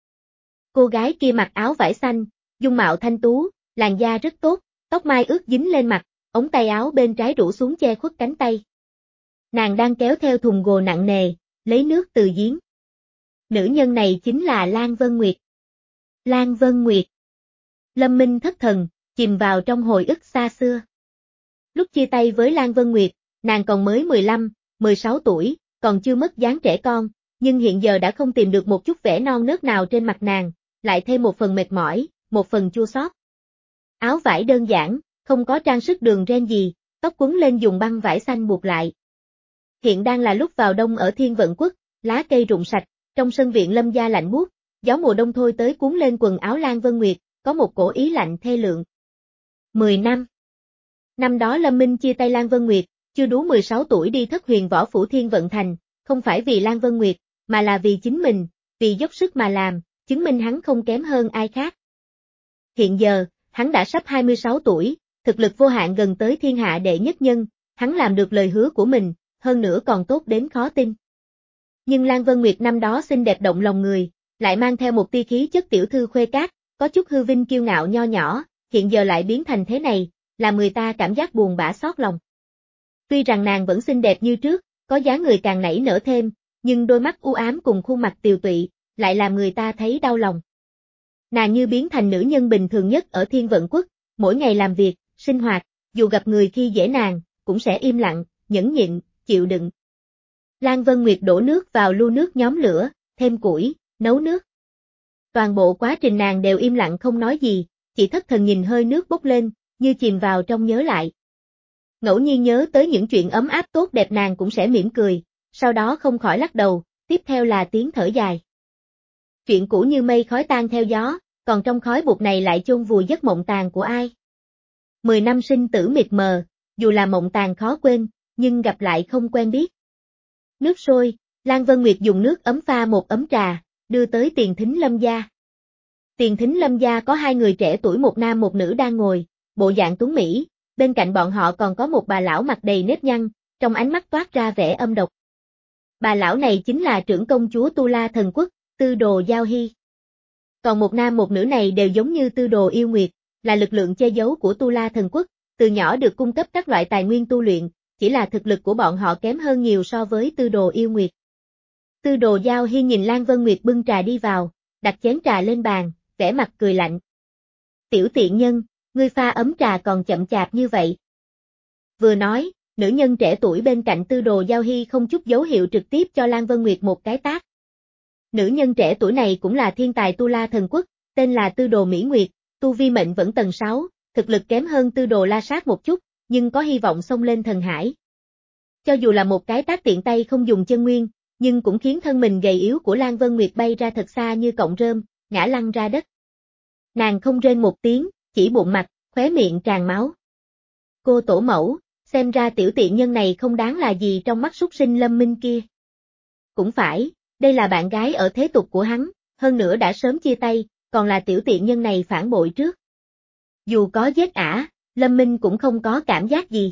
Cô gái kia mặc áo vải xanh, dung mạo thanh tú, làn da rất tốt, tóc mai ướt dính lên mặt, ống tay áo bên trái rủ xuống che khuất cánh tay. Nàng đang kéo theo thùng gồ nặng nề, lấy nước từ giếng. Nữ nhân này chính là Lan Vân Nguyệt. Lan Vân Nguyệt. Lâm Minh thất thần, chìm vào trong hồi ức xa xưa. Lúc chia tay với Lan Vân Nguyệt, nàng còn mới mười lăm, mười sáu tuổi, còn chưa mất dáng trẻ con, nhưng hiện giờ đã không tìm được một chút vẻ non nớt nào trên mặt nàng, lại thêm một phần mệt mỏi, một phần chua xót. Áo vải đơn giản, không có trang sức đường ren gì, tóc quấn lên dùng băng vải xanh buộc lại. Hiện đang là lúc vào đông ở Thiên Vận Quốc, lá cây rụng sạch, trong sân viện Lâm gia lạnh buốt, gió mùa đông thôi tới cuốn lên quần áo Lan Vân Nguyệt, có một cổ ý lạnh thê lượng. Mười năm. Năm đó Lâm Minh chia tay Lan Vân Nguyệt, chưa đủ mười sáu tuổi đi Thất Huyền Võ Phủ Thiên Vận Thành, không phải vì Lan Vân Nguyệt, mà là vì chính mình, vì dốc sức mà làm, chứng minh hắn không kém hơn ai khác. Hiện giờ, hắn đã sắp hai mươi sáu tuổi, thực lực vô hạn gần tới thiên hạ đệ nhất nhân, hắn làm được lời hứa của mình, hơn nữa còn tốt đến khó tin. Nhưng Lan Vân Nguyệt năm đó xinh đẹp động lòng người, lại mang theo một tia khí chất tiểu thư khuê cát, có chút hư vinh kiêu ngạo nho nhỏ, hiện giờ lại biến thành thế này, làm người ta cảm giác buồn bã xót lòng. Tuy rằng nàng vẫn xinh đẹp như trước, có dáng người càng nảy nở thêm, nhưng đôi mắt u ám cùng khuôn mặt tiều tụy, lại làm người ta thấy đau lòng. Nàng như biến thành nữ nhân bình thường nhất ở Thiên Vận Quốc, mỗi ngày làm việc, sinh hoạt, dù gặp người khi dễ nàng, cũng sẽ im lặng, nhẫn nhịn, chịu đựng. Lan Vân Nguyệt đổ nước vào lu nước nhóm lửa, thêm củi, nấu nước. Toàn bộ quá trình nàng đều im lặng không nói gì, chỉ thất thần nhìn hơi nước bốc lên, như chìm vào trong nhớ lại. Ngẫu nhiên nhớ tới những chuyện ấm áp tốt đẹp nàng cũng sẽ mỉm cười, sau đó không khỏi lắc đầu, tiếp theo là tiếng thở dài. Chuyện cũ như mây khói tan theo gió, còn trong khói bụi này lại chôn vùi giấc mộng tàn của ai. Mười năm sinh tử mịt mờ, dù là mộng tàn khó quên, nhưng gặp lại không quen biết. Nước sôi, Lan Vân Nguyệt dùng nước ấm pha một ấm trà, đưa tới Tiền Thính Lâm gia. Tiền Thính Lâm gia có hai người trẻ tuổi một nam một nữ đang ngồi, bộ dạng tuấn mỹ, bên cạnh bọn họ còn có một bà lão mặt đầy nếp nhăn, trong ánh mắt toát ra vẻ âm độc. Bà lão này chính là trưởng công chúa Tu La Thần Quốc, Tư Đồ Giao Hy. Còn một nam một nữ này đều giống như Tư Đồ Yêu Nguyệt, là lực lượng che giấu của Tu La Thần Quốc, từ nhỏ được cung cấp các loại tài nguyên tu luyện, chỉ là thực lực của bọn họ kém hơn nhiều so với Tư Đồ Yêu Nguyệt. Tư Đồ Giao Hy nhìn Lan Vân Nguyệt bưng trà đi vào, đặt chén trà lên bàn, vẻ mặt cười lạnh. Tiểu tiện nhân, ngươi pha ấm trà còn chậm chạp như vậy. Vừa nói, nữ nhân trẻ tuổi bên cạnh Tư Đồ Giao Hy không chút dấu hiệu trực tiếp cho Lan Vân Nguyệt một cái tát. Nữ nhân trẻ tuổi này cũng là thiên tài Tu La Thần Quốc, tên là Tư Đồ Mỹ Nguyệt, tu vi mệnh vẫn tầng sáu, thực lực kém hơn Tư Đồ La Sát một chút, nhưng có hy vọng xông lên thần hải. Cho dù là một cái tát tiện tay không dùng chân nguyên, nhưng cũng khiến thân mình gầy yếu của Lan Vân Nguyệt bay ra thật xa như cọng rơm, ngã lăn ra đất. Nàng không rên một tiếng, chỉ bụng mặt, khóe miệng tràn máu. Cô tổ mẫu, xem ra tiểu tiện nhân này không đáng là gì trong mắt súc sinh Lâm Minh kia. Cũng phải, đây là bạn gái ở thế tục của hắn, hơn nữa đã sớm chia tay, còn là tiểu tiện nhân này phản bội trước. Dù có giết ả, Lâm Minh cũng không có cảm giác gì.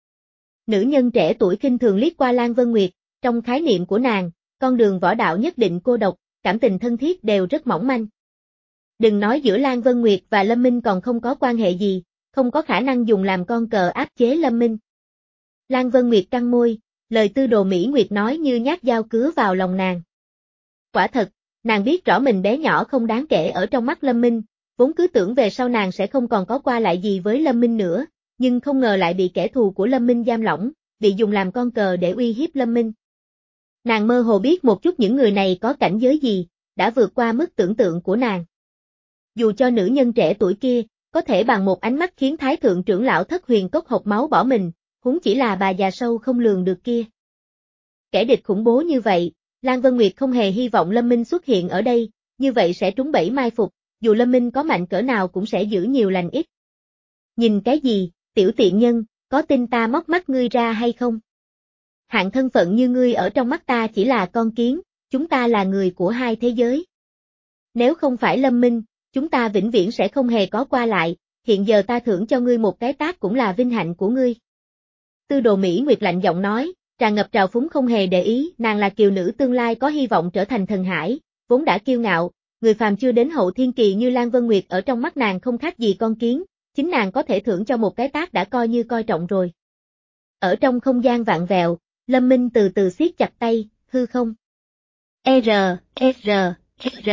Nữ nhân trẻ tuổi khinh thường liếc qua Lan Vân Nguyệt, trong khái niệm của nàng, con đường võ đạo nhất định cô độc, cảm tình thân thiết đều rất mỏng manh. Đừng nói giữa Lan Vân Nguyệt và Lâm Minh còn không có quan hệ gì, không có khả năng dùng làm con cờ áp chế Lâm Minh. Lan Vân Nguyệt căng môi, lời Tư Đồ Mỹ Nguyệt nói như nhát dao cứa vào lòng nàng. Quả thật, nàng biết rõ mình bé nhỏ không đáng kể ở trong mắt Lâm Minh, vốn cứ tưởng về sau nàng sẽ không còn có qua lại gì với Lâm Minh nữa, nhưng không ngờ lại bị kẻ thù của Lâm Minh giam lỏng, bị dùng làm con cờ để uy hiếp Lâm Minh. Nàng mơ hồ biết một chút những người này có cảnh giới gì, đã vượt qua mức tưởng tượng của nàng. Dù cho nữ nhân trẻ tuổi kia, có thể bằng một ánh mắt khiến Thái Thượng trưởng lão Thất Huyền Cốc hộc máu bỏ mình, huống chỉ là bà già sâu không lường được kia. Kẻ địch khủng bố như vậy, Lan Vân Nguyệt không hề hy vọng Lâm Minh xuất hiện ở đây, như vậy sẽ trúng bẫy mai phục, dù Lâm Minh có mạnh cỡ nào cũng sẽ giữ nhiều lành ít. Nhìn cái gì, tiểu tiện nhân, có tin ta móc mắt ngươi ra hay không? Hạng thân phận như ngươi ở trong mắt ta chỉ là con kiến, chúng ta là người của hai thế giới. Nếu không phải Lâm Minh, chúng ta vĩnh viễn sẽ không hề có qua lại, hiện giờ ta thưởng cho ngươi một cái tát cũng là vinh hạnh của ngươi. Tư Đồ Mỹ Nguyệt lạnh giọng nói, tràn ngập trào phúng không hề để ý, nàng là kiều nữ tương lai có hy vọng trở thành thần hải, vốn đã kiêu ngạo, người phàm chưa đến hậu thiên kỳ như Lan Vân Nguyệt ở trong mắt nàng không khác gì con kiến, chính nàng có thể thưởng cho một cái tát đã coi như coi trọng rồi. Ở trong không gian vạn vẹo, Lâm Minh từ từ siết chặt tay, hư không. R, R, R.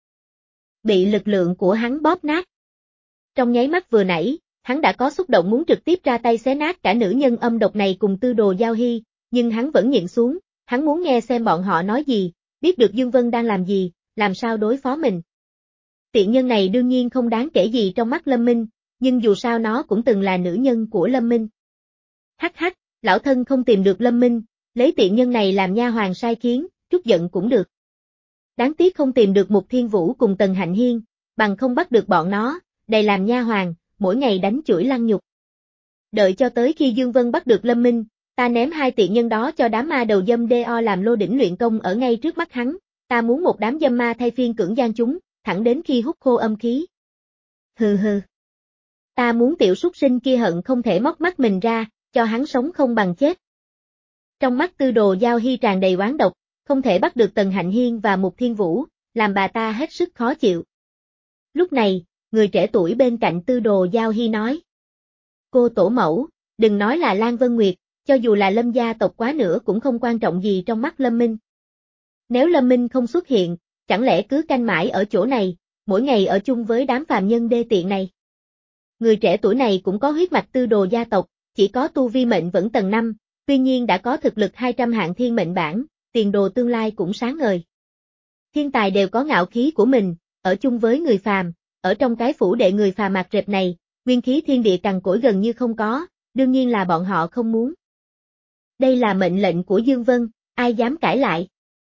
Bị lực lượng của hắn bóp nát. Trong nháy mắt vừa nãy, hắn đã có xúc động muốn trực tiếp ra tay xé nát cả nữ nhân âm độc này cùng Tư Đồ Giao Hy, nhưng hắn vẫn nhịn xuống, hắn muốn nghe xem bọn họ nói gì, biết được Dương Vân đang làm gì, làm sao đối phó mình. Tiện nhân này đương nhiên không đáng kể gì trong mắt Lâm Minh, nhưng dù sao nó cũng từng là nữ nhân của Lâm Minh. Hắc hắc, lão thân không tìm được Lâm Minh, lấy tiện nhân này làm nha hoàn sai khiến, trút giận cũng được. Đáng tiếc không tìm được Mục Thiên Vũ cùng Tần Hạnh Hiên, bằng không bắt được bọn nó, đầy làm nha hoàn, mỗi ngày đánh chửi lăng nhục. Đợi cho tới khi Dương Vân bắt được Lâm Minh, ta ném hai tiện nhân đó cho đám ma đầu dâm đê o làm lô đỉnh luyện công ở ngay trước mắt hắn, ta muốn một đám dâm ma thay phiên cưỡng gian chúng, thẳng đến khi hút khô âm khí. Hừ hừ. Ta muốn tiểu súc sinh kia hận không thể móc mắt mình ra, cho hắn sống không bằng chết. Trong mắt Tư Đồ Giao Hy tràn đầy oán độc, không thể bắt được Tần Hạnh Hiên và Mục Thiên Vũ, làm bà ta hết sức khó chịu. Lúc này, người trẻ tuổi bên cạnh Tư Đồ Giao Hy nói. Cô tổ mẫu, đừng nói là Lan Vân Nguyệt, cho dù là Lâm gia tộc quá nữa cũng không quan trọng gì trong mắt Lâm Minh. Nếu Lâm Minh không xuất hiện, chẳng lẽ cứ canh mãi ở chỗ này, mỗi ngày ở chung với đám phàm nhân đê tiện này. Người trẻ tuổi này cũng có huyết mạch Tư Đồ gia tộc, chỉ có tu vi mệnh vẫn tầng năm, tuy nhiên đã có thực lực hai trăm hạng thiên mệnh bản, tiền đồ tương lai cũng sáng ngời. Thiên tài đều có ngạo khí của mình, ở chung với người phàm, ở trong cái phủ đệ người phàm mạc rệp này, nguyên khí thiên địa cằn cỗi gần như không có, đương nhiên là bọn họ không muốn. Đây là mệnh lệnh của Dương Vân, ai dám cãi lại.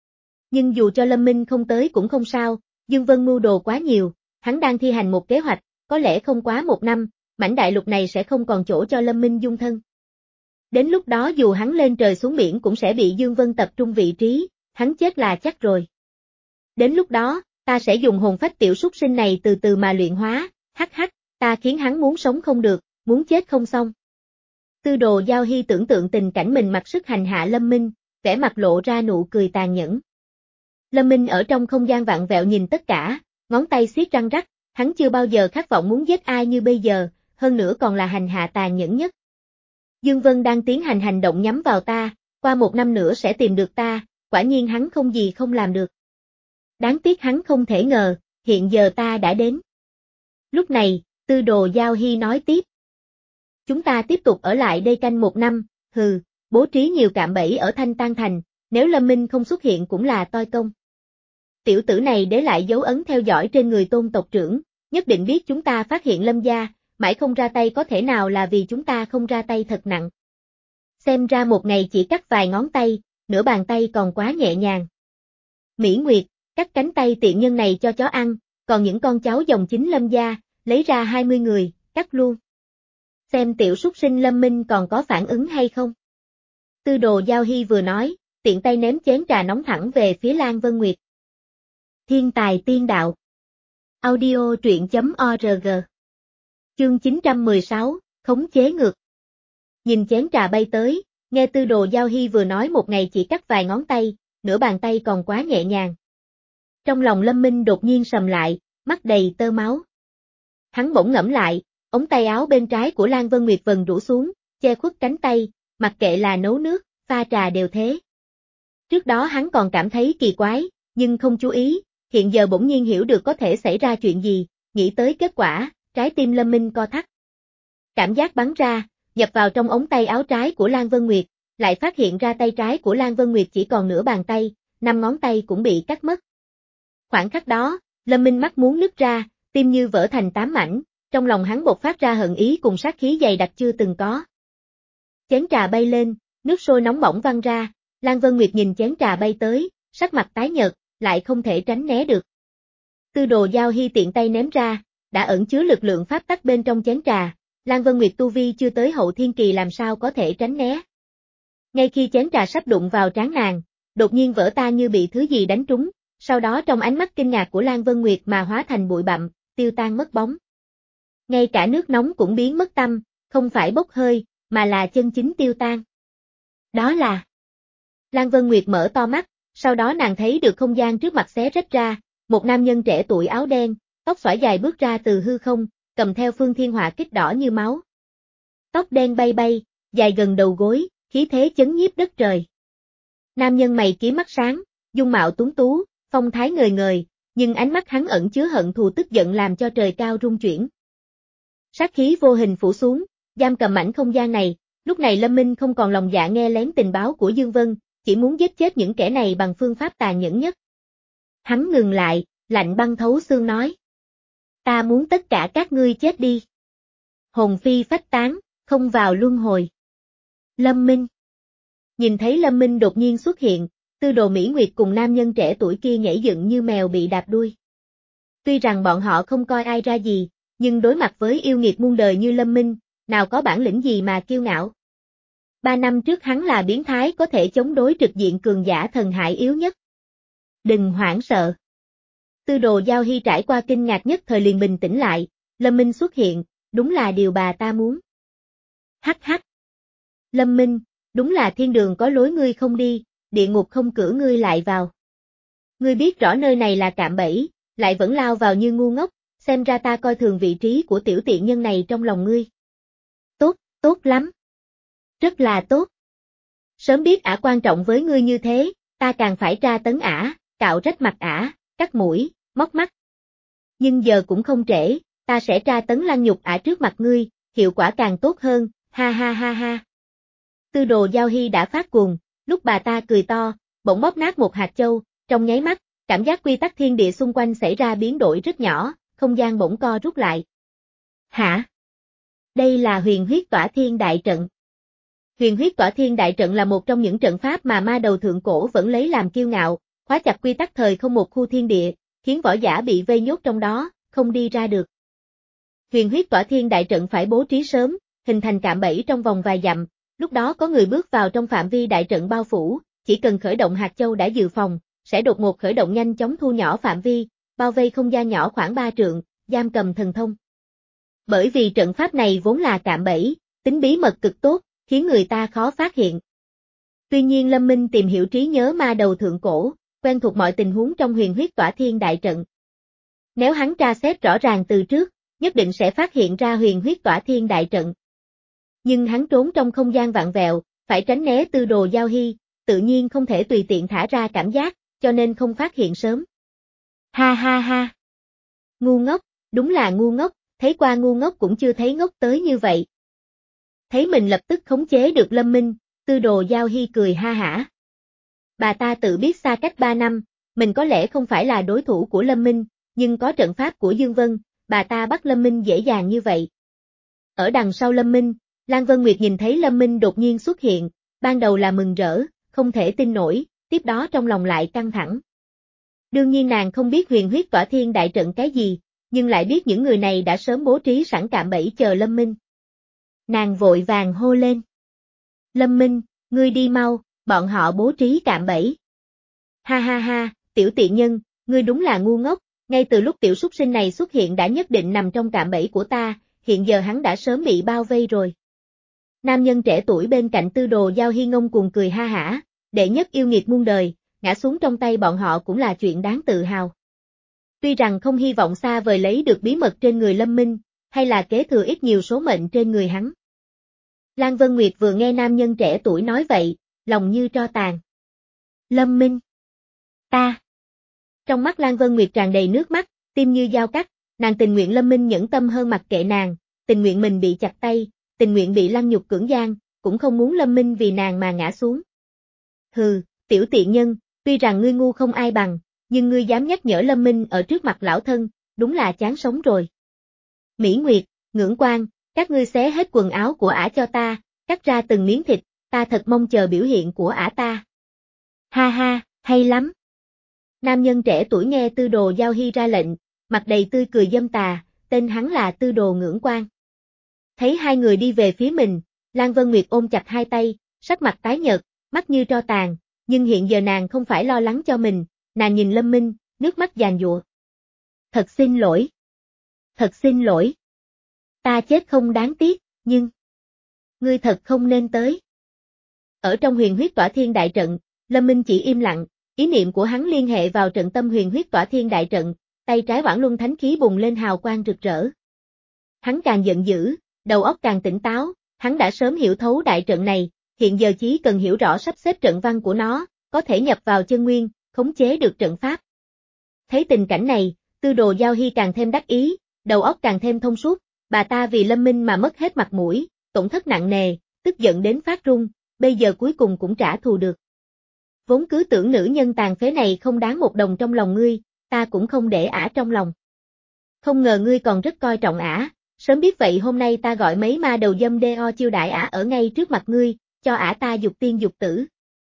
Nhưng dù cho Lâm Minh không tới cũng không sao, Dương Vân mưu đồ quá nhiều, hắn đang thi hành một kế hoạch, có lẽ không quá một năm, mảnh đại lục này sẽ không còn chỗ cho Lâm Minh dung thân. Đến lúc đó dù hắn lên trời xuống biển cũng sẽ bị Dương Vân tập trung vị trí, hắn chết là chắc rồi. Đến lúc đó, ta sẽ dùng hồn phách tiểu súc sinh này từ từ mà luyện hóa, hắc hắc, ta khiến hắn muốn sống không được, muốn chết không xong. Tư Đồ Giao Hy tưởng tượng tình cảnh mình mặc sức hành hạ Lâm Minh, vẻ mặt lộ ra nụ cười tàn nhẫn. Lâm Minh ở trong không gian vạn vẹo nhìn tất cả, ngón tay siết răng rắc, hắn chưa bao giờ khát vọng muốn giết ai như bây giờ, hơn nữa còn là hành hạ tàn nhẫn nhất. Dương Vân đang tiến hành hành động nhắm vào ta, qua một năm nữa sẽ tìm được ta, quả nhiên hắn không gì không làm được. Đáng tiếc hắn không thể ngờ, hiện giờ ta đã đến. Lúc này, Tư Đồ Giao Hy nói tiếp. Chúng ta tiếp tục ở lại đây canh một năm, hừ, bố trí nhiều cạm bẫy ở Thanh Tan Thành, nếu Lâm Minh không xuất hiện cũng là toi công. Tiểu tử này để lại dấu ấn theo dõi trên người Tôn tộc trưởng, nhất định biết chúng ta phát hiện Lâm gia, mãi không ra tay có thể nào là vì chúng ta không ra tay thật nặng. Xem ra một ngày chỉ cắt vài ngón tay, nửa bàn tay còn quá nhẹ nhàng. Mỹ Nguyệt, cắt cánh tay tiện nhân này cho chó ăn, còn những con cháu dòng chính Lâm gia, lấy ra hai mươi người, cắt luôn. Xem tiểu súc sinh Lâm Minh còn có phản ứng hay không. Tư Đồ Giao Hy vừa nói, tiện tay ném chén trà nóng thẳng về phía Lan Vân Nguyệt. Thiên tài tiên đạo. Audio truyện chấm org. Chương chín trăm mười sáu, khống chế ngược. Nhìn chén trà bay tới, nghe Tư Đồ Giao Hy vừa nói một ngày chỉ cắt vài ngón tay, nửa bàn tay còn quá nhẹ nhàng. Trong lòng Lâm Minh đột nhiên sầm lại, mắt đầy tơ máu. Hắn bỗng ngẫm lại, ống tay áo bên trái của Lan Vân Nguyệt vần rũ xuống, che khuất cánh tay, mặc kệ là nấu nước, pha trà đều thế. Trước đó hắn còn cảm thấy kỳ quái, nhưng không chú ý, hiện giờ bỗng nhiên hiểu được có thể xảy ra chuyện gì, nghĩ tới kết quả, trái tim Lâm Minh co thắt. Cảm giác bắn ra, nhập vào trong ống tay áo trái của Lan Vân Nguyệt, lại phát hiện ra tay trái của Lan Vân Nguyệt chỉ còn nửa bàn tay, năm ngón tay cũng bị cắt mất. Khoảnh khắc đó, Lâm Minh mắt muốn nứt ra, tim như vỡ thành tám mảnh, trong lòng hắn bộc phát ra hận ý cùng sát khí dày đặc chưa từng có. Chén trà bay lên, nước sôi nóng bỏng văng ra, Lan Vân Nguyệt nhìn chén trà bay tới, sắc mặt tái nhợt, lại không thể tránh né được. Tư Đồ Giao Hy tiện tay ném ra, đã ẩn chứa lực lượng pháp tắc bên trong chén trà, Lan Vân Nguyệt tu vi chưa tới hậu thiên kỳ làm sao có thể tránh né. Ngay khi chén trà sắp đụng vào trán nàng, đột nhiên vỡ tan như bị thứ gì đánh trúng, sau đó trong ánh mắt kinh ngạc của Lan Vân Nguyệt mà hóa thành bụi bặm, tiêu tan mất bóng. Ngay cả nước nóng cũng biến mất tăm, không phải bốc hơi, mà là chân chính tiêu tan. Đó là... Lan Vân Nguyệt mở to mắt, sau đó nàng thấy được không gian trước mặt xé rách ra, một nam nhân trẻ tuổi áo đen, tóc xõa dài bước ra từ hư không, cầm theo phương thiên hỏa kích đỏ như máu. Tóc đen bay bay, dài gần đầu gối, khí thế chấn nhiếp đất trời. Nam nhân mày kiếm mắt sáng, dung mạo tuấn tú, phong thái ngời ngời, nhưng ánh mắt hắn ẩn chứa hận thù tức giận làm cho trời cao rung chuyển. Sát khí vô hình phủ xuống, giam cầm mảnh không gian này, lúc này Lâm Minh không còn lòng dạ nghe lén tình báo của Dương Vân, chỉ muốn giết chết những kẻ này bằng phương pháp tàn nhẫn nhất. Hắn ngừng lại, lạnh băng thấu xương nói. Ta muốn tất cả các ngươi chết đi. Hồn phi phách tán, không vào luân hồi. Lâm Minh. Nhìn thấy Lâm Minh đột nhiên xuất hiện, Tư Đồ Mỹ Nguyệt cùng nam nhân trẻ tuổi kia nhảy dựng như mèo bị đạp đuôi. Tuy rằng bọn họ không coi ai ra gì, nhưng đối mặt với yêu nghiệt muôn đời như Lâm Minh, nào có bản lĩnh gì mà kiêu ngạo. Ba năm trước hắn là biến thái có thể chống đối trực diện cường giả thần hải yếu nhất. Đừng hoảng sợ. Tư Đồ Giao Hy trải qua kinh ngạc nhất thời liền bình tĩnh lại, Lâm Minh xuất hiện, đúng là điều bà ta muốn. Hắc hắc. Lâm Minh, đúng là thiên đường có lối ngươi không đi, địa ngục không cửa ngươi lại vào. Ngươi biết rõ nơi này là cạm bẫy, lại vẫn lao vào như ngu ngốc, xem ra ta coi thường vị trí của tiểu tiện nhân này trong lòng ngươi. Tốt, tốt lắm. Rất là tốt. Sớm biết ả quan trọng với ngươi như thế, ta càng phải tra tấn ả, cạo rách mặt ả, cắt mũi, móc mắt. Nhưng giờ cũng không trễ, ta sẽ tra tấn lăng nhục ả trước mặt ngươi, hiệu quả càng tốt hơn, ha ha ha ha. Tư Đồ Giao Hy đã phát cuồng, lúc bà ta cười to, bỗng bóp nát một hạt châu, trong nháy mắt, cảm giác quy tắc thiên địa xung quanh xảy ra biến đổi rất nhỏ, không gian bỗng co rút lại. Hả? Đây là huyền huyết tỏa thiên đại trận. Huyền huyết tỏa thiên đại trận là một trong những trận pháp mà ma đầu thượng cổ vẫn lấy làm kiêu ngạo, khóa chặt quy tắc thời không một khu thiên địa, khiến võ giả bị vây nhốt trong đó, không đi ra được. Huyền huyết tỏa thiên đại trận phải bố trí sớm, hình thành cạm bẫy trong vòng vài dặm, lúc đó có người bước vào trong phạm vi đại trận bao phủ, chỉ cần khởi động hạt châu đã dự phòng, sẽ đột ngột khởi động nhanh chóng thu nhỏ phạm vi, bao vây không gian nhỏ khoảng ba trượng, giam cầm thần thông. Bởi vì trận pháp này vốn là cạm bẫy, tính bí mật cực tốt, khiến người ta khó phát hiện. Tuy nhiên Lâm Minh tìm hiểu trí nhớ ma đầu thượng cổ, quen thuộc mọi tình huống trong huyền huyết tỏa thiên đại trận. Nếu hắn tra xét rõ ràng từ trước, nhất định sẽ phát hiện ra huyền huyết tỏa thiên đại trận. Nhưng hắn trốn trong không gian vạn vẹo, phải tránh né Tư Đồ Giao Hy, tự nhiên không thể tùy tiện thả ra cảm giác, cho nên không phát hiện sớm. Ha ha ha. Ngu ngốc, đúng là ngu ngốc, thấy qua ngu ngốc cũng chưa thấy ngốc tới như vậy. Thấy mình lập tức khống chế được Lâm Minh, Tư Đồ Giao Hy cười ha hả. Bà ta tự biết xa cách ba năm, mình có lẽ không phải là đối thủ của Lâm Minh, nhưng có trận pháp của Dương Vân, bà ta bắt Lâm Minh dễ dàng như vậy. Ở đằng sau Lâm Minh, Lan Vân Nguyệt nhìn thấy Lâm Minh đột nhiên xuất hiện, ban đầu là mừng rỡ, không thể tin nổi, tiếp đó trong lòng lại căng thẳng. Đương nhiên nàng không biết huyền huyết tỏa thiên đại trận cái gì, nhưng lại biết những người này đã sớm bố trí sẵn cạm bẫy chờ Lâm Minh. Nàng vội vàng hô lên. Lâm Minh, ngươi đi mau, bọn họ bố trí cạm bẫy. Ha ha ha, tiểu tiện nhân, ngươi đúng là ngu ngốc, ngay từ lúc tiểu súc sinh này xuất hiện đã nhất định nằm trong cạm bẫy của ta, hiện giờ hắn đã sớm bị bao vây rồi. Nam nhân trẻ tuổi bên cạnh Tư Đồ Giao Hy ngông cuồng cười ha hả, đệ nhất yêu nghiệt muôn đời, ngã xuống trong tay bọn họ cũng là chuyện đáng tự hào. Tuy rằng không hy vọng xa vời lấy được bí mật trên người Lâm Minh, hay là kế thừa ít nhiều số mệnh trên người hắn. Lan Vân Nguyệt vừa nghe nam nhân trẻ tuổi nói vậy, lòng như tro tàn. Lâm Minh. Ta. Trong mắt Lan Vân Nguyệt tràn đầy nước mắt, tim như dao cắt, nàng tình nguyện Lâm Minh nhẫn tâm hơn mặc kệ nàng, tình nguyện mình bị chặt tay, tình nguyện bị lăng nhục cưỡng gian, cũng không muốn Lâm Minh vì nàng mà ngã xuống. Hừ, tiểu tiện nhân, tuy rằng ngươi ngu không ai bằng, nhưng ngươi dám nhắc nhở Lâm Minh ở trước mặt lão thân, đúng là chán sống rồi. Mỹ Nguyệt, Ngưỡng Quan, các ngươi xé hết quần áo của ả cho ta, cắt ra từng miếng thịt, ta thật mong chờ biểu hiện của ả ta. Ha ha, hay lắm. Nam nhân trẻ tuổi nghe Tư Đồ Giao Hy ra lệnh, mặt đầy tươi cười dâm tà, tên hắn là Tư Đồ Ngưỡng Quan. Thấy hai người đi về phía mình, Lan Vân Nguyệt ôm chặt hai tay, sắc mặt tái nhợt, mắt như tro tàn, nhưng hiện giờ nàng không phải lo lắng cho mình, nàng nhìn Lâm Minh, nước mắt giàn giụa. Thật xin lỗi. Thật xin lỗi. Ta chết không đáng tiếc, nhưng... Ngươi thật không nên tới. Ở trong huyền huyết tỏa thiên đại trận, Lâm Minh chỉ im lặng, ý niệm của hắn liên hệ vào trận tâm huyền huyết tỏa thiên đại trận, tay trái Oản Luân Thánh khí bùng lên hào quang rực rỡ. Hắn càng giận dữ, đầu óc càng tỉnh táo, hắn đã sớm hiểu thấu đại trận này, hiện giờ chỉ cần hiểu rõ sắp xếp trận văn của nó, có thể nhập vào chân nguyên, khống chế được trận pháp. Thấy tình cảnh này, Tư Đồ Giao Hy càng thêm đắc ý, đầu óc càng thêm thông suốt, bà ta vì Lâm Minh mà mất hết mặt mũi, tổn thất nặng nề, tức giận đến phát run, bây giờ cuối cùng cũng trả thù được. Vốn cứ tưởng nữ nhân tàn phế này không đáng một đồng trong lòng ngươi, ta cũng không để ả trong lòng. Không ngờ ngươi còn rất coi trọng ả, sớm biết vậy hôm nay ta gọi mấy ma đầu dâm đê o chiêu đãi ả ở ngay trước mặt ngươi, cho ả ta dục tiên dục tử.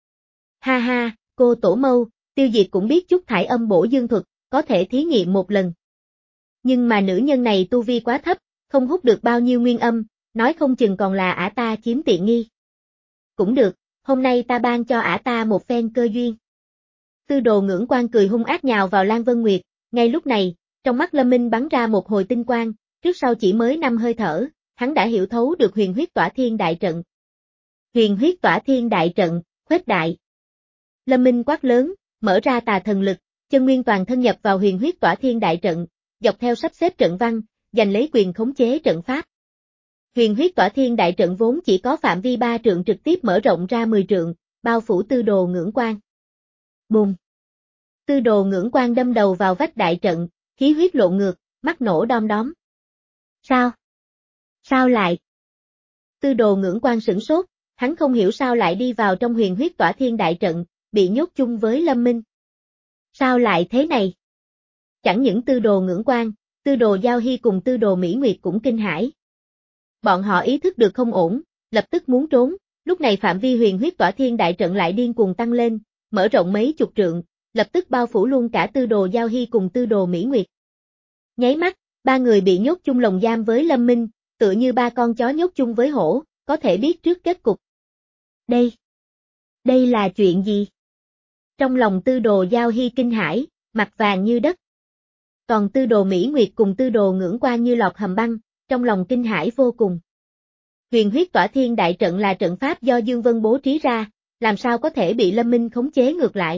Ha ha, cô tổ mâu, Tiêu Diệt cũng biết chút thải âm bổ dương thuật, có thể thí nghiệm một lần. Nhưng mà nữ nhân này tu vi quá thấp, không hút được bao nhiêu nguyên âm, nói không chừng còn là ả ta chiếm tiện nghi. Cũng được, hôm nay ta ban cho ả ta một phen cơ duyên. Tư Đồ Ngưỡng Quan cười hung ác nhào vào Lan Vân Nguyệt, ngay lúc này, trong mắt Lâm Minh bắn ra một hồi tinh quang, trước sau chỉ mới năm hơi thở, hắn đã hiểu thấu được huyền huyết tỏa thiên đại trận. Huyền huyết tỏa thiên đại trận, khuếch đại. Lâm Minh quát lớn, mở ra tà thần lực, chân nguyên toàn thân nhập vào huyền huyết tỏa thiên đại trận, dọc theo sắp xếp trận văn, giành lấy quyền khống chế trận pháp. Huyền huyết tỏa thiên đại trận vốn chỉ có phạm vi ba trượng trực tiếp mở rộng ra mười trượng, bao phủ Tư Đồ Ngưỡng Quan. Bùng! Tư Đồ Ngưỡng Quan đâm đầu vào vách đại trận, khí huyết lộn ngược, mắt nổ đom đóm. Sao? Sao lại? Tư Đồ Ngưỡng Quan sửng sốt, hắn không hiểu sao lại đi vào trong huyền huyết tỏa thiên đại trận, bị nhốt chung với Lâm Minh. Sao lại thế này? Chẳng những Tư Đồ Ngưỡng Quan, Tư Đồ Giao Hy cùng Tư Đồ Mỹ Nguyệt cũng kinh hãi. Bọn họ ý thức được không ổn, lập tức muốn trốn, lúc này phạm vi huyền huyết tỏa thiên đại trận lại điên cuồng tăng lên, mở rộng mấy chục trượng, lập tức bao phủ luôn cả Tư Đồ Giao Hy cùng Tư Đồ Mỹ Nguyệt. Nháy mắt, ba người bị nhốt chung lồng giam với Lâm Minh, tựa như ba con chó nhốt chung với hổ, có thể biết trước kết cục. Đây, đây là chuyện gì? Trong lòng Tư Đồ Giao Hy kinh hãi, mặt vàng như đất. Còn Tư Đồ Mỹ Nguyệt cùng Tư Đồ Ngưỡng Quan như lọt hầm băng, trong lòng kinh hãi vô cùng. Huyền huyết tỏa thiên đại trận là trận pháp do Dương Vân bố trí ra, làm sao có thể bị Lâm Minh khống chế ngược lại.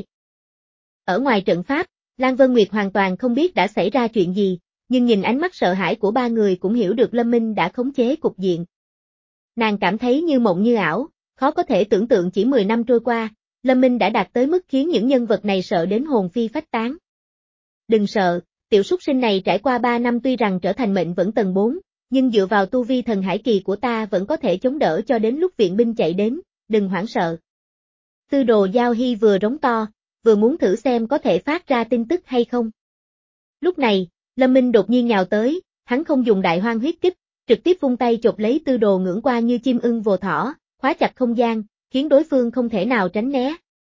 Ở ngoài trận pháp, Lan Vân Nguyệt hoàn toàn không biết đã xảy ra chuyện gì, nhưng nhìn ánh mắt sợ hãi của ba người cũng hiểu được Lâm Minh đã khống chế cục diện. Nàng cảm thấy như mộng như ảo, khó có thể tưởng tượng chỉ mười năm trôi qua, Lâm Minh đã đạt tới mức khiến những nhân vật này sợ đến hồn phi phách tán. Đừng sợ, tiểu súc sinh này trải qua ba năm tuy rằng trở thành mệnh vẫn tầng bốn, nhưng dựa vào tu vi thần hải kỳ của ta vẫn có thể chống đỡ cho đến lúc viện binh chạy đến, đừng hoảng sợ. Tư Đồ Giao Hy vừa rống to, vừa muốn thử xem có thể phát ra tin tức hay không. Lúc này, Lâm Minh đột nhiên nhào tới, hắn không dùng đại hoang huyết kích, trực tiếp vung tay chộp lấy Tư Đồ Ngưỡng Quan như chim ưng vồ thỏ, khóa chặt không gian, khiến đối phương không thể nào tránh né.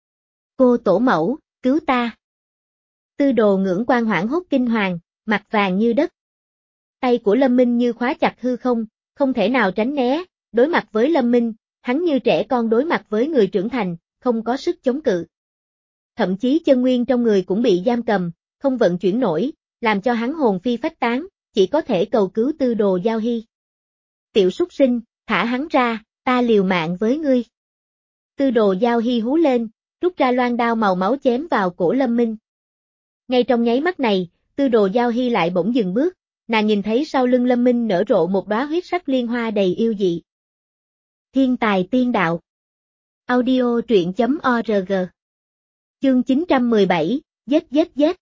Cô tổ mẫu, cứu ta. Tư Đồ Ngưỡng Quan hoảng hốt kinh hoàng, mặt vàng như đất. Tay của Lâm Minh như khóa chặt hư không, không thể nào tránh né, đối mặt với Lâm Minh, hắn như trẻ con đối mặt với người trưởng thành, không có sức chống cự. Thậm chí chân nguyên trong người cũng bị giam cầm, không vận chuyển nổi, làm cho hắn hồn phi phách tán, chỉ có thể cầu cứu Tư Đồ Giao Hy. Tiểu súc sinh, thả hắn ra, ta liều mạng với ngươi. Tư Đồ Giao Hy hú lên, rút ra loan đao màu máu chém vào cổ Lâm Minh. Ngay trong nháy mắt này, Tư Đồ Giao Hy lại bỗng dừng bước, nàng nhìn thấy sau lưng Lâm Minh nở rộ một đóa huyết sắc liên hoa đầy yêu dị. Thiên tài tiên đạo. Audio truyện chấm org. Chương chín trăm mười bảy, giết giết giết.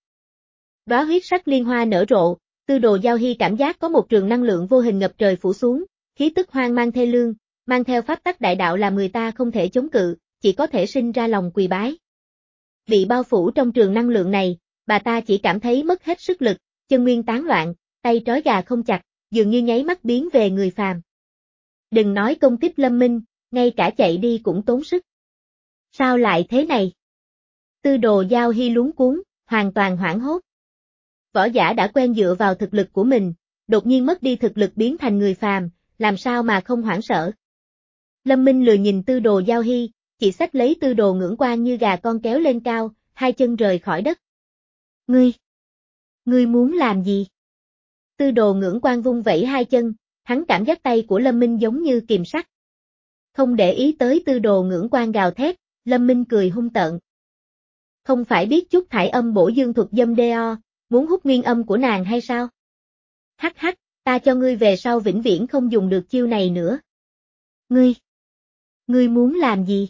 Đóa huyết sắc liên hoa nở rộ, Tư Đồ Giao Hy cảm giác có một trường năng lượng vô hình ngập trời phủ xuống, khí tức hoang mang thê lương, mang theo pháp tắc đại đạo làm người ta không thể chống cự, chỉ có thể sinh ra lòng quỳ bái. Bị bao phủ trong trường năng lượng này, bà ta chỉ cảm thấy mất hết sức lực, chân nguyên tán loạn, tay trói gà không chặt, dường như nháy mắt biến về người phàm. Đừng nói công kích Lâm Minh, ngay cả chạy đi cũng tốn sức. Sao lại thế này? Tư Đồ Giao Hy luống cuống, hoàn toàn hoảng hốt. Võ giả đã quen dựa vào thực lực của mình, đột nhiên mất đi thực lực biến thành người phàm, làm sao mà không hoảng sợ. Lâm Minh lười nhìn Tư Đồ Giao Hy, chỉ xách lấy Tư Đồ Ngưỡng Quan như gà con kéo lên cao, hai chân rời khỏi đất. Ngươi! Ngươi muốn làm gì? Tư Đồ Ngưỡng Quan vung vẩy hai chân, hắn cảm giác tay của Lâm Minh giống như kìm sắt. Không để ý tới Tư Đồ Ngưỡng Quan gào thét, Lâm Minh cười hung tợn. Không phải biết chút thải âm bổ dương thuật dâm đê o, muốn hút nguyên âm của nàng hay sao? Hắc hắc, ta cho ngươi về sau vĩnh viễn không dùng được chiêu này nữa. Ngươi! Ngươi muốn làm gì?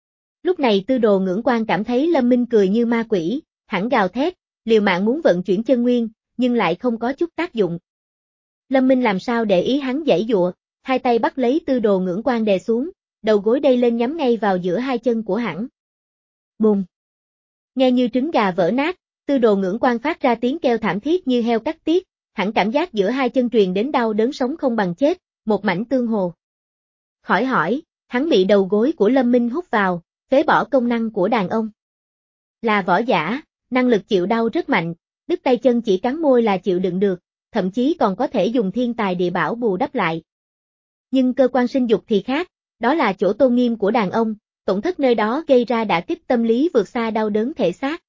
Lúc này Tư Đồ Ngưỡng Quan cảm thấy Lâm Minh cười như ma quỷ, hẳn gào thét, liều mạng muốn vận chuyển chân nguyên, nhưng lại không có chút tác dụng. Lâm Minh làm sao để ý hắn giãy giụa, hai tay bắt lấy Tư Đồ Ngưỡng Quan đè xuống, đầu gối đây lên nhắm ngay vào giữa hai chân của hắn. Bùng! Nghe như trứng gà vỡ nát, Tư Đồ Ngưỡng Quan phát ra tiếng kêu thảm thiết như heo cắt tiết, hắn cảm giác giữa hai chân truyền đến đau đớn sống không bằng chết, một mảnh tương hồ. Khỏi hỏi, hắn bị đầu gối của Lâm Minh hút vào, phế bỏ công năng của đàn ông. Là võ giả, năng lực chịu đau rất mạnh, đứt tay chân chỉ cắn môi là chịu đựng được, thậm chí còn có thể dùng thiên tài địa bảo bù đắp lại. Nhưng cơ quan sinh dục thì khác, đó là chỗ tôn nghiêm của đàn ông, tổn thất nơi đó gây ra đả kích tâm lý vượt xa đau đớn thể xác.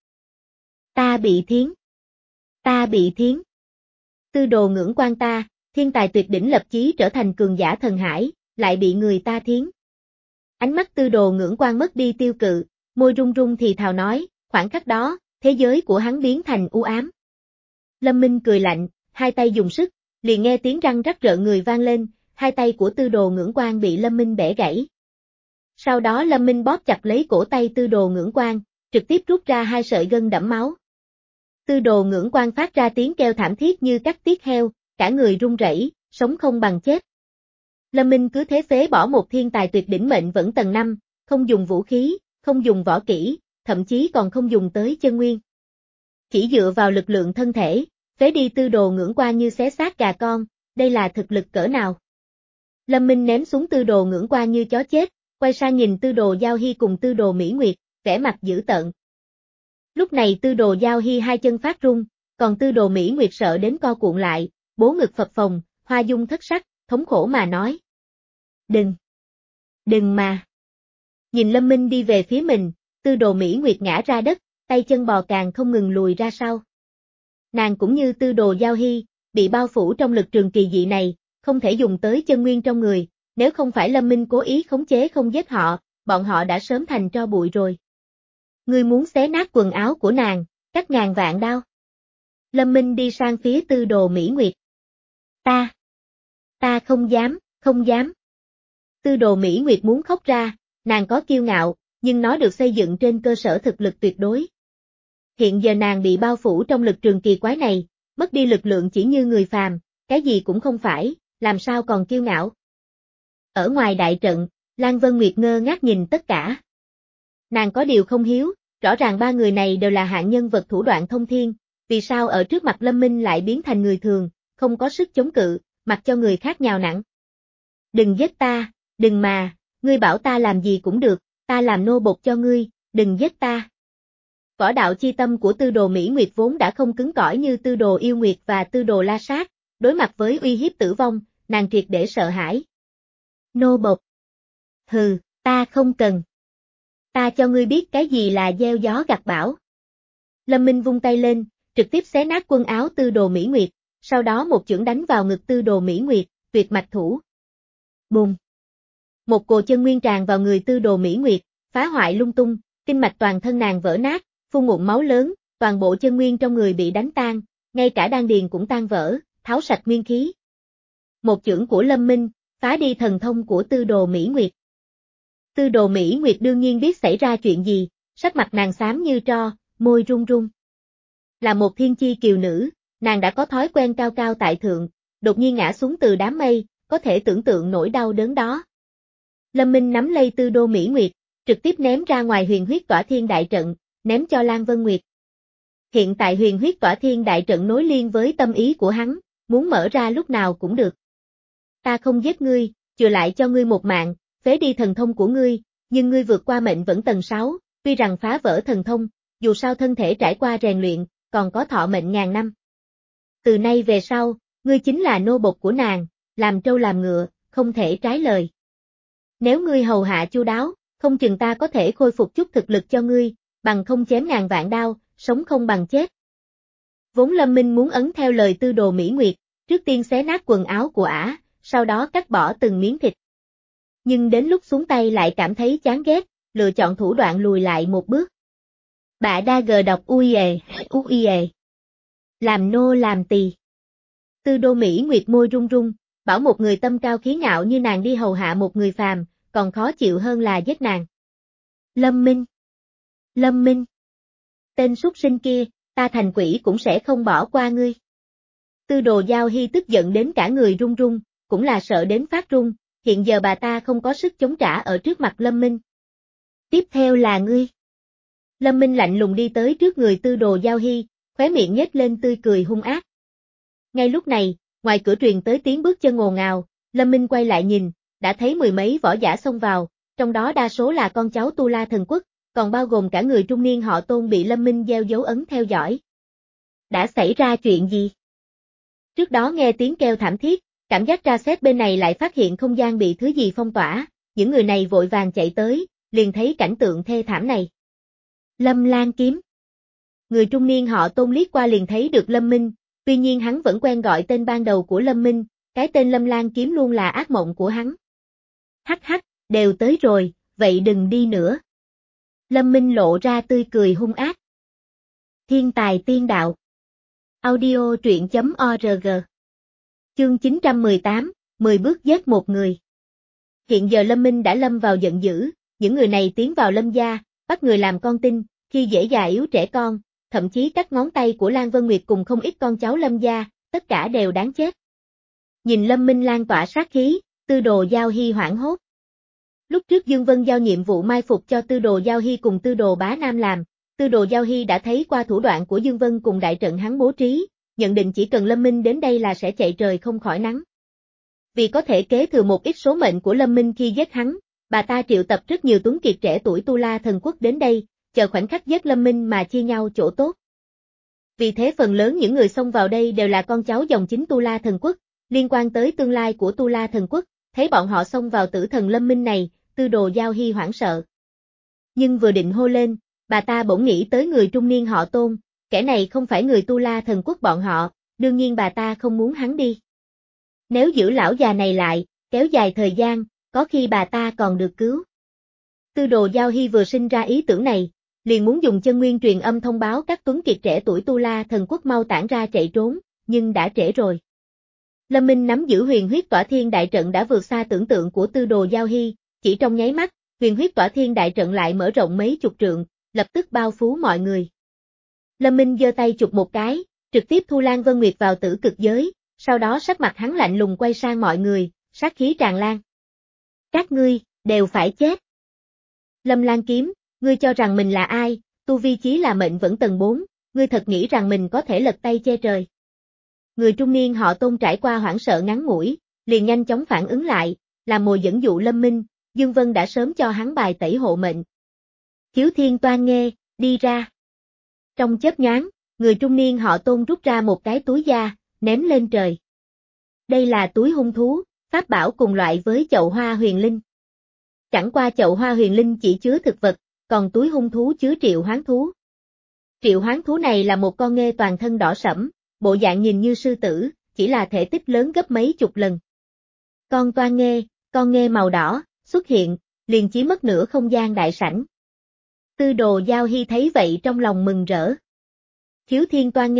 Ta bị thiến. Ta bị thiến. Tư Đồ Ngưỡng Quan ta, thiên tài tuyệt đỉnh lập chí trở thành cường giả thần hải, lại bị người ta thiến. Ánh mắt Tư Đồ Ngưỡng Quan mất đi tiêu cự, môi run run thì thào nói, khoảnh khắc đó, thế giới của hắn biến thành u ám. Lâm Minh cười lạnh, hai tay dùng sức, liền nghe tiếng răng rắc rợ người vang lên, hai tay của Tư Đồ Ngưỡng Quan bị Lâm Minh bẻ gãy. Sau đó Lâm Minh bóp chặt lấy cổ tay Tư Đồ Ngưỡng Quan, trực tiếp rút ra hai sợi gân đẫm máu. Tư Đồ Ngưỡng Quan phát ra tiếng kêu thảm thiết như cắt tiết heo, cả người run rẩy, sống không bằng chết. Lâm Minh cứ thế phế bỏ một thiên tài tuyệt đỉnh mệnh vẫn tầng năm, không dùng vũ khí, không dùng võ kỹ, thậm chí còn không dùng tới chân nguyên. Chỉ dựa vào lực lượng thân thể, phế đi Tư Đồ Ngưỡng Quan như xé xác gà con, đây là thực lực cỡ nào? Lâm Minh ném xuống Tư Đồ Ngưỡng Quan như chó chết, quay sang nhìn Tư Đồ Giao Hy cùng Tư Đồ Mỹ Nguyệt, vẻ mặt dữ tợn. Lúc này Tư Đồ Giao Hy hai chân phát run, còn Tư Đồ Mỹ Nguyệt sợ đến co cuộn lại, bố ngực phập phồng, hoa dung thất sắc, thống khổ mà nói. Đừng! Đừng mà! Nhìn Lâm Minh đi về phía mình, Tư Đồ Mỹ Nguyệt ngã ra đất, tay chân bò càng không ngừng lùi ra sau. Nàng cũng như Tư Đồ Giao Hy, bị bao phủ trong lực trường kỳ dị này, không thể dùng tới chân nguyên trong người, nếu không phải Lâm Minh cố ý khống chế không giết họ, bọn họ đã sớm thành tro bụi rồi. Ngươi muốn xé nát quần áo của nàng, cắt ngàn vạn đao. Lâm Minh đi sang phía Tư Đồ Mỹ Nguyệt. Ta! Ta không dám, không dám. Tư Đồ Mỹ Nguyệt muốn khóc ra, nàng có kiêu ngạo, nhưng nó được xây dựng trên cơ sở thực lực tuyệt đối. Hiện giờ nàng bị bao phủ trong lực trường kỳ quái này, mất đi lực lượng chỉ như người phàm, cái gì cũng không phải, làm sao còn kiêu ngạo. Ở ngoài đại trận, Lan Vân Nguyệt ngơ ngác nhìn tất cả. Nàng có điều không hiếu, rõ ràng ba người này đều là hạng nhân vật thủ đoạn thông thiên, vì sao ở trước mặt Lâm Minh lại biến thành người thường, không có sức chống cự, mặc cho người khác nhào nặn. Đừng giết ta, đừng mà, ngươi bảo ta làm gì cũng được, ta làm nô bộc cho ngươi, đừng giết ta. Võ đạo chi tâm của Tư Đồ Mỹ Nguyệt vốn đã không cứng cỏi như Tư Đồ Yêu Nguyệt và Tư Đồ La Sát, đối mặt với uy hiếp tử vong, nàng triệt để sợ hãi. Nô bộc. Hừ, ta không cần. Ta cho ngươi biết cái gì là gieo gió gặt bão. Lâm Minh vung tay lên, trực tiếp xé nát quần áo Tư Đồ Mỹ Nguyệt, sau đó một chưởng đánh vào ngực Tư Đồ Mỹ Nguyệt, tuyệt mạch thủ. Bùng! Một cỗ chân nguyên tràn vào người Tư Đồ Mỹ Nguyệt, phá hoại lung tung, kinh mạch toàn thân nàng vỡ nát, phun ngụm máu lớn, toàn bộ chân nguyên trong người bị đánh tan, ngay cả đan điền cũng tan vỡ, tháo sạch nguyên khí. Một chưởng của Lâm Minh, phá đi thần thông của Tư Đồ Mỹ Nguyệt. Tư Đồ Mỹ Nguyệt đương nhiên biết xảy ra chuyện gì, sắc mặt nàng xám như tro, môi run run. Là một thiên chi kiều nữ, nàng đã có thói quen cao cao tại thượng, đột nhiên ngã xuống từ đám mây, có thể tưởng tượng nỗi đau đớn đó. Lâm Minh nắm lấy Tư Đồ Mỹ Nguyệt, trực tiếp ném ra ngoài huyền huyết tỏa thiên đại trận, ném cho Lan Vân Nguyệt. Hiện tại huyền huyết tỏa thiên đại trận nối liên với tâm ý của hắn, muốn mở ra lúc nào cũng được. Ta không giết ngươi, chừa lại cho ngươi một mạng, phế đi thần thông của ngươi, nhưng ngươi vượt qua mệnh vẫn tầng sáu, tuy rằng phá vỡ thần thông, dù sao thân thể trải qua rèn luyện, còn có thọ mệnh ngàn năm. Từ nay về sau, ngươi chính là nô bộc của nàng, làm trâu làm ngựa, không thể trái lời. Nếu ngươi hầu hạ chu đáo, không chừng ta có thể khôi phục chút thực lực cho ngươi, bằng không chém ngàn vạn đao, sống không bằng chết. Vốn Lâm Minh muốn ấn theo lời Tư Đồ Mỹ Nguyệt, trước tiên xé nát quần áo của ả, sau đó cắt bỏ từng miếng thịt. Nhưng đến lúc xuống tay lại cảm thấy chán ghét, lựa chọn thủ đoạn lùi lại một bước. Bạ đa gờ đọc ui ề, ui ề. Làm nô làm tỳ. Tư Đô Mỹ Nguyệt môi run run, bảo một người tâm cao khí ngạo như nàng đi hầu hạ một người phàm, còn khó chịu hơn là giết nàng. Lâm Minh. Lâm Minh. Tên súc sinh kia, ta thành quỷ cũng sẽ không bỏ qua ngươi. Tư Đồ Giao Hy tức giận đến cả người run run, cũng là sợ đến phát run, hiện giờ bà ta không có sức chống trả ở trước mặt Lâm Minh. Tiếp theo là ngươi. Lâm Minh lạnh lùng đi tới trước người Tư Đồ Giao Hy, khóe miệng nhếch lên tươi cười hung ác. Ngay lúc này, ngoài cửa truyền tới tiếng bước chân ồn ào, Lâm Minh quay lại nhìn, đã thấy mười mấy võ giả xông vào, trong đó đa số là con cháu Tu La Thần Quốc, còn bao gồm cả người trung niên họ Tôn bị Lâm Minh gieo dấu ấn theo dõi. Đã xảy ra chuyện gì? Trước đó nghe tiếng kêu thảm thiết, cảm giác tra xét bên này lại phát hiện không gian bị thứ gì phong tỏa, những người này vội vàng chạy tới, liền thấy cảnh tượng thê thảm này. Lâm Lan Kiếm. Người trung niên họ Tôn liếc qua liền thấy được Lâm Minh, tuy nhiên hắn vẫn quen gọi tên ban đầu của Lâm Minh, cái tên Lâm Lan Kiếm luôn là ác mộng của hắn. Hắc hắc, đều tới rồi, vậy đừng đi nữa. Lâm Minh lộ ra tươi cười hung ác. Thiên tài tiên đạo. Audio truyện chấm org. Chương chín trăm mười tám, mười bước giết một người. Hiện giờ Lâm Minh đã lâm vào giận dữ, những người này tiến vào Lâm gia, bắt người làm con tin, khi dễ già yếu trẻ con, thậm chí cắt ngón tay của Lan Vân Nguyệt cùng không ít con cháu Lâm gia, tất cả đều đáng chết. Nhìn Lâm Minh lan tỏa sát khí, Tư Đồ Giao Hy hoảng hốt. Lúc trước Dương Vân giao nhiệm vụ mai phục cho Tư Đồ Giao Hy cùng Tư Đồ Bá Nam làm, Tư Đồ Giao Hy đã thấy qua thủ đoạn của Dương Vân cùng đại trận hắn bố trí, nhận định chỉ cần Lâm Minh đến đây là sẽ chạy trời không khỏi nắng. Vì có thể kế thừa một ít số mệnh của Lâm Minh khi giết hắn, bà ta triệu tập rất nhiều tuấn kiệt trẻ tuổi Tu La Thần Quốc đến đây, chờ khoảnh khắc giết Lâm Minh mà chia nhau chỗ tốt. Vì thế phần lớn những người xông vào đây đều là con cháu dòng chính Tu La Thần Quốc, liên quan tới tương lai của Tu La Thần Quốc, thấy bọn họ xông vào tử thần Lâm Minh này, Tư Đồ Giao Hy hoảng sợ. Nhưng vừa định hô lên, bà ta bỗng nghĩ tới người trung niên họ Tôn, kẻ này không phải người Tu La Thần Quốc bọn họ, đương nhiên bà ta không muốn hắn đi. Nếu giữ lão già này lại, kéo dài thời gian, có khi bà ta còn được cứu. Tư Đồ Giao Hy vừa sinh ra ý tưởng này, liền muốn dùng chân nguyên truyền âm thông báo các tuấn kiệt trẻ tuổi Tu La Thần Quốc mau tản ra chạy trốn, nhưng đã trễ rồi. Lâm Minh nắm giữ huyền huyết tỏa thiên đại trận đã vượt xa tưởng tượng của Tư Đồ Giao Hy, chỉ trong nháy mắt, huyền huyết tỏa thiên đại trận lại mở rộng mấy chục trượng, lập tức bao phủ mọi người. Lâm Minh giơ tay chụp một cái, trực tiếp thu Lan Vân Nguyệt vào tử cực giới, sau đó sắc mặt hắn lạnh lùng quay sang mọi người, sát khí tràn lan. Các ngươi, đều phải chết. Lâm Lan Kiếm, ngươi cho rằng mình là ai, tu vi chí là mệnh vẫn tầng bốn, ngươi thật nghĩ rằng mình có thể lật tay che trời. Người trung niên họ Tôn trải qua hoảng sợ ngắn ngủi, liền nhanh chóng phản ứng lại, làm mồi dẫn dụ Lâm Minh, Dương Vân đã sớm cho hắn bài tẩy hộ mệnh. Thiếu Thiên Toan Nghê, đi ra. Trong chớp nhoáng, người trung niên họ Tôn rút ra một cái túi da, ném lên trời. Đây là túi hung thú, pháp bảo cùng loại với chậu hoa huyền linh. Chẳng qua chậu hoa huyền linh chỉ chứa thực vật, còn túi hung thú chứa triệu hoán thú. Triệu hoán thú này là một con nghê toàn thân đỏ sẫm, bộ dạng nhìn như sư tử, chỉ là thể tích lớn gấp mấy chục lần. Con toan nghê, con nghê màu đỏ, xuất hiện, liền chiếm mất nửa không gian đại sảnh. Tư Đồ Giao Hy thấy vậy trong lòng mừng rỡ. Thiếu Thiên Toan Nghê,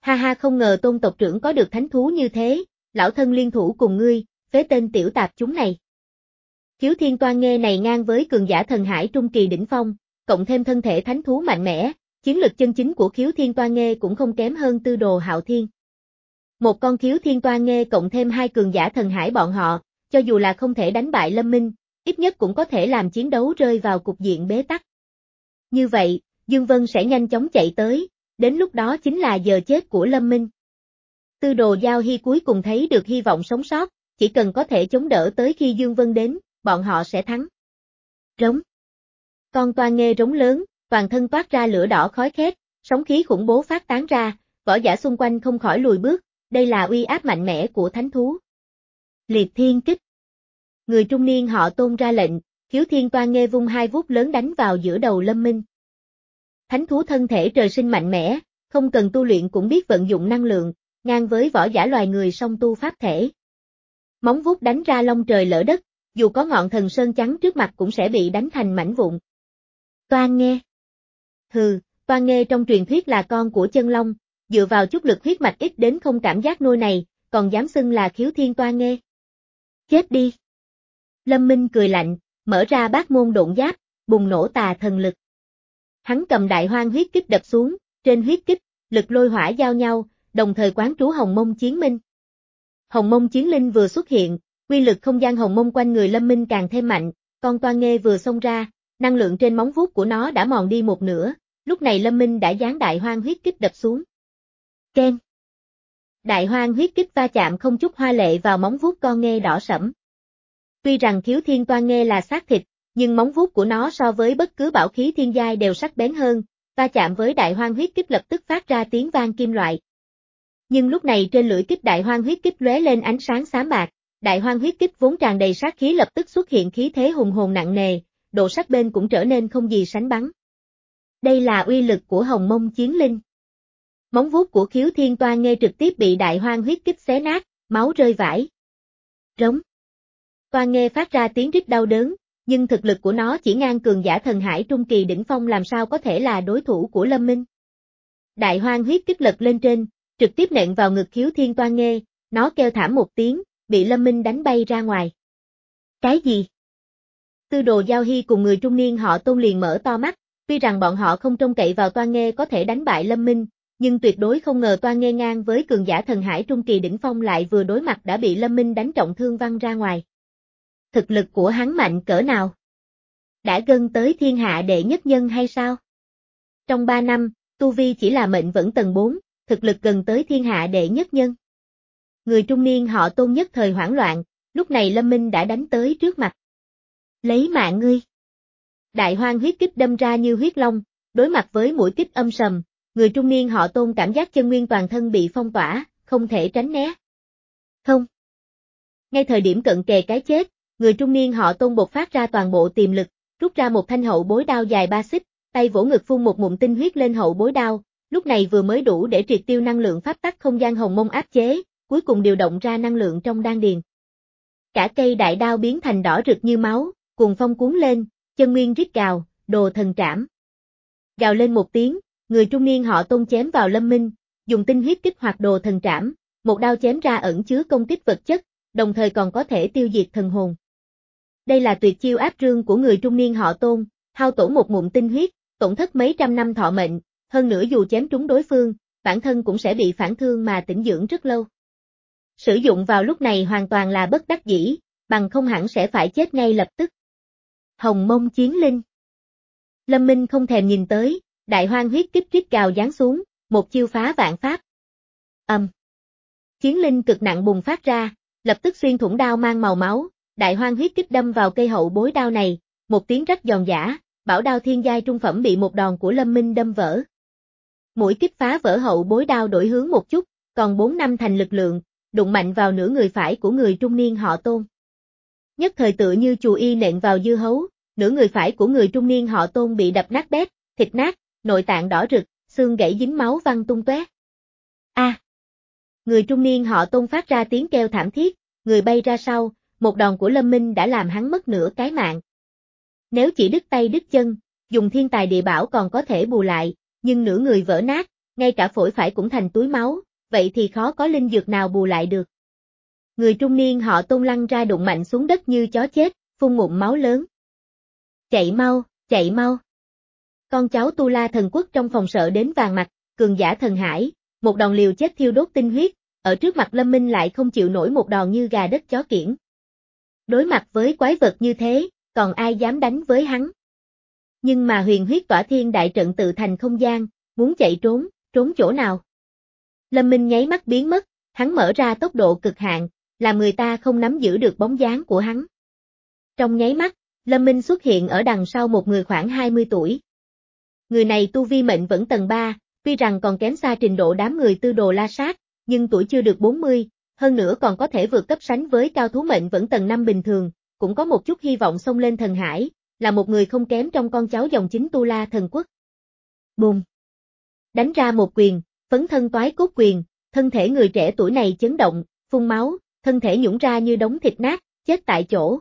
Ha ha, không ngờ Tôn tộc trưởng có được thánh thú như thế, lão thân liên thủ cùng ngươi, phế tên tiểu tạp chúng này. Khiếu Thiên Toa Nghê này ngang với cường giả thần hải trung kỳ đỉnh phong, cộng thêm thân thể thánh thú mạnh mẽ, chiến lực chân chính của Khiếu Thiên Toa Nghê cũng không kém hơn Tư Đồ Hạo Thiên. Một con Khiếu Thiên Toa Nghê cộng thêm hai cường giả thần hải bọn họ, cho dù là không thể đánh bại Lâm Minh, ít nhất cũng có thể làm chiến đấu rơi vào cục diện bế tắc. Như vậy, Dương Vân sẽ nhanh chóng chạy tới, đến lúc đó chính là giờ chết của Lâm Minh. Tư Đồ Giao Hy cuối cùng thấy được hy vọng sống sót, chỉ cần có thể chống đỡ tới khi Dương Vân đến, bọn họ sẽ thắng. Rống. Con Toa Nghê rống lớn, toàn thân toát ra lửa đỏ khói khét, sóng khí khủng bố phát tán ra, võ giả xung quanh không khỏi lùi bước, đây là uy áp mạnh mẽ của thánh thú. Liệt Thiên Kích. Người trung niên họ Tôn ra lệnh, Khiếu Thiên Toa Nghê vung hai vuốt lớn đánh vào giữa đầu Lâm Minh. Thánh thú thân thể trời sinh mạnh mẽ, không cần tu luyện cũng biết vận dụng năng lượng, ngang với võ giả loài người song tu pháp thể. Móng vuốt đánh ra long trời lỡ đất, dù có ngọn thần sơn trắng trước mặt cũng sẽ bị đánh thành mảnh vụn. Toa Nghê. Hừ, Toa Nghê trong truyền thuyết là con của chân long, dựa vào chút lực huyết mạch ít đến không cảm giác nôi này, còn dám xưng là Khiếu Thiên Toa Nghê. Chết đi. Lâm Minh cười lạnh, mở ra bát môn độn giáp, bùng nổ tà thần lực. Hắn cầm đại hoang huyết kích đập xuống, trên huyết kích, lực lôi hỏa giao nhau, đồng thời quán trú Hồng Mông Chiến Minh. Hồng Mông Chiến Linh vừa xuất hiện, quy lực không gian hồng mông quanh người Lâm Minh càng thêm mạnh, con Toa Nghê vừa xông ra, năng lượng trên móng vuốt của nó đã mòn đi một nửa, lúc này Lâm Minh đã giáng đại hoang huyết kích đập xuống. Keng. Đại hoang huyết kích va chạm không chút hoa lệ vào móng vuốt con nghê đỏ sẫm. Tuy rằng Khiếu Thiên Toa Nghê là xác thịt, nhưng móng vuốt của nó so với bất cứ bảo khí thiên giai đều sắc bén hơn, va chạm với đại hoang huyết kích lập tức phát ra tiếng vang kim loại. Nhưng lúc này trên lưỡi kích đại hoang huyết kích lóe lên ánh sáng xám bạc, đại hoang huyết kích vốn tràn đầy sát khí lập tức xuất hiện khí thế hùng hồn nặng nề, độ sắc bên cũng trở nên không gì sánh bằng. Đây là uy lực của Hồng Mông Chiến Linh. Móng vuốt của Khiếu Thiên Toa Nghê trực tiếp bị đại hoang huyết kích xé nát, máu rơi vãi. Rống. Toa Nghê phát ra tiếng rít đau đớn, nhưng thực lực của nó chỉ ngang cường giả thần hải trung kỳ đỉnh phong làm sao có thể là đối thủ của Lâm Minh. Đại hoang huyết kích lật lên trên, trực tiếp nện vào ngực Khiếu Thiên Toa Nghê, nó kêu thảm một tiếng, bị Lâm Minh đánh bay ra ngoài. Cái gì? Tư Đồ Giao Hy cùng người trung niên họ Tôn liền mở to mắt, tuy rằng bọn họ không trông cậy vào Toa Nghê có thể đánh bại Lâm Minh, nhưng tuyệt đối không ngờ Toa Nghê ngang với cường giả thần hải trung kỳ đỉnh phong lại vừa đối mặt đã bị Lâm Minh đánh trọng thương văng ra ngoài. Thực lực của hắn mạnh cỡ nào? Đã gần tới thiên hạ đệ nhất nhân hay sao? Trong ba năm, Tu Vi chỉ là mệnh vẫn tầng bốn, thực lực gần tới thiên hạ đệ nhất nhân. Người trung niên họ Tôn nhất thời hoảng loạn, lúc này Lâm Minh đã đánh tới trước mặt. Lấy mạng ngươi. Đại hoang huyết kích đâm ra như huyết long, đối mặt với mũi kích âm sầm, người trung niên họ Tôn cảm giác chân nguyên toàn thân bị phong tỏa, không thể tránh né. Không. Ngay thời điểm cận kề cái chết, người trung niên họ Tôn bộc phát ra toàn bộ tiềm lực, rút ra một thanh hậu bối đao dài ba xích, tay vỗ ngực phun một ngụm tinh huyết lên hậu bối đao, lúc này vừa mới đủ để triệt tiêu năng lượng pháp tắc không gian hồng mông áp chế, cuối cùng điều động ra năng lượng trong đan điền. Cả cây đại đao biến thành đỏ rực như máu, cuồng phong cuốn lên, chân nguyên rít gào, đồ thần trảm. Gào lên một tiếng, người trung niên họ Tôn chém vào Lâm Minh, dùng tinh huyết kích hoạt đồ thần trảm, một đao chém ra ẩn chứa công kích vật chất, đồng thời còn có thể tiêu diệt thần hồn. Đây là tuyệt chiêu áp trương của người trung niên họ Tôn, hao tổn một ngụm tinh huyết, tổn thất mấy trăm năm thọ mệnh, hơn nữa dù chém trúng đối phương, bản thân cũng sẽ bị phản thương mà tĩnh dưỡng rất lâu. Sử dụng vào lúc này hoàn toàn là bất đắc dĩ, bằng không hẳn sẽ phải chết ngay lập tức. Hồng Mông Chiến Linh. Lâm Minh không thèm nhìn tới, đại hoang huyết kích rít gào giáng xuống, một chiêu phá vạn pháp. Ầm. Um. Chiến linh cực nặng bùng phát ra, lập tức xuyên thủng đao mang màu máu, đại hoang huyết kích đâm vào cây hậu bối đao này, một tiếng rắc giòn giã, bảo đao thiên giai trung phẩm bị một đòn của Lâm Minh đâm vỡ. Mũi kích phá vỡ hậu bối đao đổi hướng một chút, còn bốn năm thành lực lượng, đụng mạnh vào nửa người phải của người trung niên họ Tôn. Nhất thời tựa như chù y nện vào dưa hấu, nửa người phải của người trung niên họ Tôn bị đập nát bét, thịt nát, nội tạng đỏ rực, xương gãy dính máu văng tung tóe. A! À. Người trung niên họ Tôn phát ra tiếng kêu thảm thiết, người bay ra sau, một đòn của Lâm Minh đã làm hắn mất nửa cái mạng. Nếu chỉ đứt tay đứt chân, dùng thiên tài địa bảo còn có thể bù lại, nhưng nửa người vỡ nát, ngay cả phổi phải cũng thành túi máu, vậy thì khó có linh dược nào bù lại được. Người trung niên họ Tôn lăn ra đụng mạnh xuống đất như chó chết, phun ngụm máu lớn. Chạy mau, chạy mau. Con cháu Tu La Thần Quốc trong phòng sợ đến vàng mặt, cường giả thần hải, một đòn liều chết thiêu đốt tinh huyết, ở trước mặt Lâm Minh lại không chịu nổi một đòn như gà đất chó kiểng. Đối mặt với quái vật như thế, còn ai dám đánh với hắn. Nhưng mà huyền huyết tỏa thiên đại trận tự thành không gian, muốn chạy trốn, trốn chỗ nào. Lâm Minh nháy mắt biến mất, hắn mở ra tốc độ cực hạn, làm người ta không nắm giữ được bóng dáng của hắn. Trong nháy mắt, Lâm Minh xuất hiện ở đằng sau một người khoảng hai mươi tuổi. Người này tu vi mệnh vẫn tầng ba, tuy rằng còn kém xa trình độ đám người Tư Đồ La Sát, nhưng tuổi chưa được bốn mươi, hơn nữa còn có thể vượt cấp sánh với cao thú mệnh vẫn tầng năm bình thường, cũng có một chút hy vọng xông lên thần hải, là một người không kém trong con cháu dòng chính Tu La Thần Quốc. Bùm! Đánh ra một quyền, phấn thân toái cốt quyền, thân thể người trẻ tuổi này chấn động, phun máu, thân thể nhũn ra như đống thịt nát, chết tại chỗ.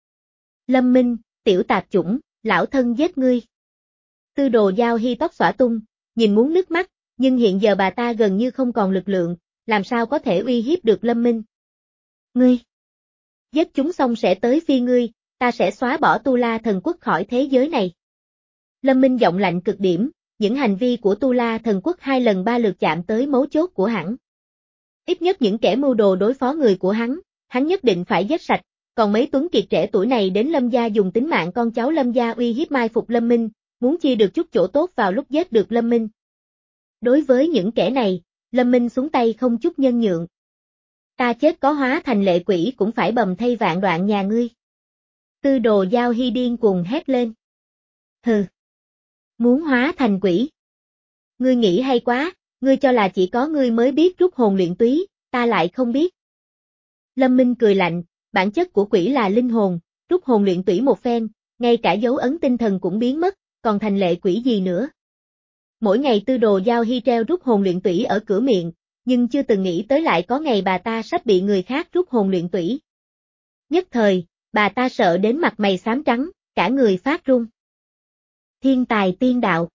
Lâm Minh, tiểu tạp chủng, lão thân giết ngươi. Tư Đồ Giao Hy tóc xõa tung, nhìn muốn nước mắt, nhưng hiện giờ bà ta gần như không còn lực lượng, làm sao có thể uy hiếp được Lâm Minh. Ngươi! Giết chúng xong sẽ tới phi ngươi, ta sẽ xóa bỏ Tu La Thần Quốc khỏi thế giới này. Lâm Minh giọng lạnh cực điểm, những hành vi của Tu La Thần Quốc hai lần ba lượt chạm tới mấu chốt của hắn. Ít nhất những kẻ mưu đồ đối phó người của hắn, hắn nhất định phải giết sạch, còn mấy tuấn kiệt trẻ tuổi này đến Lâm gia dùng tính mạng con cháu Lâm gia uy hiếp mai phục Lâm Minh, muốn chia được chút chỗ tốt vào lúc giết được Lâm Minh. Đối với những kẻ này, Lâm Minh xuống tay không chút nhân nhượng. Ta chết có hóa thành lệ quỷ cũng phải bầm thay vạn đoạn nhà ngươi. Tư Đồ Giao Hy điên cuồng hét lên. Hừ. Muốn hóa thành quỷ. Ngươi nghĩ hay quá, ngươi cho là chỉ có ngươi mới biết rút hồn luyện túy, ta lại không biết. Lâm Minh cười lạnh, bản chất của quỷ là linh hồn, rút hồn luyện tủy một phen, ngay cả dấu ấn tinh thần cũng biến mất, còn thành lệ quỷ gì nữa. Mỗi ngày Tư Đồ Giao Hy treo rút hồn luyện tủy ở cửa miệng, nhưng chưa từng nghĩ tới lại có ngày bà ta sắp bị người khác rút hồn luyện tủy. Nhất thời, bà ta sợ đến mặt mày xám trắng, cả người phát run. Thiên tài tiên đạo.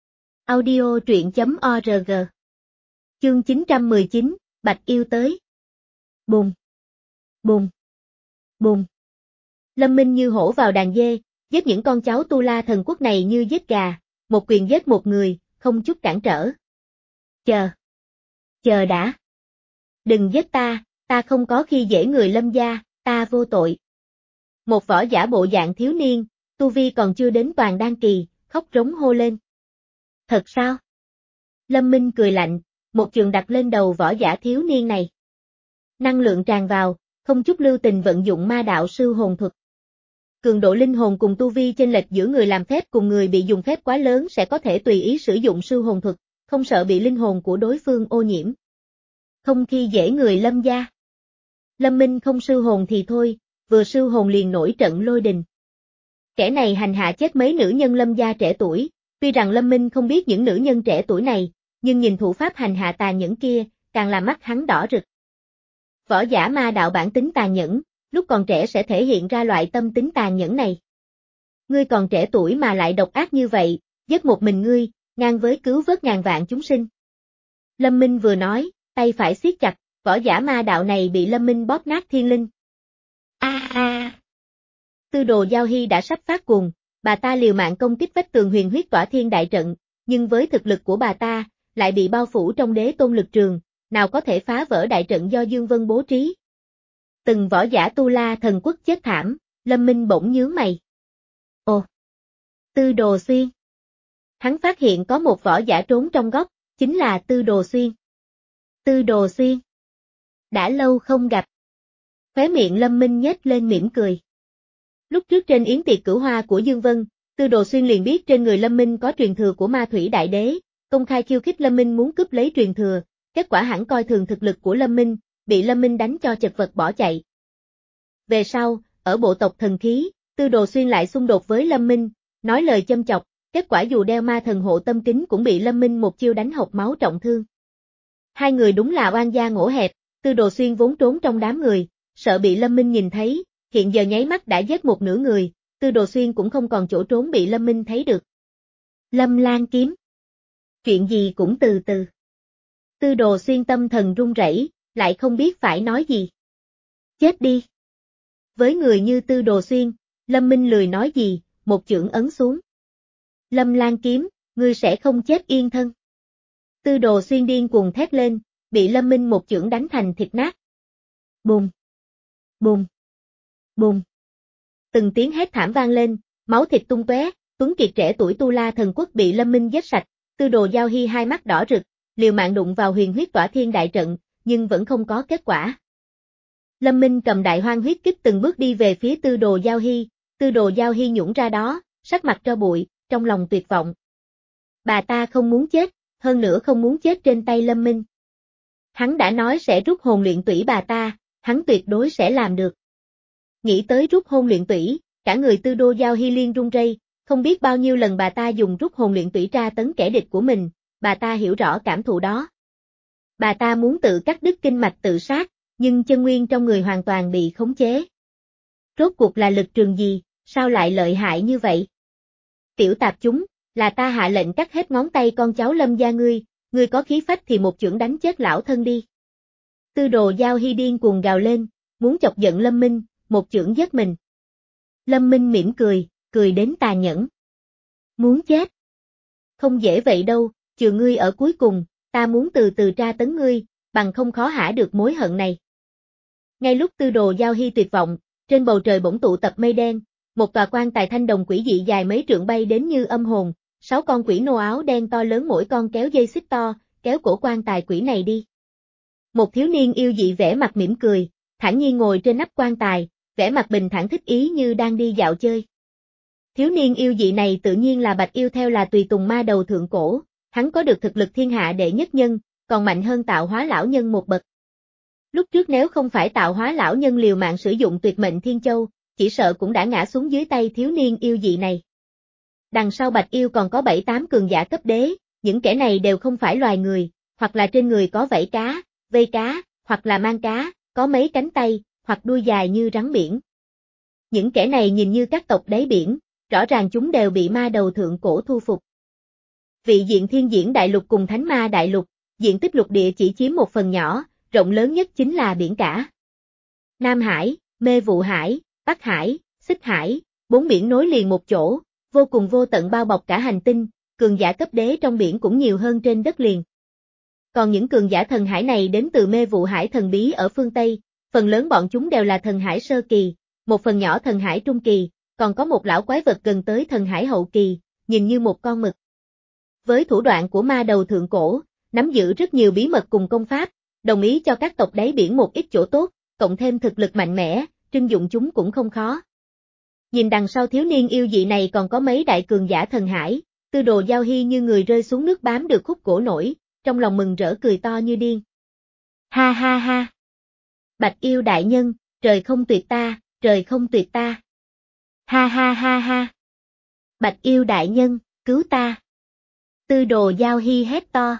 Audio truyện chấm org. Chương chín trăm mười chín, Bạch Yêu tới. Bùm. Bùm. Bùm. Lâm Minh như hổ vào đàn dê, giết những con cháu Tu La Thần Quốc này như giết gà, một quyền giết một người, không chút cản trở. Chờ. Chờ đã. Đừng giết ta, ta không có khi dễ người Lâm gia, ta vô tội. Một võ giả bộ dạng thiếu niên, tu vi còn chưa đến toàn đan kỳ, khóc rống hô lên. Thật sao? Lâm Minh cười lạnh, một trường đặt lên đầu võ giả thiếu niên này. Năng lượng tràn vào, không chút lưu tình vận dụng ma đạo sư hồn thuật. Cường độ linh hồn cùng tu vi chênh lệch giữa người làm phép cùng người bị dùng phép quá lớn sẽ có thể tùy ý sử dụng sư hồn thuật, không sợ bị linh hồn của đối phương ô nhiễm. Không khi dễ người Lâm gia. Lâm Minh không sư hồn thì thôi, vừa sư hồn liền nổi trận lôi đình. Kẻ này hành hạ chết mấy nữ nhân Lâm gia trẻ tuổi, tuy rằng Lâm Minh không biết những nữ nhân trẻ tuổi này, nhưng nhìn thủ pháp hành hạ tàn nhẫn kia, càng làm mắt hắn đỏ rực. Võ giả ma đạo bản tính tàn nhẫn, lúc còn trẻ sẽ thể hiện ra loại tâm tính tàn nhẫn này. Ngươi còn trẻ tuổi mà lại độc ác như vậy, giết một mình ngươi, ngang với cứu vớt ngàn vạn chúng sinh. Lâm Minh vừa nói, tay phải siết chặt, võ giả ma đạo này bị Lâm Minh bóp nát thiên linh. A a. Tư Đồ Giao Hy đã sắp phát cuồng, bà ta liều mạng công kích vách tường huyền huyết tỏa thiên đại trận, nhưng với thực lực của bà ta, lại bị bao phủ trong đế tôn lực trường, nào có thể phá vỡ đại trận do Dương Vân bố trí. Từng võ giả Tu La Thần Quốc chết thảm, Lâm Minh bỗng nhướng mày. Ồ! Tư Đồ Xuyên! Hắn phát hiện có một võ giả trốn trong góc, chính là Tư Đồ Xuyên. Tư Đồ Xuyên! Đã lâu không gặp. Khóe miệng Lâm Minh nhếch lên mỉm cười. Lúc trước trên yến tiệc cửu hoa của Dương Vân, Tư Đồ Xuyên liền biết trên người Lâm Minh có truyền thừa của Ma Thủy Đại Đế, công khai khiêu khích Lâm Minh muốn cướp lấy truyền thừa, kết quả hẳn coi thường thực lực của Lâm Minh, bị Lâm Minh đánh cho chật vật bỏ chạy. Về sau, ở bộ tộc thần khí, Tư Đồ Xuyên lại xung đột với Lâm Minh, nói lời châm chọc, kết quả dù đeo ma thần hộ tâm kính cũng bị Lâm Minh một chiêu đánh hộc máu trọng thương. Hai người đúng là oan gia ngỗ hẹp, Tư Đồ Xuyên vốn trốn trong đám người, sợ bị Lâm Minh nhìn thấy, hiện giờ nháy mắt đã giết một nửa người, Tư Đồ Xuyên cũng không còn chỗ trốn bị Lâm Minh thấy được. Lâm Lan kiếm. Chuyện gì cũng từ từ. Tư Đồ Xuyên tâm thần run rẩy, lại không biết phải nói gì. Chết đi. Với người như Tư Đồ Xuyên, Lâm Minh lười nói gì, một chưởng ấn xuống. Lâm Lan kiếm, ngươi sẽ không chết yên thân. Tư Đồ Xuyên điên cuồng thét lên, bị Lâm Minh một chưởng đánh thành thịt nát. Bùm, bùm, bùm. Từng tiếng hét thảm vang lên, máu thịt tung tóe, Tuấn Kiệt trẻ tuổi Tu La Thần Quốc bị Lâm Minh giết sạch, Tư Đồ Giao Hy hai mắt đỏ rực, liều mạng đụng vào huyền huyết tỏa thiên đại trận, nhưng vẫn không có kết quả. Lâm Minh cầm đại hoang huyết kích từng bước đi về phía Tư Đồ Giao Hy, Tư Đồ Giao Hy nhũn ra đó, sắc mặt tro bụi, trong lòng tuyệt vọng. Bà ta không muốn chết, hơn nữa không muốn chết trên tay Lâm Minh. Hắn đã nói sẽ rút hồn luyện tủy bà ta, hắn tuyệt đối sẽ làm được. Nghĩ tới rút hồn luyện tủy, cả người Tư Đồ Giao Hy liên run rẩy, không biết bao nhiêu lần bà ta dùng rút hồn luyện tủy tra tấn kẻ địch của mình, bà ta hiểu rõ cảm thụ đó. Bà ta muốn tự cắt đứt kinh mạch tự sát, nhưng chân nguyên trong người hoàn toàn bị khống chế. Rốt cuộc là lực trường gì, sao lại lợi hại như vậy? Tiểu tạp chúng, là ta hạ lệnh cắt hết ngón tay con cháu Lâm gia ngươi, ngươi có khí phách thì một chưởng đánh chết lão thân đi. Tư Đồ Giao Hy điên cuồng gào lên, muốn chọc giận Lâm Minh, một chưởng giết mình. Lâm Minh mỉm cười, cười đến tà nhẫn. Muốn chết? Không dễ vậy đâu, trừ ngươi ở cuối cùng, ta muốn từ từ tra tấn ngươi, bằng không khó hả được mối hận này. Ngay lúc Tư Đồ Giao Hy tuyệt vọng, trên bầu trời bỗng tụ tập mây đen, một tòa quan tài thanh đồng quỷ dị dài mấy trượng bay đến như âm hồn, sáu con quỷ nô áo đen to lớn mỗi con kéo dây xích to, kéo cổ quan tài quỷ này đi. Một thiếu niên yêu dị vẻ mặt mỉm cười, thản nhiên ngồi trên nắp quan tài, vẻ mặt bình thản thích ý như đang đi dạo chơi. Thiếu niên yêu dị này tự nhiên là Bạch Yêu theo là tùy tùng ma đầu thượng cổ, hắn có được thực lực thiên hạ đệ nhất nhân, còn mạnh hơn Tạo Hóa lão nhân một bậc. Lúc trước nếu không phải Tạo Hóa lão nhân liều mạng sử dụng tuyệt mệnh Thiên Châu, chỉ sợ cũng đã ngã xuống dưới tay thiếu niên yêu dị này. Đằng sau Bạch Yêu còn có bảy tám cường giả cấp đế, những kẻ này đều không phải loài người, hoặc là trên người có vảy cá, vây cá, hoặc là mang cá, có mấy cánh tay, hoặc đuôi dài như rắn biển. Những kẻ này nhìn như các tộc đáy biển, rõ ràng chúng đều bị ma đầu thượng cổ thu phục. Vị diện thiên diễn đại lục cùng thánh ma đại lục, diện tích lục địa chỉ chiếm một phần nhỏ, rộng lớn nhất chính là biển cả. Nam Hải, Mê Vụ Hải, Bắc Hải, Xích Hải, bốn biển nối liền một chỗ, vô cùng vô tận bao bọc cả hành tinh, cường giả cấp đế trong biển cũng nhiều hơn trên đất liền. Còn những cường giả thần hải này đến từ Mê Vụ Hải thần bí ở phương Tây, phần lớn bọn chúng đều là thần hải sơ kỳ, một phần nhỏ thần hải trung kỳ, còn có một lão quái vật gần tới thần hải hậu kỳ, nhìn như một con mực. Với thủ đoạn của ma đầu thượng cổ, nắm giữ rất nhiều bí mật cùng công pháp, đồng ý cho các tộc đáy biển một ít chỗ tốt, cộng thêm thực lực mạnh mẽ, trưng dụng chúng cũng không khó. Nhìn đằng sau thiếu niên yêu dị này còn có mấy đại cường giả thần hải, Tư Đồ Giao Hy như người rơi xuống nước bám được khúc cổ nổi, trong lòng mừng rỡ cười to như điên. Ha ha ha! Bạch Yêu đại nhân, trời không tuyệt ta, trời không tuyệt ta. Ha ha ha ha! Bạch Yêu đại nhân, cứu ta! Tư Đồ Giao Hy hét to.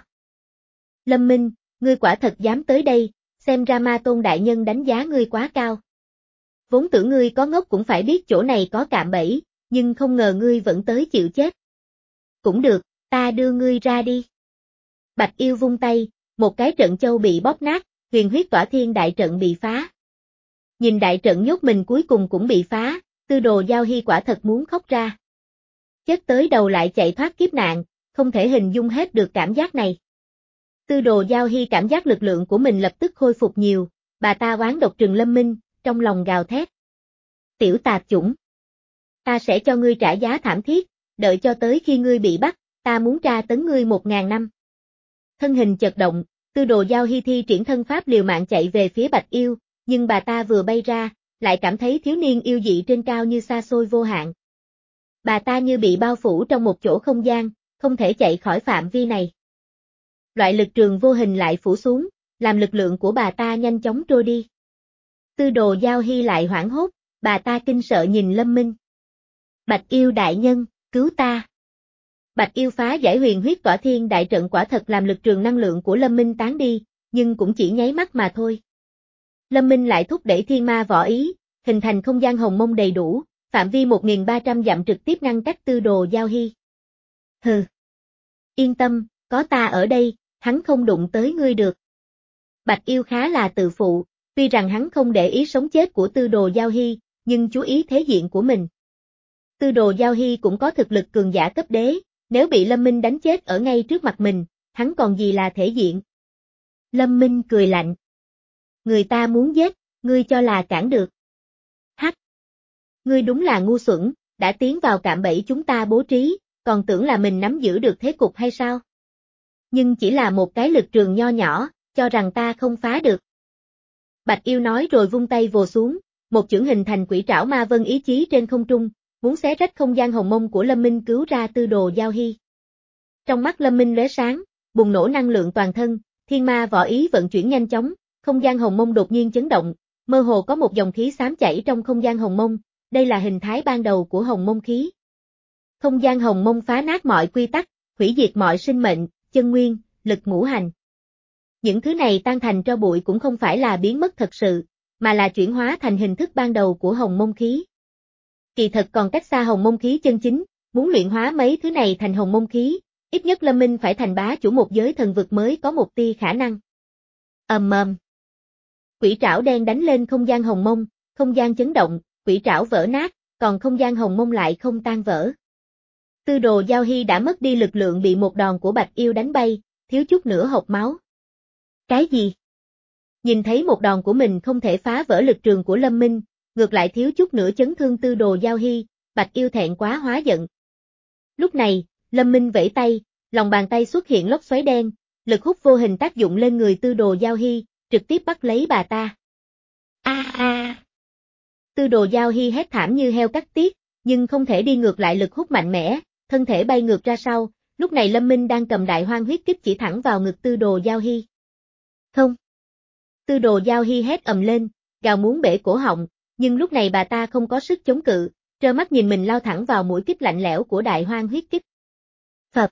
Lâm Minh, ngươi quả thật dám tới đây, xem ra Ma Tôn đại nhân đánh giá ngươi quá cao. Vốn tưởng ngươi có ngốc cũng phải biết chỗ này có cạm bẫy, nhưng không ngờ ngươi vẫn tới chịu chết. Cũng được, ta đưa ngươi ra đi. Bạch Yêu vung tay, một cái trận châu bị bóp nát, huyền huyết tỏa thiên đại trận bị phá. Nhìn đại trận nhốt mình cuối cùng cũng bị phá, Tư Đồ Giao Hy quả thật muốn khóc ra. Chết tới đầu lại chạy thoát kiếp nạn, không thể hình dung hết được cảm giác này. Tư Đồ Giao Hy cảm giác lực lượng của mình lập tức khôi phục nhiều, bà ta oán độc trừng Lâm Minh, trong lòng gào thét. Tiểu tạp chủng! Ta sẽ cho ngươi trả giá thảm thiết, đợi cho tới khi ngươi bị bắt, ta muốn tra tấn ngươi một ngàn năm. Thân hình chật động, Tư Đồ Giao Hy thi triển thân pháp liều mạng chạy về phía Bạch Yêu, nhưng bà ta vừa bay ra, lại cảm thấy thiếu niên yêu dị trên cao như xa xôi vô hạn. Bà ta như bị bao phủ trong một chỗ không gian, không thể chạy khỏi phạm vi này. Loại lực trường vô hình lại phủ xuống, làm lực lượng của bà ta nhanh chóng trôi đi. Tư Đồ Giao Hy lại hoảng hốt, bà ta kinh sợ nhìn Lâm Minh. Bạch Yêu đại nhân, cứu ta. Bạch Yêu phá giải huyền huyết tỏa thiên đại trận quả thật làm lực trường năng lượng của Lâm Minh tán đi, nhưng cũng chỉ nháy mắt mà thôi. Lâm Minh lại thúc đẩy thiên ma võ ý, hình thành không gian hồng mông đầy đủ, phạm vi một nghìn ba trăm dặm trực tiếp ngăn cách Tư Đồ Giao Hy. Hừ. Yên tâm, có ta ở đây, hắn không đụng tới ngươi được. Bạch Yêu khá là tự phụ, tuy rằng hắn không để ý sống chết của Tư Đồ Giao Hy, nhưng chú ý thế diện của mình. Tư Đồ Giao Hy cũng có thực lực cường giả cấp đế, nếu bị Lâm Minh đánh chết ở ngay trước mặt mình, hắn còn gì là thể diện. Lâm Minh cười lạnh. Người ta muốn giết, ngươi cho là cản được. Hắc. Ngươi đúng là ngu xuẩn, đã tiến vào cạm bẫy chúng ta bố trí, còn tưởng là mình nắm giữ được thế cục hay sao? Nhưng chỉ là một cái lực trường nho nhỏ, cho rằng ta không phá được. Bạch Yêu nói rồi vung tay vồ xuống, một chưởng hình thành quỷ trảo ma vân ý chí trên không trung, muốn xé rách không gian hồng mông của Lâm Minh cứu ra Tư Đồ Giao Hy. Trong mắt Lâm Minh lóe sáng, bùng nổ năng lượng toàn thân, thiên ma võ ý vận chuyển nhanh chóng, không gian hồng mông đột nhiên chấn động, mơ hồ có một dòng khí xám chảy trong không gian hồng mông, đây là hình thái ban đầu của hồng mông khí. Không gian hồng mông phá nát mọi quy tắc, hủy diệt mọi sinh mệnh, chân nguyên, lực ngũ hành. Những thứ này tan thành tro bụi cũng không phải là biến mất thật sự, mà là chuyển hóa thành hình thức ban đầu của hồng mông khí. Kỳ thật còn cách xa hồng mông khí chân chính, muốn luyện hóa mấy thứ này thành hồng mông khí, ít nhất Lâm Minh phải thành bá chủ một giới thần vực mới có một tia khả năng. Ầm ầm. Quỷ trảo đen đánh lên không gian hồng mông, không gian chấn động, quỷ trảo vỡ nát, còn không gian hồng mông lại không tan vỡ. Tư Đồ Giao Hy đã mất đi lực lượng bị một đòn của Bạch Yêu đánh bay, thiếu chút nữa hộc máu. Cái gì? Nhìn thấy một đòn của mình không thể phá vỡ lực trường của Lâm Minh, ngược lại thiếu chút nữa chấn thương Tư Đồ Giao Hy, Bạch Yêu thẹn quá hóa giận. Lúc này, Lâm Minh vẫy tay, lòng bàn tay xuất hiện lốc xoáy đen, lực hút vô hình tác dụng lên người Tư Đồ Giao Hy, trực tiếp bắt lấy bà ta. A a. Tư Đồ Giao Hy hét thảm như heo cắt tiết, nhưng không thể đi ngược lại lực hút mạnh mẽ, thân thể bay ngược ra sau, lúc này Lâm Minh đang cầm đại hoang huyết kích chỉ thẳng vào ngực Tư Đồ Giao Hy. Không. Tư Đồ Giao Hy hét ầm lên, gào muốn bể cổ họng, nhưng lúc này bà ta không có sức chống cự, trơ mắt nhìn mình lao thẳng vào mũi kích lạnh lẽo của đại hoang huyết kích. Phập.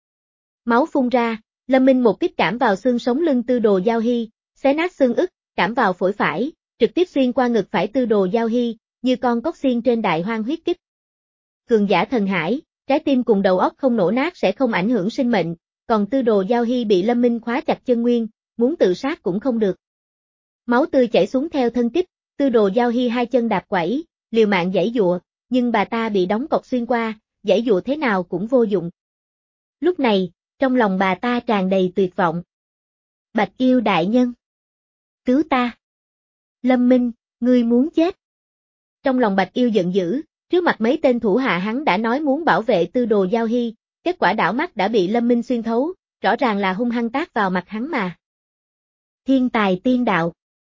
Máu phun ra, Lâm Minh một kích cảm vào xương sống lưng Tư Đồ Giao Hy, xé nát xương ức, cảm vào phổi phải, trực tiếp xuyên qua ngực phải Tư Đồ Giao Hy, như con cóc xiên trên đại hoang huyết kích. Cường giả thần hải, trái tim cùng đầu óc không nổ nát sẽ không ảnh hưởng sinh mệnh, còn Tư Đồ Giao Hy bị Lâm Minh khóa chặt chân nguyên, muốn tự sát cũng không được. Máu tươi chảy xuống theo thân kích, Tư Đồ Giao Hy hai chân đạp quẩy, liều mạng giãy giụa, nhưng bà ta bị đóng cọc xuyên qua, giãy giụa thế nào cũng vô dụng. Lúc này, trong lòng bà ta tràn đầy tuyệt vọng. Bạch Yêu đại nhân! Cứu ta! Lâm Minh, ngươi muốn chết! Trong lòng Bạch Yêu giận dữ, trước mặt mấy tên thủ hạ hắn đã nói muốn bảo vệ Tư Đồ Giao Hy, kết quả đảo mắt đã bị Lâm Minh xuyên thấu, rõ ràng là hung hăng tát vào mặt hắn mà. Thiên tài tiên đạo.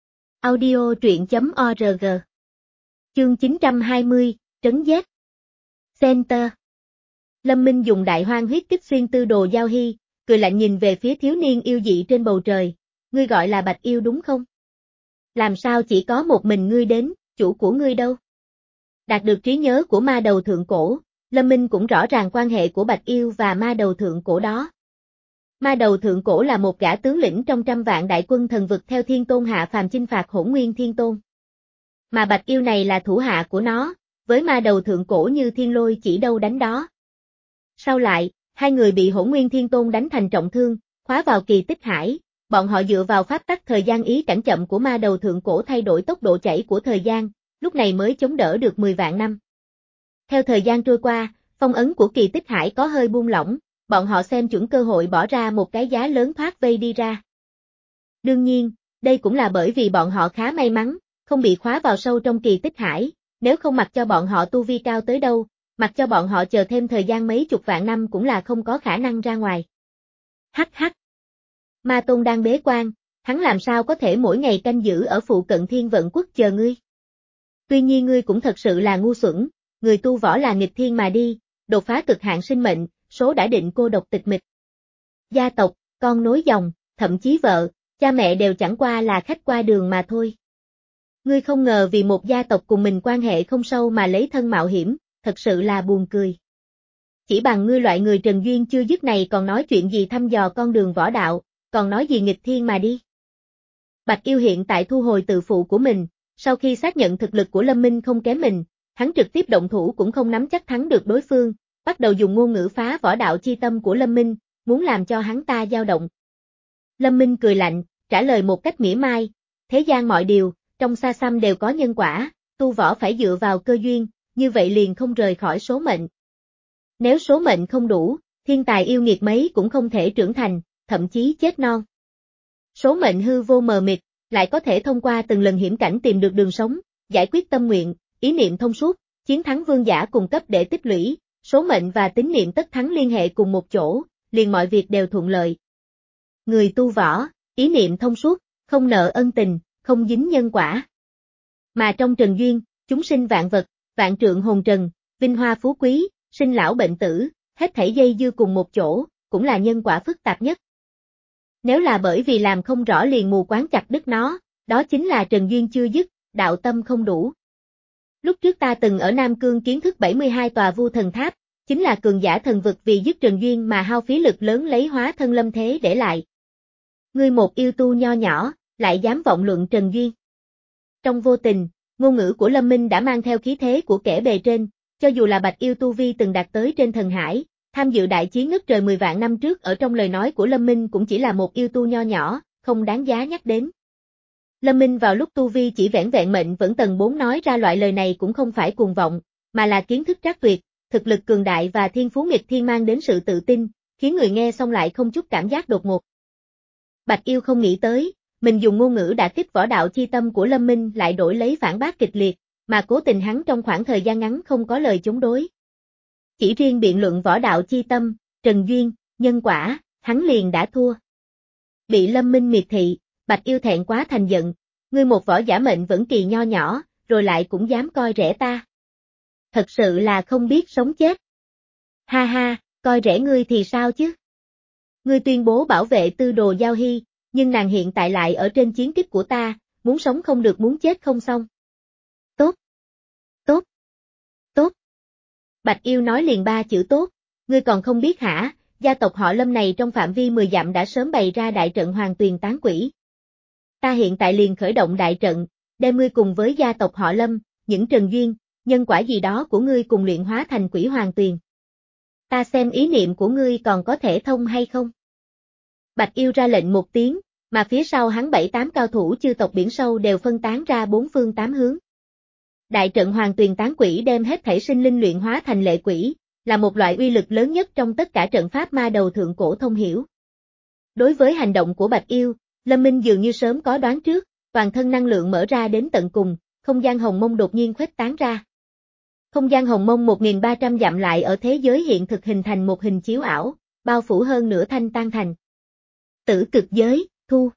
Audio truyện.org. Chương chín trăm hai mươi, Trấn Giết. Center. Lâm Minh dùng đại hoang huyết kích xuyên Tư Đồ Giao Hy, cười lạnh nhìn về phía thiếu niên yêu dị trên bầu trời, ngươi gọi là Bạch Yêu đúng không? Làm sao chỉ có một mình ngươi đến, chủ của ngươi đâu? Đạt được trí nhớ của ma đầu thượng cổ, Lâm Minh cũng rõ ràng quan hệ của Bạch Yêu và ma đầu thượng cổ đó. Ma đầu thượng cổ là một gã tướng lĩnh trong trăm vạn đại quân thần vực theo Thiên Tôn hạ phàm chinh phạt Hỗn Nguyên Thiên Tôn. Mà Bạch Yêu này là thủ hạ của nó, với ma đầu thượng cổ như thiên lôi chỉ đâu đánh đó. Sau lại, hai người bị Hỗn Nguyên Thiên Tôn đánh thành trọng thương, khóa vào kỳ tích hải, bọn họ dựa vào pháp tắc thời gian ý cảnh chậm của ma đầu thượng cổ thay đổi tốc độ chảy của thời gian, lúc này mới chống đỡ được mười vạn năm. Theo thời gian trôi qua, phong ấn của kỳ tích hải có hơi buông lỏng, bọn họ xem chuẩn cơ hội bỏ ra một cái giá lớn thoát vây đi ra. Đương nhiên, đây cũng là bởi vì bọn họ khá may mắn, không bị khóa vào sâu trong kỳ tích hải, nếu không mặc cho bọn họ tu vi cao tới đâu, mặc cho bọn họ chờ thêm thời gian mấy chục vạn năm cũng là không có khả năng ra ngoài. Hắc hắc. Ma Tôn đang bế quan, hắn làm sao có thể mỗi ngày canh giữ ở phụ cận Thiên Vận Quốc chờ ngươi. Tuy nhiên ngươi cũng thật sự là ngu xuẩn, người tu võ là nghịch thiên mà đi, đột phá cực hạn sinh mệnh, số đã định cô độc tịch mịch. Gia tộc, con nối dòng, thậm chí vợ, cha mẹ đều chẳng qua là khách qua đường mà thôi. Ngươi không ngờ vì một gia tộc cùng mình quan hệ không sâu mà lấy thân mạo hiểm, thật sự là buồn cười. Chỉ bằng ngươi loại người trần duyên chưa dứt này còn nói chuyện gì thăm dò con đường võ đạo, còn nói gì nghịch thiên mà đi. Bạch Yêu hiện tại thu hồi tự phụ của mình, sau khi xác nhận thực lực của Lâm Minh không kém mình, hắn trực tiếp động thủ cũng không nắm chắc thắng được đối phương, bắt đầu dùng ngôn ngữ phá võ đạo chi tâm của Lâm Minh, muốn làm cho hắn ta dao động. Lâm Minh cười lạnh, trả lời một cách mỉa mai, thế gian mọi điều, trong xa xăm đều có nhân quả, tu võ phải dựa vào cơ duyên, như vậy liền không rời khỏi số mệnh. Nếu số mệnh không đủ, thiên tài yêu nghiệt mấy cũng không thể trưởng thành, thậm chí chết non. Số mệnh hư vô mờ mịt, lại có thể thông qua từng lần hiểm cảnh tìm được đường sống, giải quyết tâm nguyện, ý niệm thông suốt, chiến thắng vương giả cùng cấp để tích lũy, số mệnh và tín niệm tất thắng liên hệ cùng một chỗ, liền mọi việc đều thuận lợi. Người tu võ, ý niệm thông suốt, không nợ ân tình, không dính nhân quả. Mà trong trần duyên, chúng sinh vạn vật, vạn trượng hồn trần, vinh hoa phú quý, sinh lão bệnh tử, hết thảy dây dưa cùng một chỗ, cũng là nhân quả phức tạp nhất. Nếu là bởi vì làm không rõ liền mù quáng chặt đứt nó, đó chính là trần duyên chưa dứt, đạo tâm không đủ. Lúc trước ta từng ở Nam Cương kiến thức bảy mươi hai tòa vu thần tháp, chính là cường giả thần vực vì dứt trần duyên mà hao phí lực lớn lấy hóa thân lâm thế để lại. Ngươi một yêu tu nho nhỏ, lại dám vọng luận trần duyên. Trong vô tình, ngôn ngữ của Lâm Minh đã mang theo khí thế của kẻ bề trên, cho dù là bạch yêu tu vi từng đạt tới trên thần hải, tham dự đại chiến ngất trời mười vạn năm trước ở trong lời nói của Lâm Minh cũng chỉ là một yêu tu nho nhỏ, không đáng giá nhắc đến. Lâm Minh vào lúc tu vi chỉ vẻn vẹn mệnh vẫn tầng bốn nói ra loại lời này cũng không phải cuồng vọng, mà là kiến thức trác tuyệt, thực lực cường đại và thiên phú nghịch thiên mang đến sự tự tin, khiến người nghe xong lại không chút cảm giác đột ngột. Bạch yêu không nghĩ tới, mình dùng ngôn ngữ đã kích võ đạo chi tâm của Lâm Minh lại đổi lấy phản bác kịch liệt, mà cố tình hắn trong khoảng thời gian ngắn không có lời chống đối. Chỉ riêng biện luận võ đạo chi tâm, trần duyên, nhân quả, hắn liền đã thua. Bị Lâm Minh miệt thị, Bạch yêu thẹn quá thành giận, ngươi một võ giả mệnh vẫn kỳ nho nhỏ, rồi lại cũng dám coi rẻ ta. Thật sự là không biết sống chết. Ha ha, coi rẻ ngươi thì sao chứ? Ngươi tuyên bố bảo vệ tư đồ Giao Hy, nhưng nàng hiện tại lại ở trên chiến kích của ta, muốn sống không được muốn chết không xong. Tốt. Tốt. Tốt. Bạch yêu nói liền ba chữ tốt, ngươi còn không biết hả, gia tộc họ Lâm này trong phạm vi mười dặm đã sớm bày ra đại trận Hoàng Tuyền tán quỷ. Ta hiện tại liền khởi động đại trận, đem ngươi cùng với gia tộc họ Lâm, những trần duyên, nhân quả gì đó của ngươi cùng luyện hóa thành quỷ Hoàng Tuyền. Ta xem ý niệm của ngươi còn có thể thông hay không? Bạch yêu ra lệnh một tiếng, mà phía sau hắn bảy tám cao thủ chư tộc biển sâu đều phân tán ra bốn phương tám hướng. Đại trận Hoàng Tuyền tán quỷ đem hết thảy sinh linh luyện hóa thành lệ quỷ, là một loại uy lực lớn nhất trong tất cả trận pháp ma đầu thượng cổ thông hiểu. Đối với hành động của Bạch yêu, Lâm Minh dường như sớm có đoán trước, toàn thân năng lượng mở ra đến tận cùng, không gian hồng mông đột nhiên khuếch tán ra. Không gian hồng mông một nghìn ba trăm dặm lại ở thế giới hiện thực hình thành một hình chiếu ảo, bao phủ hơn nửa thanh tan thành. Tử cực giới, thu.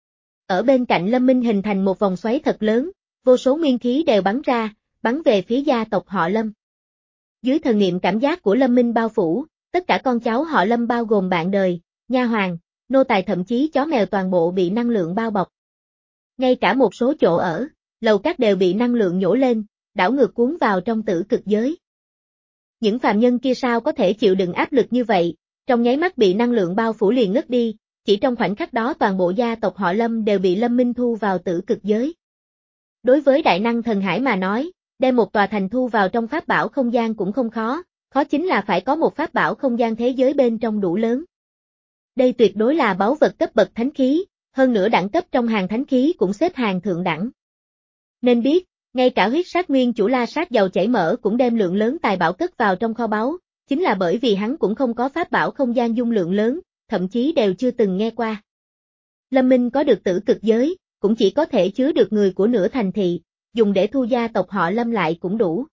Ở bên cạnh Lâm Minh hình thành một vòng xoáy thật lớn, vô số nguyên khí đều bắn ra, bắn về phía gia tộc họ Lâm. Dưới thần niệm cảm giác của Lâm Minh bao phủ, tất cả con cháu họ Lâm bao gồm bạn đời, nha hoàn, nô tài thậm chí chó mèo toàn bộ bị năng lượng bao bọc. Ngay cả một số chỗ ở, lầu các đều bị năng lượng nhổ lên, đảo ngược cuốn vào trong tử cực giới. Những phàm nhân kia sao có thể chịu đựng áp lực như vậy, trong nháy mắt bị năng lượng bao phủ liền ngất đi, chỉ trong khoảnh khắc đó toàn bộ gia tộc họ Lâm đều bị Lâm Minh thu vào tử cực giới. Đối với đại năng thần hải mà nói, đem một tòa thành thu vào trong pháp bảo không gian cũng không khó, khó chính là phải có một pháp bảo không gian thế giới bên trong đủ lớn. Đây tuyệt đối là báu vật cấp bậc thánh khí, hơn nữa đẳng cấp trong hàng thánh khí cũng xếp hàng thượng đẳng. Nên biết, ngay cả huyết sát nguyên chủ La Sát giàu chảy mỡ cũng đem lượng lớn tài bảo cất vào trong kho báu, chính là bởi vì hắn cũng không có pháp bảo không gian dung lượng lớn, thậm chí đều chưa từng nghe qua. Lâm Minh có được tử cực giới, cũng chỉ có thể chứa được người của nửa thành thị, dùng để thu gia tộc họ Lâm lại cũng đủ.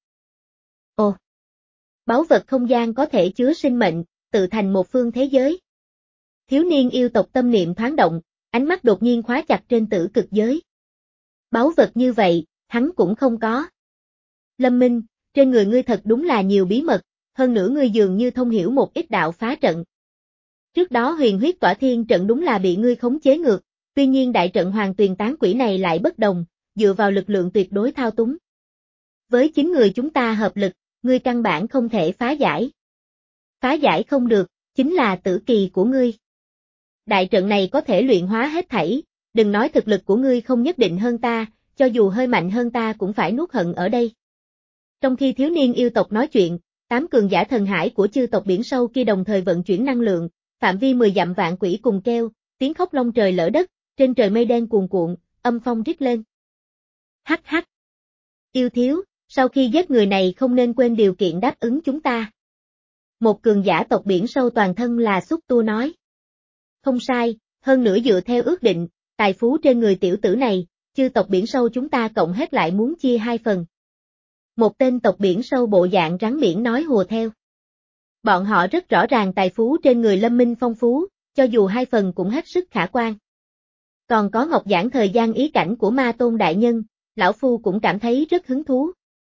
Ồ! Báu vật không gian có thể chứa sinh mệnh, tự thành một phương thế giới. Thiếu niên yêu tộc tâm niệm thoáng động, ánh mắt đột nhiên khóa chặt trên tử cực giới. Báu vật như vậy, hắn cũng không có. Lâm Minh, trên người ngươi thật đúng là nhiều bí mật, hơn nữa ngươi dường như thông hiểu một ít đạo phá trận. Trước đó huyền huyết tỏa thiên trận đúng là bị ngươi khống chế ngược, tuy nhiên đại trận Hoàng Tuyền tán quỷ này lại bất đồng, dựa vào lực lượng tuyệt đối thao túng. Với chính người chúng ta hợp lực, ngươi căn bản không thể phá giải. Phá giải không được, chính là tử kỳ của ngươi. Đại trận này có thể luyện hóa hết thảy, đừng nói thực lực của ngươi không nhất định hơn ta, cho dù hơi mạnh hơn ta cũng phải nuốt hận ở đây. Trong khi thiếu niên yêu tộc nói chuyện, tám cường giả thần hải của chư tộc biển sâu kia đồng thời vận chuyển năng lượng, phạm vi mười dặm vạn quỷ cùng kêu, tiếng khóc long trời lỡ đất, trên trời mây đen cuồn cuộn, âm phong rít lên. Hắc hắc. Yêu thiếu, sau khi giết người này không nên quên điều kiện đáp ứng chúng ta. Một cường giả tộc biển sâu toàn thân là xúc tua nói. Không sai, hơn nữa dựa theo ước định, tài phú trên người tiểu tử này, chư tộc biển sâu chúng ta cộng hết lại muốn chia hai phần. Một tên tộc biển sâu bộ dạng rắn biển nói hùa theo. Bọn họ rất rõ ràng tài phú trên người Lâm Minh phong phú, cho dù hai phần cũng hết sức khả quan. Còn có ngọc giản thời gian ý cảnh của Ma Tôn đại nhân, lão phu cũng cảm thấy rất hứng thú.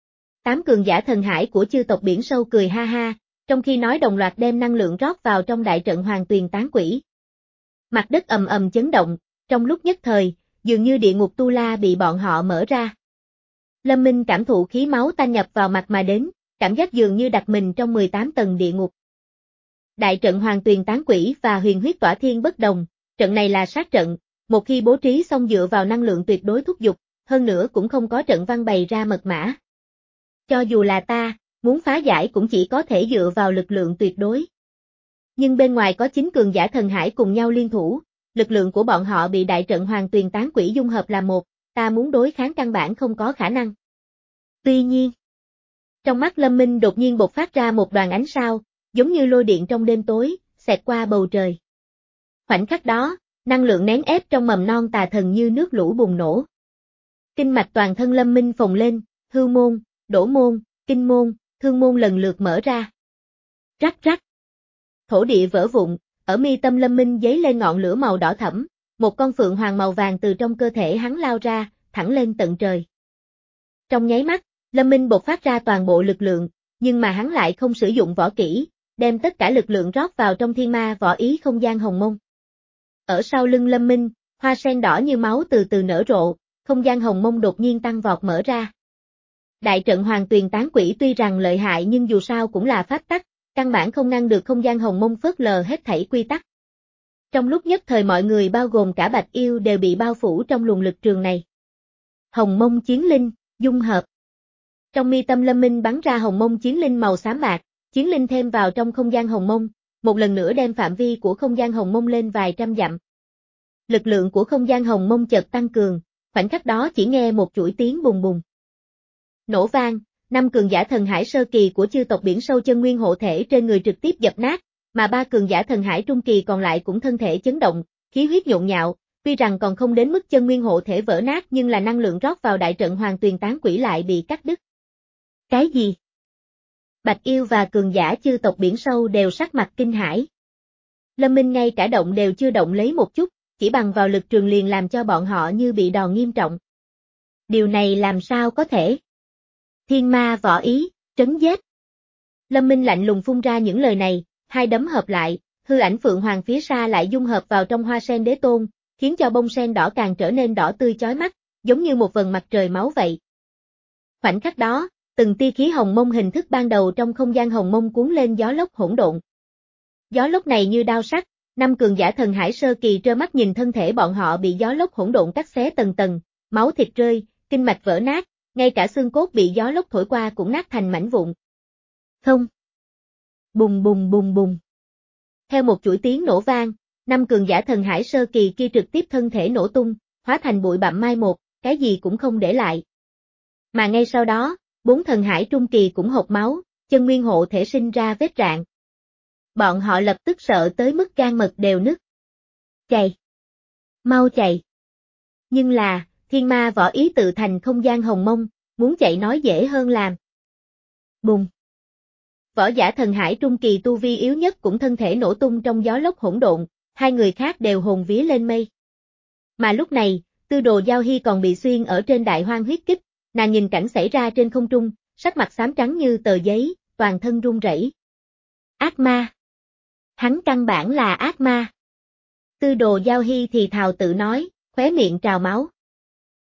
Tám cường giả thần hải của chư tộc biển sâu cười ha ha, trong khi nói đồng loạt đem năng lượng rót vào trong đại trận Hoàng Tuyền Tán Quỷ. Mặt đất ầm ầm chấn động, trong lúc nhất thời, dường như địa ngục tu la bị bọn họ mở ra. Lâm Minh cảm thụ khí máu tanh nhập vào mặt mà đến, cảm giác dường như đặt mình trong mười tám tầng địa ngục. Đại trận Hoàng Tuyền Tán Quỷ và Huyền Huyết Tỏa Thiên bất đồng, trận này là sát trận, một khi bố trí xong dựa vào năng lượng tuyệt đối thúc giục, hơn nữa cũng không có trận văn bày ra mật mã. Cho dù là ta, muốn phá giải cũng chỉ có thể dựa vào lực lượng tuyệt đối. Nhưng bên ngoài có chín cường giả thần hải cùng nhau liên thủ, lực lượng của bọn họ bị đại trận Hoàng Tuyền Tán Quỷ dung hợp làm một, ta muốn đối kháng căn bản không có khả năng. Tuy nhiên, trong mắt Lâm Minh đột nhiên bộc phát ra một đoàn ánh sao, giống như lôi điện trong đêm tối, xẹt qua bầu trời. Khoảnh khắc đó, năng lượng nén ép trong mầm non tà thần như nước lũ bùng nổ. Kinh mạch toàn thân Lâm Minh phồng lên, hưu môn, đổ môn, kinh môn, thương môn lần lượt mở ra. Rắc rắc. Thổ địa vỡ vụn, ở mi tâm Lâm Minh giấy lên ngọn lửa màu đỏ thẫm, một con phượng hoàng màu vàng từ trong cơ thể hắn lao ra, thẳng lên tận trời. Trong nháy mắt, Lâm Minh bộc phát ra toàn bộ lực lượng, nhưng mà hắn lại không sử dụng võ kỹ, đem tất cả lực lượng rót vào trong thiên ma võ ý không gian hồng mông. Ở sau lưng Lâm Minh, hoa sen đỏ như máu từ từ nở rộ, không gian hồng mông đột nhiên tăng vọt mở ra. Đại trận Hoàng Tuyền Tán Quỷ tuy rằng lợi hại nhưng dù sao cũng là pháp tắc, căn bản không ngăn được không gian hồng mông phớt lờ hết thảy quy tắc. Trong lúc nhất thời mọi người bao gồm cả Bạch Yêu đều bị bao phủ trong luồng lực trường này. Hồng mông chiến linh, dung hợp. Trong mi tâm Lâm Minh bắn ra hồng mông chiến linh màu xám bạc, chiến linh thêm vào trong không gian hồng mông, một lần nữa đem phạm vi của không gian hồng mông lên vài trăm dặm. Lực lượng của không gian hồng mông chợt tăng cường, khoảnh khắc đó chỉ nghe một chuỗi tiếng bùng bùng. Nổ vang, năm cường giả thần hải sơ kỳ của chư tộc biển sâu chân nguyên hộ thể trên người trực tiếp dập nát, mà ba cường giả thần hải trung kỳ còn lại cũng thân thể chấn động, khí huyết nhộn nhạo, tuy rằng còn không đến mức chân nguyên hộ thể vỡ nát nhưng là năng lượng rót vào đại trận Hoàng Tuyền Tán Quỷ lại bị cắt đứt. Cái gì? Bạch Yêu và cường giả chư tộc biển sâu đều sắc mặt kinh hãi. Lâm Minh ngay cả động đều chưa động lấy một chút, chỉ bằng vào lực trường liền làm cho bọn họ như bị đòn nghiêm trọng. Điều này làm sao có thể? Thiên ma võ ý, trấn giết. Lâm Minh lạnh lùng phun ra những lời này, hai đấm hợp lại, hư ảnh Phượng Hoàng phía xa lại dung hợp vào trong hoa sen đế tôn, khiến cho bông sen đỏ càng trở nên đỏ tươi chói mắt, giống như một vầng mặt trời máu vậy. Khoảnh khắc đó, từng tia khí hồng mông hình thức ban đầu trong không gian hồng mông cuốn lên gió lốc hỗn độn. Gió lốc này như đao sắc, năm cường giả thần hải sơ kỳ trơ mắt nhìn thân thể bọn họ bị gió lốc hỗn độn cắt xé tầng tầng, máu thịt rơi, kinh mạch vỡ nát, ngay cả xương cốt bị gió lốc thổi qua cũng nát thành mảnh vụn. Không. Bùng bùng bùng bùng. Theo một chuỗi tiếng nổ vang, năm cường giả thần hải sơ kỳ kia trực tiếp thân thể nổ tung, hóa thành bụi bặm mai một, cái gì cũng không để lại. Mà ngay sau đó, bốn thần hải trung kỳ cũng hộc máu, chân nguyên hộ thể sinh ra vết rạn. Bọn họ lập tức sợ tới mức gan mật đều nứt. Chạy! Mau chạy! Nhưng là, thiên ma võ ý tự thành không gian hồng mông, muốn chạy nói dễ hơn làm. Bùng! Võ giả thần hải trung kỳ tu vi yếu nhất cũng thân thể nổ tung trong gió lốc hỗn độn, hai người khác đều hồn vía lên mây. Mà lúc này, Tư Đồ Giao Hy còn bị xuyên ở trên đại hoang huyết kích, nàng nhìn cảnh xảy ra trên không trung, sắc mặt xám trắng như tờ giấy, toàn thân run rẩy. Ác ma! Hắn căn bản là ác ma! Tư Đồ Giao Hy thì thào tự nói, khóe miệng trào máu.